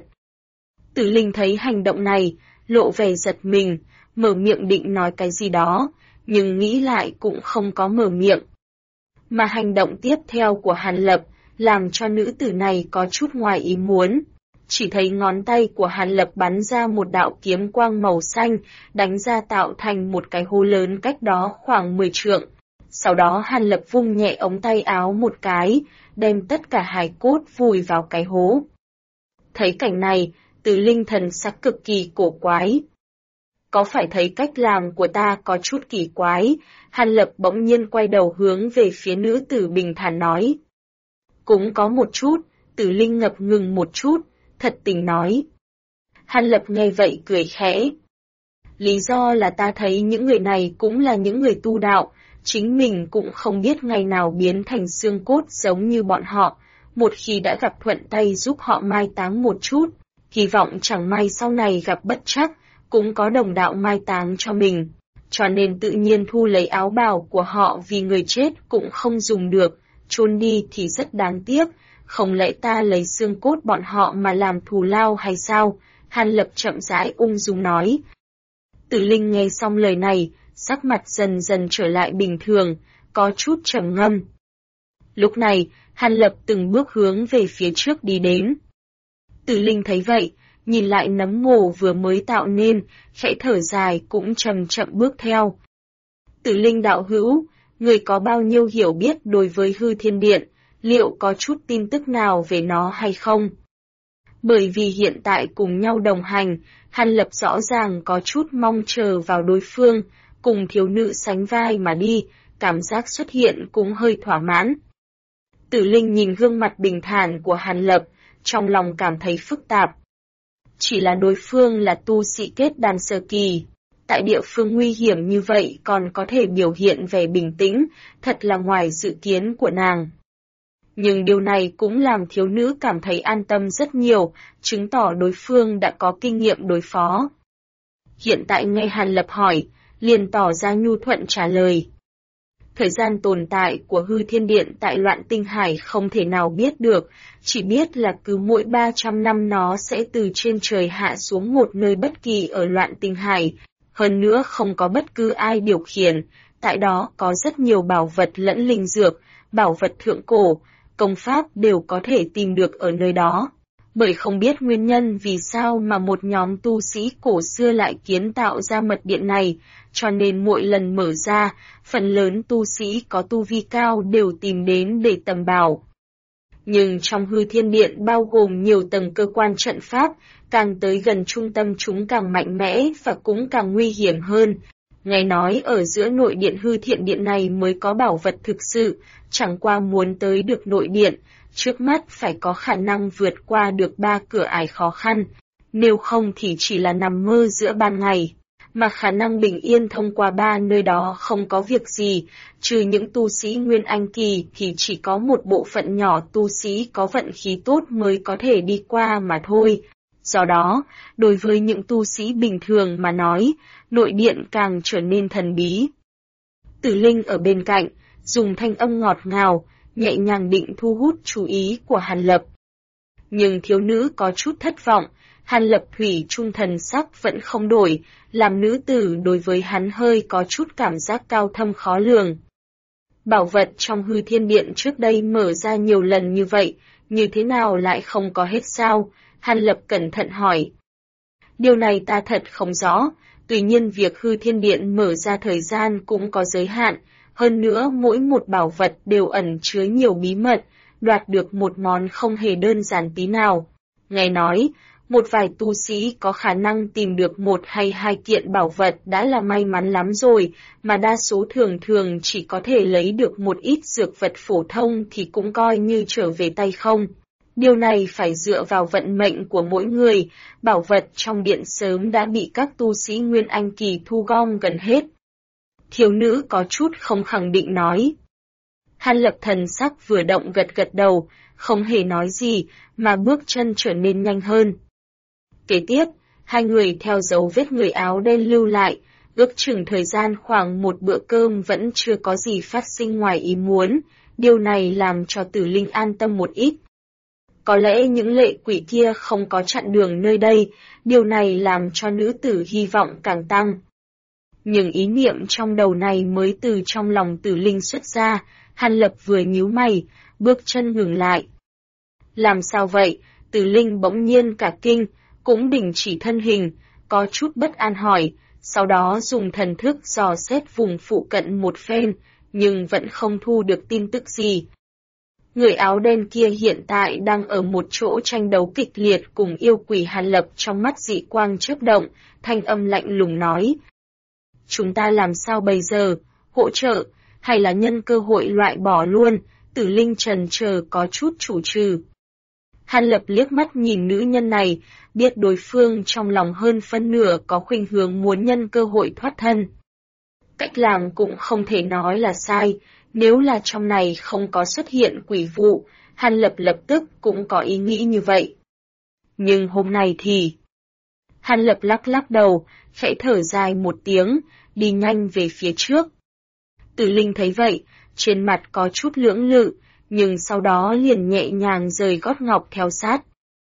Tử Linh thấy hành động này, lộ vẻ giật mình, mở miệng định nói cái gì đó, nhưng nghĩ lại cũng không có mở miệng. Mà hành động tiếp theo của Hàn Lập, làm cho nữ tử này có chút ngoài ý muốn. Chỉ thấy ngón tay của Hàn Lập bắn ra một đạo kiếm quang màu xanh, đánh ra tạo thành một cái hố lớn cách đó khoảng 10 trượng. Sau đó Hàn Lập vung nhẹ ống tay áo một cái, đem tất cả hài cốt vùi vào cái hố. Thấy cảnh này, Từ Linh thần sắc cực kỳ cổ quái. Có phải thấy cách làm của ta có chút kỳ quái? Hàn Lập bỗng nhiên quay đầu hướng về phía nữ tử bình thản nói. Cũng có một chút, Từ Linh ngập ngừng một chút, thật tình nói. Hàn Lập nghe vậy cười khẽ. Lý do là ta thấy những người này cũng là những người tu đạo, chính mình cũng không biết ngày nào biến thành xương cốt giống như bọn họ, một khi đã gặp thuận tay giúp họ mai táng một chút, hy vọng chẳng may sau này gặp bất trắc, cũng có đồng đạo mai táng cho mình, cho nên tự nhiên thu lấy áo bào của họ vì người chết cũng không dùng được, chôn đi thì rất đáng tiếc, không lẽ ta lấy xương cốt bọn họ mà làm thù lao hay sao? Hàn Lập chậm rãi ung dung nói. Tử Linh nghe xong lời này, sắc mặt dần dần trở lại bình thường, có chút trầm ngâm. Lúc này, Hàn Lập từng bước hướng về phía trước đi đến. Tử Linh thấy vậy, nhìn lại nấm mồ vừa mới tạo nên, khẽ thở dài cũng chậm chậm bước theo. Tử Linh đạo hữu, người có bao nhiêu hiểu biết đối với Hư Thiên Điện, liệu có chút tin tức nào về nó hay không? Bởi vì hiện tại cùng nhau đồng hành, Hàn Lập rõ ràng có chút mong chờ vào đối phương, cùng thiếu nữ sánh vai mà đi, cảm giác xuất hiện cũng hơi thỏa mãn. Tử Linh nhìn gương mặt bình thản của Hàn Lập, trong lòng cảm thấy phức tạp. Chỉ là đối phương là tu sĩ kết đan sơ kỳ, tại địa phương nguy hiểm như vậy còn có thể biểu hiện vẻ bình tĩnh, thật là ngoài dự kiến của nàng. Nhưng điều này cũng làm thiếu nữ cảm thấy an tâm rất nhiều, chứng tỏ đối phương đã có kinh nghiệm đối phó. Hiện tại nghe Hàn Lập hỏi, liền tỏ ra nhu thuận trả lời. Thời gian tồn tại của Hư Thiên Điện tại Loạn Tinh Hải không thể nào biết được, chỉ biết là cứ mỗi 300 năm nó sẽ từ trên trời hạ xuống một nơi bất kỳ ở Loạn Tinh Hải, hơn nữa không có bất cứ ai điều khiển, tại đó có rất nhiều bảo vật lẫn linh dược, bảo vật thượng cổ, công pháp đều có thể tìm được ở nơi đó. Bởi không biết nguyên nhân vì sao mà một nhóm tu sĩ cổ xưa lại kiến tạo ra mật điện này, cho nên mỗi lần mở ra, phần lớn tu sĩ có tu vi cao đều tìm đến để tầm bảo. Nhưng trong Hư Thiên Điện bao gồm nhiều tầng cơ quan trận pháp, càng tới gần trung tâm chúng càng mạnh mẽ và cũng càng nguy hiểm hơn. Nghe nói ở giữa nội điện Hư Thiên Điện này mới có bảo vật thực sự, chẳng qua muốn tới được nội điện, trước mắt phải có khả năng vượt qua được 3 cửa ải khó khăn. nếu không thì chỉ là nằm mơ giữa ban ngày. Mà khả năng bình yên thông qua ba nơi đó không có việc gì, trừ những tu sĩ Nguyên Anh Kỳ thì chỉ có một bộ phận nhỏ tu sĩ có vận khí tốt mới có thể đi qua mà thôi. Do đó, đối với những tu sĩ bình thường mà nói, nội điện càng trở nên thần bí. Tử Linh ở bên cạnh, dùng thanh âm ngọt ngào, nhẹ nhàng định thu hút chú ý của Hàn Lập. Nhưng thiếu nữ có chút thất vọng, Hàn Lập thủy chung thần sắc vẫn không đổi, làm nữ tử đối với hắn hơi có chút cảm giác cao thâm khó lường. Bảo vật trong hư thiên điện trước đây mở ra nhiều lần như vậy, như thế nào lại không có hết sao? Hàn Lập cẩn thận hỏi. Điều này ta thật không rõ, tuy nhiên việc hư thiên điện mở ra thời gian cũng có giới hạn, hơn nữa mỗi một bảo vật đều ẩn chứa nhiều bí mật, đoạt được một món không hề đơn giản tí nào. Nghe nói, một vài tu sĩ có khả năng tìm được một hay hai kiện bảo vật đã là may mắn lắm rồi, mà đa số thường thường chỉ có thể lấy được một ít dược vật phổ thông thì cũng coi như trở về tay không. Điều này phải dựa vào vận mệnh của mỗi người, bảo vật trong điện sớm đã bị các tu sĩ Nguyên Anh Kỳ thu gom gần hết. Thiếu nữ có chút không khẳng định nói. Hàn Lập thần sắc vừa động gật gật đầu, không hề nói gì, mà bước chân trở nên nhanh hơn. Kế tiếp, hai người theo dấu vết người áo đen lưu lại, ước chừng thời gian khoảng một bữa cơm vẫn chưa có gì phát sinh ngoài ý muốn, điều này làm cho Tử Linh an tâm một ít. Có lẽ những lệ quỷ kia không có chặn đường nơi đây, điều này làm cho nữ tử hy vọng càng tăng. Nhưng ý niệm trong đầu này mới từ trong lòng Tử Linh xuất ra, Hàn Lập vừa nhíu mày, bước chân ngừng lại. Làm sao vậy? Tử Linh bỗng nhiên cả kinh, cũng đình chỉ thân hình, có chút bất an hỏi, sau đó dùng thần thức dò xét vùng phụ cận một phen, nhưng vẫn không thu được tin tức gì. Người áo đen kia hiện tại đang ở một chỗ tranh đấu kịch liệt cùng yêu quỷ Hàn Lập, trong mắt dị quang chớp động, thanh âm lạnh lùng nói. Chúng ta làm sao bây giờ, hỗ trợ, hay là nhân cơ hội loại bỏ luôn? Tử Linh trần chờ có chút chủ trừ. Hàn Lập liếc mắt nhìn nữ nhân này, biết đối phương trong lòng hơn phân nửa có khuynh hướng muốn nhân cơ hội thoát thân. Cách làm cũng không thể nói là sai, nếu là trong này không có xuất hiện quỷ vụ, Hàn Lập lập tức cũng có ý nghĩ như vậy. Nhưng hôm nay thì... Hàn Lập lắc lắc đầu, khẽ thở dài một tiếng, đi nhanh về phía trước. Tử Linh thấy vậy, trên mặt có chút lưỡng lự, nhưng sau đó liền nhẹ nhàng rời gót ngọc theo sát.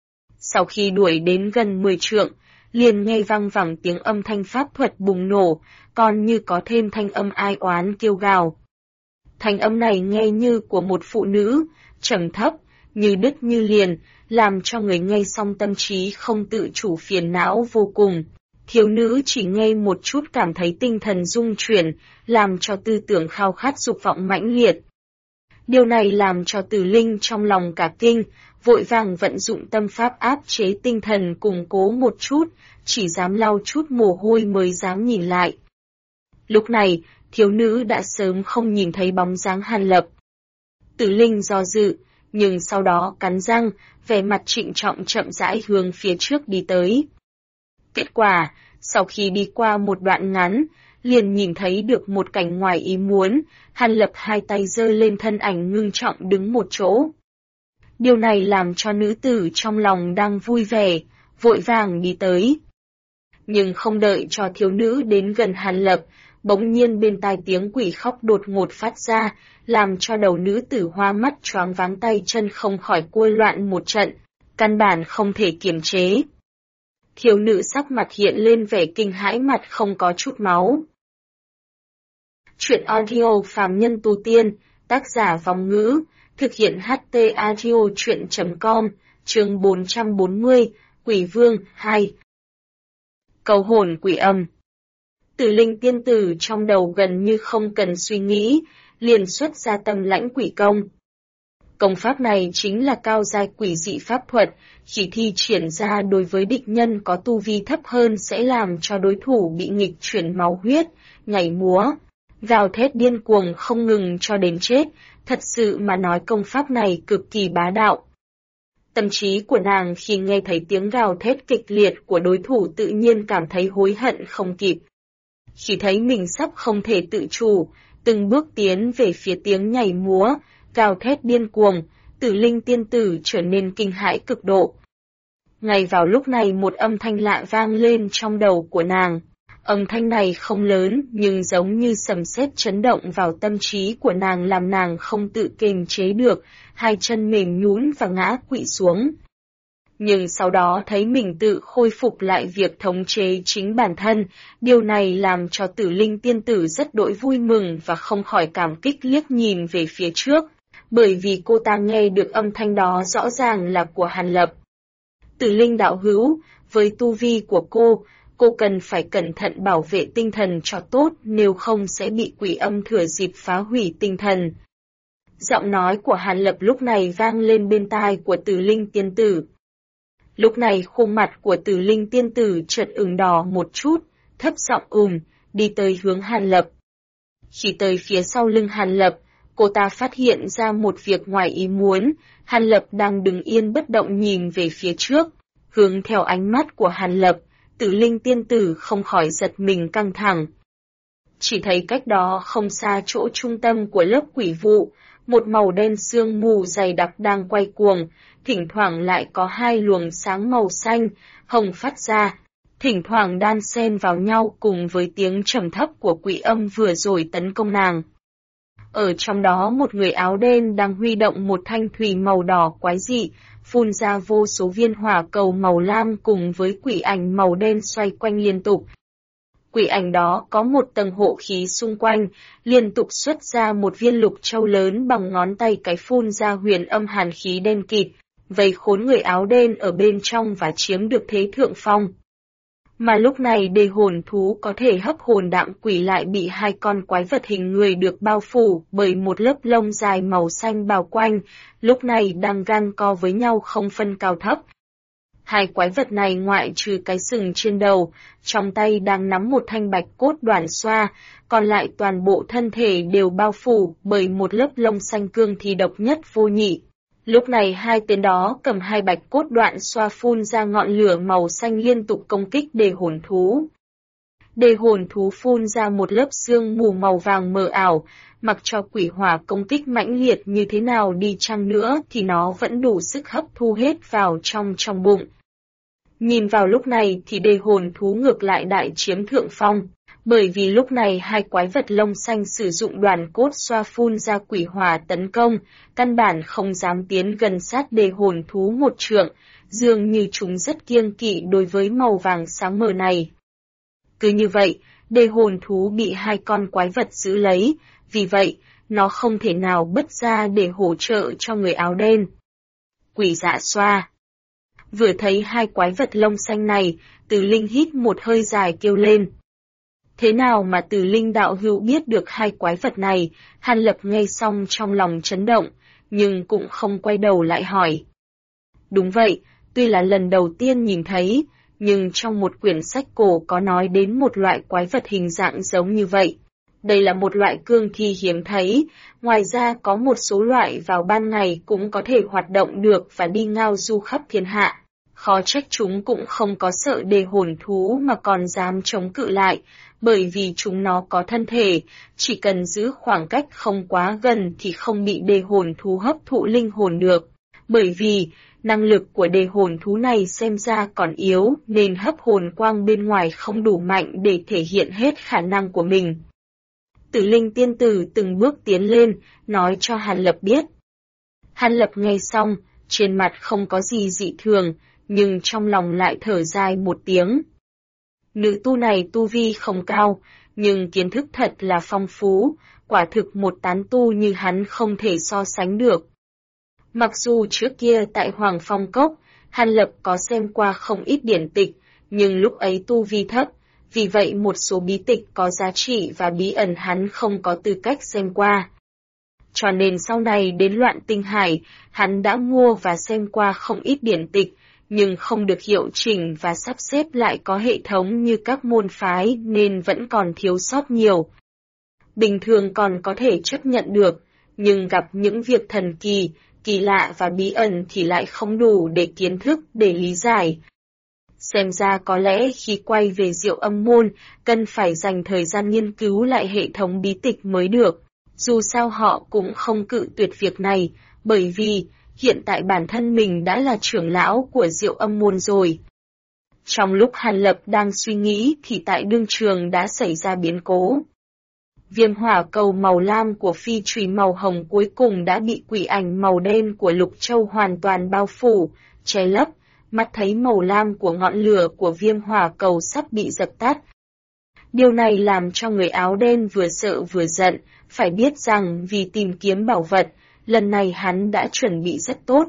Sau khi đuổi đến gần 10 trượng, liền nghe vang vẳng tiếng âm thanh pháp thuật bùng nổ, còn như có thêm thanh âm ai oán kêu gào. Thanh âm này nghe như của một phụ nữ, trầm thấp, như đứt như liền, làm cho người nghe xong tâm trí không tự chủ phiền não vô cùng. Thiếu nữ chỉ nghe một chút cảm thấy tinh thần rung chuyển, làm cho tư tưởng khao khát dục vọng mãnh liệt. Điều này làm cho Tử Linh trong lòng cả kinh, vội vàng vận dụng tâm pháp áp chế tinh thần củng cố một chút, chỉ dám lau chút mồ hôi mới dám nhìn lại. Lúc này, thiếu nữ đã sớm không nhìn thấy bóng dáng Hàn Lập. Tử Linh do dự, nhưng sau đó cắn răng, vẻ mặt trịnh trọng chậm rãi hướng phía trước đi tới. Kết quả, sau khi đi qua một đoạn ngắn, liền nhìn thấy được một cảnh ngoài ý muốn, Hàn Lập hai tay giơ lên, thân ảnh ngưng trọng đứng một chỗ. Điều này làm cho nữ tử trong lòng đang vui vẻ, vội vàng đi tới. Nhưng không đợi cho thiếu nữ đến gần Hàn Lập, bỗng nhiên bên tai tiếng quỷ khóc đột ngột phát ra, làm cho đầu nữ tử hoa mắt choáng váng, tay chân không khỏi cua loạn một trận, căn bản không thể kiềm chế. Thiếu nữ sắc mặt hiện lên vẻ kinh hãi, mặt không có chút máu. Chuyện audio phàm nhân tu tiên, tác giả Vong Ngữ, thực hiện HT Audio Chuyện.com, chương 440, Quỷ Vương 2. Cầu hồn quỷ âm. Tử Linh tiên tử trong đầu gần như không cần suy nghĩ, liền xuất ra Tâm Lãnh Quỷ Công. Công pháp này chính là cao giai quỷ dị pháp thuật, khi thi triển ra đối với địch nhân có tu vi thấp hơn sẽ làm cho đối thủ bị nghịch chuyển máu huyết, nhảy múa, gào thét điên cuồng không ngừng cho đến chết, thật sự mà nói công pháp này cực kỳ bá đạo. Tâm trí của nàng khi nghe thấy tiếng gào thét kịch liệt của đối thủ tự nhiên cảm thấy hối hận không kịp. Khi thấy mình sắp không thể tự chủ, từng bước tiến về phía tiếng nhảy múa, gào thét điên cuồng, Tử Linh tiên tử trở nên kinh hãi cực độ. Ngay vào lúc này một âm thanh lạ vang lên trong đầu của nàng. Âm thanh này không lớn nhưng giống như sấm sét chấn động vào tâm trí của nàng làm nàng không tự kiềm chế được, hai chân mềm nhũn và ngã quỵ xuống. Nhưng sau đó thấy mình tự khôi phục lại việc thống chế chính bản thân, điều này làm cho Tử Linh tiên tử rất đỗi vui mừng và không khỏi cảm kích liếc nhìn về phía trước, bởi vì cô ta nghe được âm thanh đó rõ ràng là của Hàn Lập. Tử Linh đạo hữu, với tu vi của cô cần phải cẩn thận bảo vệ tinh thần cho tốt nếu không sẽ bị quỷ âm thừa dịp phá hủy tinh thần. Giọng nói của Hàn Lập lúc này vang lên bên tai của Tử Linh tiên tử. Lúc này khuôn mặt của Tử Linh tiên tử chợt ửng đỏ một chút, thấp giọng đi tới hướng Hàn Lập. Khi tới phía sau lưng Hàn Lập, cô ta phát hiện ra một việc ngoài ý muốn, Hàn Lập đang đứng yên bất động nhìn về phía trước, hướng theo ánh mắt của Hàn Lập, Tử Linh tiên tử không khỏi giật mình căng thẳng. Chỉ thấy cách đó không xa chỗ trung tâm của lớp quỷ vụ, một màu đen sương mù dày đặc đang quay cuồng, thỉnh thoảng lại có hai luồng sáng màu xanh, hồng phát ra, thỉnh thoảng đan xen vào nhau cùng với tiếng trầm thấp của quỷ âm vừa rồi tấn công nàng. Ở trong đó một người áo đen đang huy động một thanh thủy màu đỏ quái dị, phun ra vô số viên hỏa cầu màu lam cùng với quỷ ảnh màu đen xoay quanh liên tục. Quỷ ảnh đó có một tầng hộ khí xung quanh, liên tục xuất ra một viên lục châu lớn bằng ngón tay cái phun ra huyền âm hàn khí đen kịt, vây khốn người áo đen ở bên trong và chiếm được thế thượng phong. Mà lúc này đề hồn thú có thể hấp hồn đạm quỷ lại bị hai con quái vật hình người được bao phủ bởi một lớp lông dài màu xanh bao quanh, lúc này đang gang co với nhau không phân cao thấp. Hai quái vật này ngoại trừ cái sừng trên đầu, trong tay đang nắm một thanh bạch cốt đoản xoa, còn lại toàn bộ thân thể đều bao phủ bởi một lớp lông xanh cương thi độc nhất vô nhị. Lúc này hai tên đó cầm hai bạch cốt đoạn xoa phun ra ngọn lửa màu xanh liên tục công kích đề hồn thú. Đề hồn thú phun ra một lớp sương mù màu vàng mờ ảo, mặc cho quỷ hỏa công kích mãnh liệt như thế nào đi chăng nữa thì nó vẫn đủ sức hấp thu hết vào trong bụng. Nhìn vào lúc này thì đề hồn thú ngược lại đại chiếm thượng phong. Bởi vì lúc này hai quái vật lông xanh sử dụng đoàn cốt xoa phun ra quỷ hỏa tấn công, căn bản không dám tiến gần sát đề hồn thú một trượng, dường như chúng rất kiêng kỵ đối với màu vàng sáng mờ này. Cứ như vậy, đề hồn thú bị hai con quái vật giữ lấy, vì vậy, nó không thể nào bứt ra để hỗ trợ cho người áo đen. Quỷ dạ xoa. Vừa thấy hai quái vật lông xanh này, Từ Linh hít một hơi dài kêu lên. Thế nào mà Từ Linh đạo hữu biết được hai quái vật này? Hàn Lập nghe xong trong lòng chấn động, nhưng cũng không quay đầu lại hỏi. Đúng vậy, tuy là lần đầu tiên nhìn thấy, nhưng trong một quyển sách cổ có nói đến một loại quái vật hình dạng giống như vậy. Đây là một loại cương thi hiếm thấy, ngoài ra có một số loại vào ban ngày cũng có thể hoạt động được và đi ngao du khắp thiên hạ. Khó trách chúng cũng không có sợ đề hồn thú mà còn dám chống cự lại, bởi vì chúng nó có thân thể, chỉ cần giữ khoảng cách không quá gần thì không bị đề hồn thú hấp thụ linh hồn được. Bởi vì, năng lực của đề hồn thú này xem ra còn yếu nên hấp hồn quang bên ngoài không đủ mạnh để thể hiện hết khả năng của mình. Tử Linh tiên tử từng bước tiến lên, nói cho Hàn Lập biết. Hàn Lập nghe xong, trên mặt không có gì dị thường, nhưng trong lòng lại thở dài một tiếng. Nữ tu này tu vi không cao, nhưng kiến thức thật là phong phú, quả thực một tán tu như hắn không thể so sánh được. Mặc dù trước kia tại Hoàng Phong Cốc, Hàn Lập có xem qua không ít điển tịch, nhưng lúc ấy tu vi thấp, vì vậy một số bí tịch có giá trị và bí ẩn hắn không có tư cách xem qua. Cho nên sau này đến Loạn Tinh Hải, hắn đã mua và xem qua không ít điển tịch, nhưng không được hiệu chỉnh và sắp xếp lại có hệ thống như các môn phái nên vẫn còn thiếu sót nhiều. Bình thường còn có thể chấp nhận được, nhưng gặp những việc thần kỳ, kỳ lạ và bí ẩn thì lại không đủ để kiến thức để lý giải. Xem ra có lẽ khi quay về Diệu Âm môn, cần phải dành thời gian nghiên cứu lại hệ thống bí tịch mới được. Dù sao họ cũng không cự tuyệt việc này, bởi vì hiện tại bản thân mình đã là trưởng lão của Diệu Âm môn rồi. Trong lúc Hàn Lập đang suy nghĩ thì tại đương trường đã xảy ra biến cố. Viêm hỏa cầu màu lam của phi chùy màu hồng cuối cùng đã bị quỷ ảnh màu đen của Lục Châu hoàn toàn bao phủ, che lấp, mắt thấy màu lam của ngọn lửa của viêm hỏa cầu sắp bị dập tắt. Điều này làm cho người áo đen vừa sợ vừa giận, phải biết rằng vì tìm kiếm bảo vật, lần này hắn đã chuẩn bị rất tốt.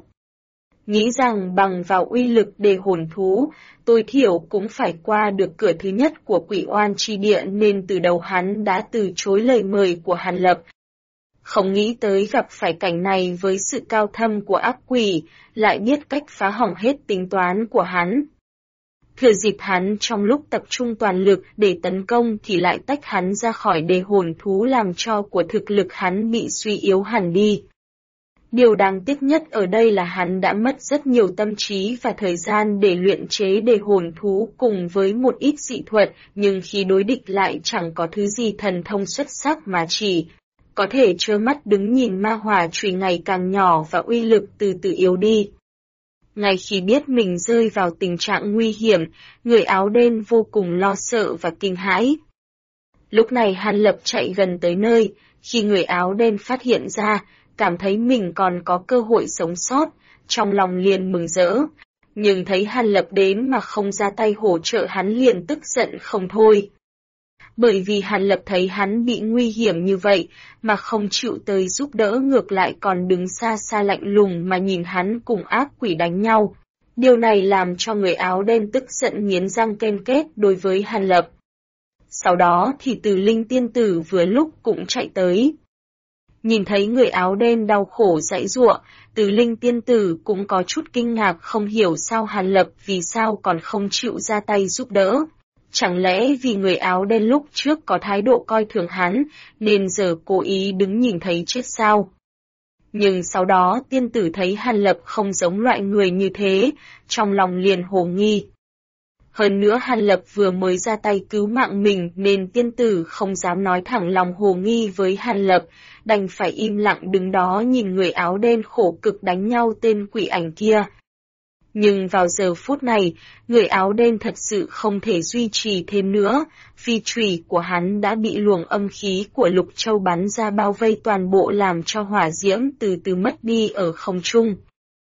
Nghĩ rằng bằng vào uy lực đề hồn thú, tối thiểu cũng phải qua được cửa thứ nhất của Quỷ Oan chi địa nên từ đầu hắn đã từ chối lời mời của Hàn Lập. Không nghĩ tới gặp phải cảnh này với sự cao thâm của ác quỷ, lại biết cách phá hỏng hết tính toán của hắn. Thừa dịp hắn trong lúc tập trung toàn lực để tấn công thì lại tách hắn ra khỏi đề hồn thú làm cho của thực lực hắn bị suy yếu hẳn đi. Điều đáng tiếc nhất ở đây là hắn đã mất rất nhiều tâm trí và thời gian để luyện chế đề hồn thú cùng với một ít dị thuật, nhưng khi đối địch lại chẳng có thứ gì thần thông xuất sắc mà chỉ có thể trơ mắt đứng nhìn ma hỏa chùy ngày càng nhỏ và uy lực từ từ yếu đi. Ngay khi biết mình rơi vào tình trạng nguy hiểm, người áo đen vô cùng lo sợ và kinh hãi. Lúc này Hàn Lập chạy gần tới nơi, khi người áo đen phát hiện ra, cảm thấy mình còn có cơ hội sống sót, trong lòng liền mừng rỡ. Nhưng thấy Hàn Lập đến mà không ra tay hỗ trợ hắn liền tức giận không thôi. Bởi vì Hàn Lập thấy hắn bị nguy hiểm như vậy, mà không chịu tới giúp đỡ ngược lại còn đứng xa xa lạnh lùng mà nhìn hắn cùng ác quỷ đánh nhau. Điều này làm cho người áo đen tức giận nghiến răng ken kết đối với Hàn Lập. Sau đó thì Từ Linh tiên tử vừa lúc cũng chạy tới. Nhìn thấy người áo đen đau khổ giãy giụa, Từ Linh tiên tử cũng có chút kinh ngạc không hiểu sao Hàn Lập vì sao còn không chịu ra tay giúp đỡ. Chẳng lẽ vì người áo đen lúc trước có thái độ coi thường hắn, nên giờ cố ý đứng nhìn thấy chết sao? Nhưng sau đó tiên tử thấy Hàn Lập không giống loại người như thế, trong lòng liền hồ nghi. Hơn nữa Hàn Lập vừa mới ra tay cứu mạng mình nên tiên tử không dám nói thẳng lòng hồ nghi với Hàn Lập, đành phải im lặng đứng đó nhìn người áo đen khổ cực đánh nhau tên quỷ ảnh kia. Nhưng vào giờ phút này, người áo đen thật sự không thể duy trì thêm nữa, phi chùy của hắn đã bị luồng âm khí của Lục Châu bắn ra bao vây toàn bộ làm cho hỏa diễm từ từ mất đi ở không trung.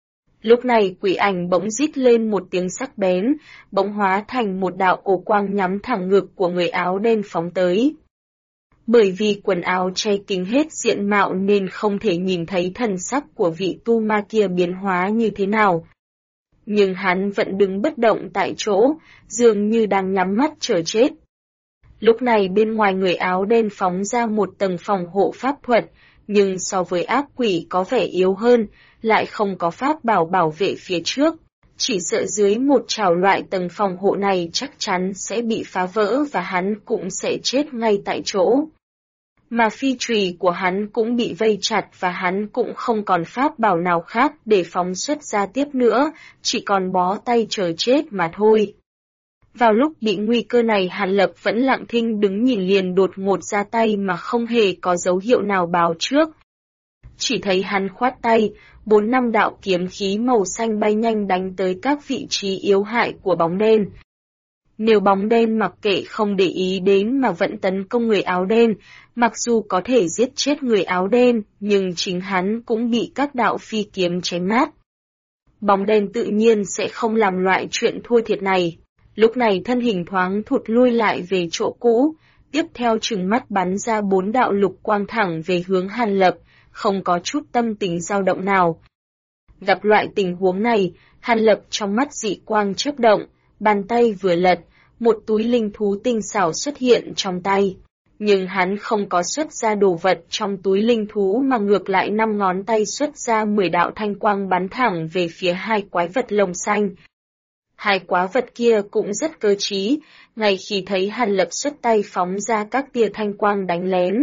Lúc này quỷ ảnh bỗng rít lên một tiếng sắc bén, bỗng hóa thành một đạo ổ quang nhắm thẳng ngực của người áo đen phóng tới. Bởi vì quần áo che kín hết diện mạo nên không thể nhìn thấy thần sắc của vị tu ma kia biến hóa như thế nào. Nhưng hắn vẫn đứng bất động tại chỗ, dường như đang nhắm mắt chờ chết. Lúc này bên ngoài người áo đen phóng ra một tầng phòng hộ pháp thuật, nhưng so với ác quỷ có vẻ yếu hơn, lại không có pháp bảo bảo vệ phía trước. Chỉ sợ dưới một trảo loại tầng phòng hộ này chắc chắn sẽ bị phá vỡ và hắn cũng sẽ chết ngay tại chỗ. Mà phi chùy của hắn cũng bị vây chặt và hắn cũng không còn pháp bảo nào khác để phóng xuất ra tiếp nữa, chỉ còn bó tay chờ chết mà thôi. Vào lúc bị nguy cơ này Hàn Lập vẫn lặng thinh đứng nhìn liền đột ngột ra tay mà không hề có dấu hiệu nào báo trước. Chỉ thấy hắn khoát tay, 4-5 đạo kiếm khí màu xanh bay nhanh đánh tới các vị trí yếu hại của bóng đen. Nếu bóng đen mặc kệ không để ý đến mà vẫn tấn công người áo đen, mặc dù có thể giết chết người áo đen, nhưng chính hắn cũng bị các đạo phi kiếm chém nát. Bóng đen tự nhiên sẽ không làm loại chuyện thua thiệt này. Lúc này thân hình thoáng thụt lui lại về chỗ cũ, tiếp theo trừng mắt bắn ra 4 đạo lục quang thẳng về hướng Hàn Lập, không có chút tâm tình dao động nào. Gặp loại tình huống này, Hàn Lập trong mắt dị quang chớp động, bàn tay vừa lật, một túi linh thú tinh xảo xuất hiện trong tay. Nhưng hắn không có xuất ra đồ vật trong túi linh thú mà ngược lại 5 ngón tay xuất ra 10 đạo thanh quang bắn thẳng về phía hai quái vật lông xanh. Hai quái vật kia cũng rất cơ trí, ngay khi thấy Hàn Lập xuất tay phóng ra các tia thanh quang đánh lén.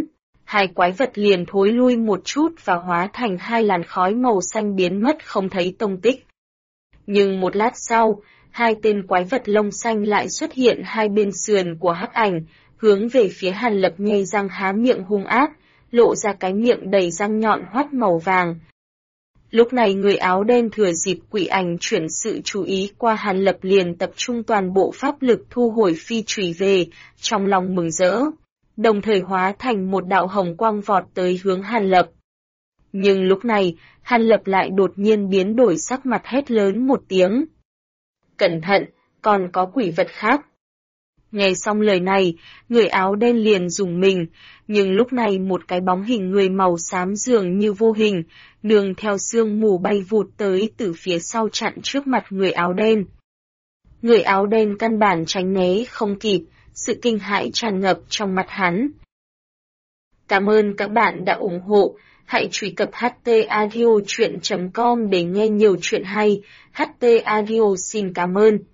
hai quái vật liền thối lui một chút và hóa thành hai làn khói màu xanh biến mất không thấy tông tích. Nhưng một lát sau, hai tên quái vật lông xanh lại xuất hiện hai bên sườn của Hắc Ảnh, hướng về phía Hàn Lập nhe răng há miệng hung ác, lộ ra cái miệng đầy răng nhọn hoắt màu vàng. Lúc này người áo đen thừa dịp Quỷ Ảnh chuyển sự chú ý qua Hàn Lập liền tập trung toàn bộ pháp lực thu hồi phi chùy về, trong lòng mừng rỡ, đồng thời hóa thành một đạo hồng quang vọt tới hướng Hàn Lập. Nhưng lúc này, Hàn Lập lại đột nhiên biến đổi sắc mặt hét lớn một tiếng. Cẩn thận, còn có quỷ vật khác. Nghe xong lời này, người áo đen liền rùng mình, nhưng lúc này một cái bóng hình người màu xám dường như vô hình, nương theo sương mù bay vụt tới từ phía sau chặn trước mặt người áo đen. Người áo đen căn bản tránh né không kịp, sự kinh hãi tràn ngập trong mặt hắn. Cảm ơn các bạn đã ủng hộ, hãy truy cập htaudio.com để nghe nhiều chuyện hay, HT Audio xin cảm ơn.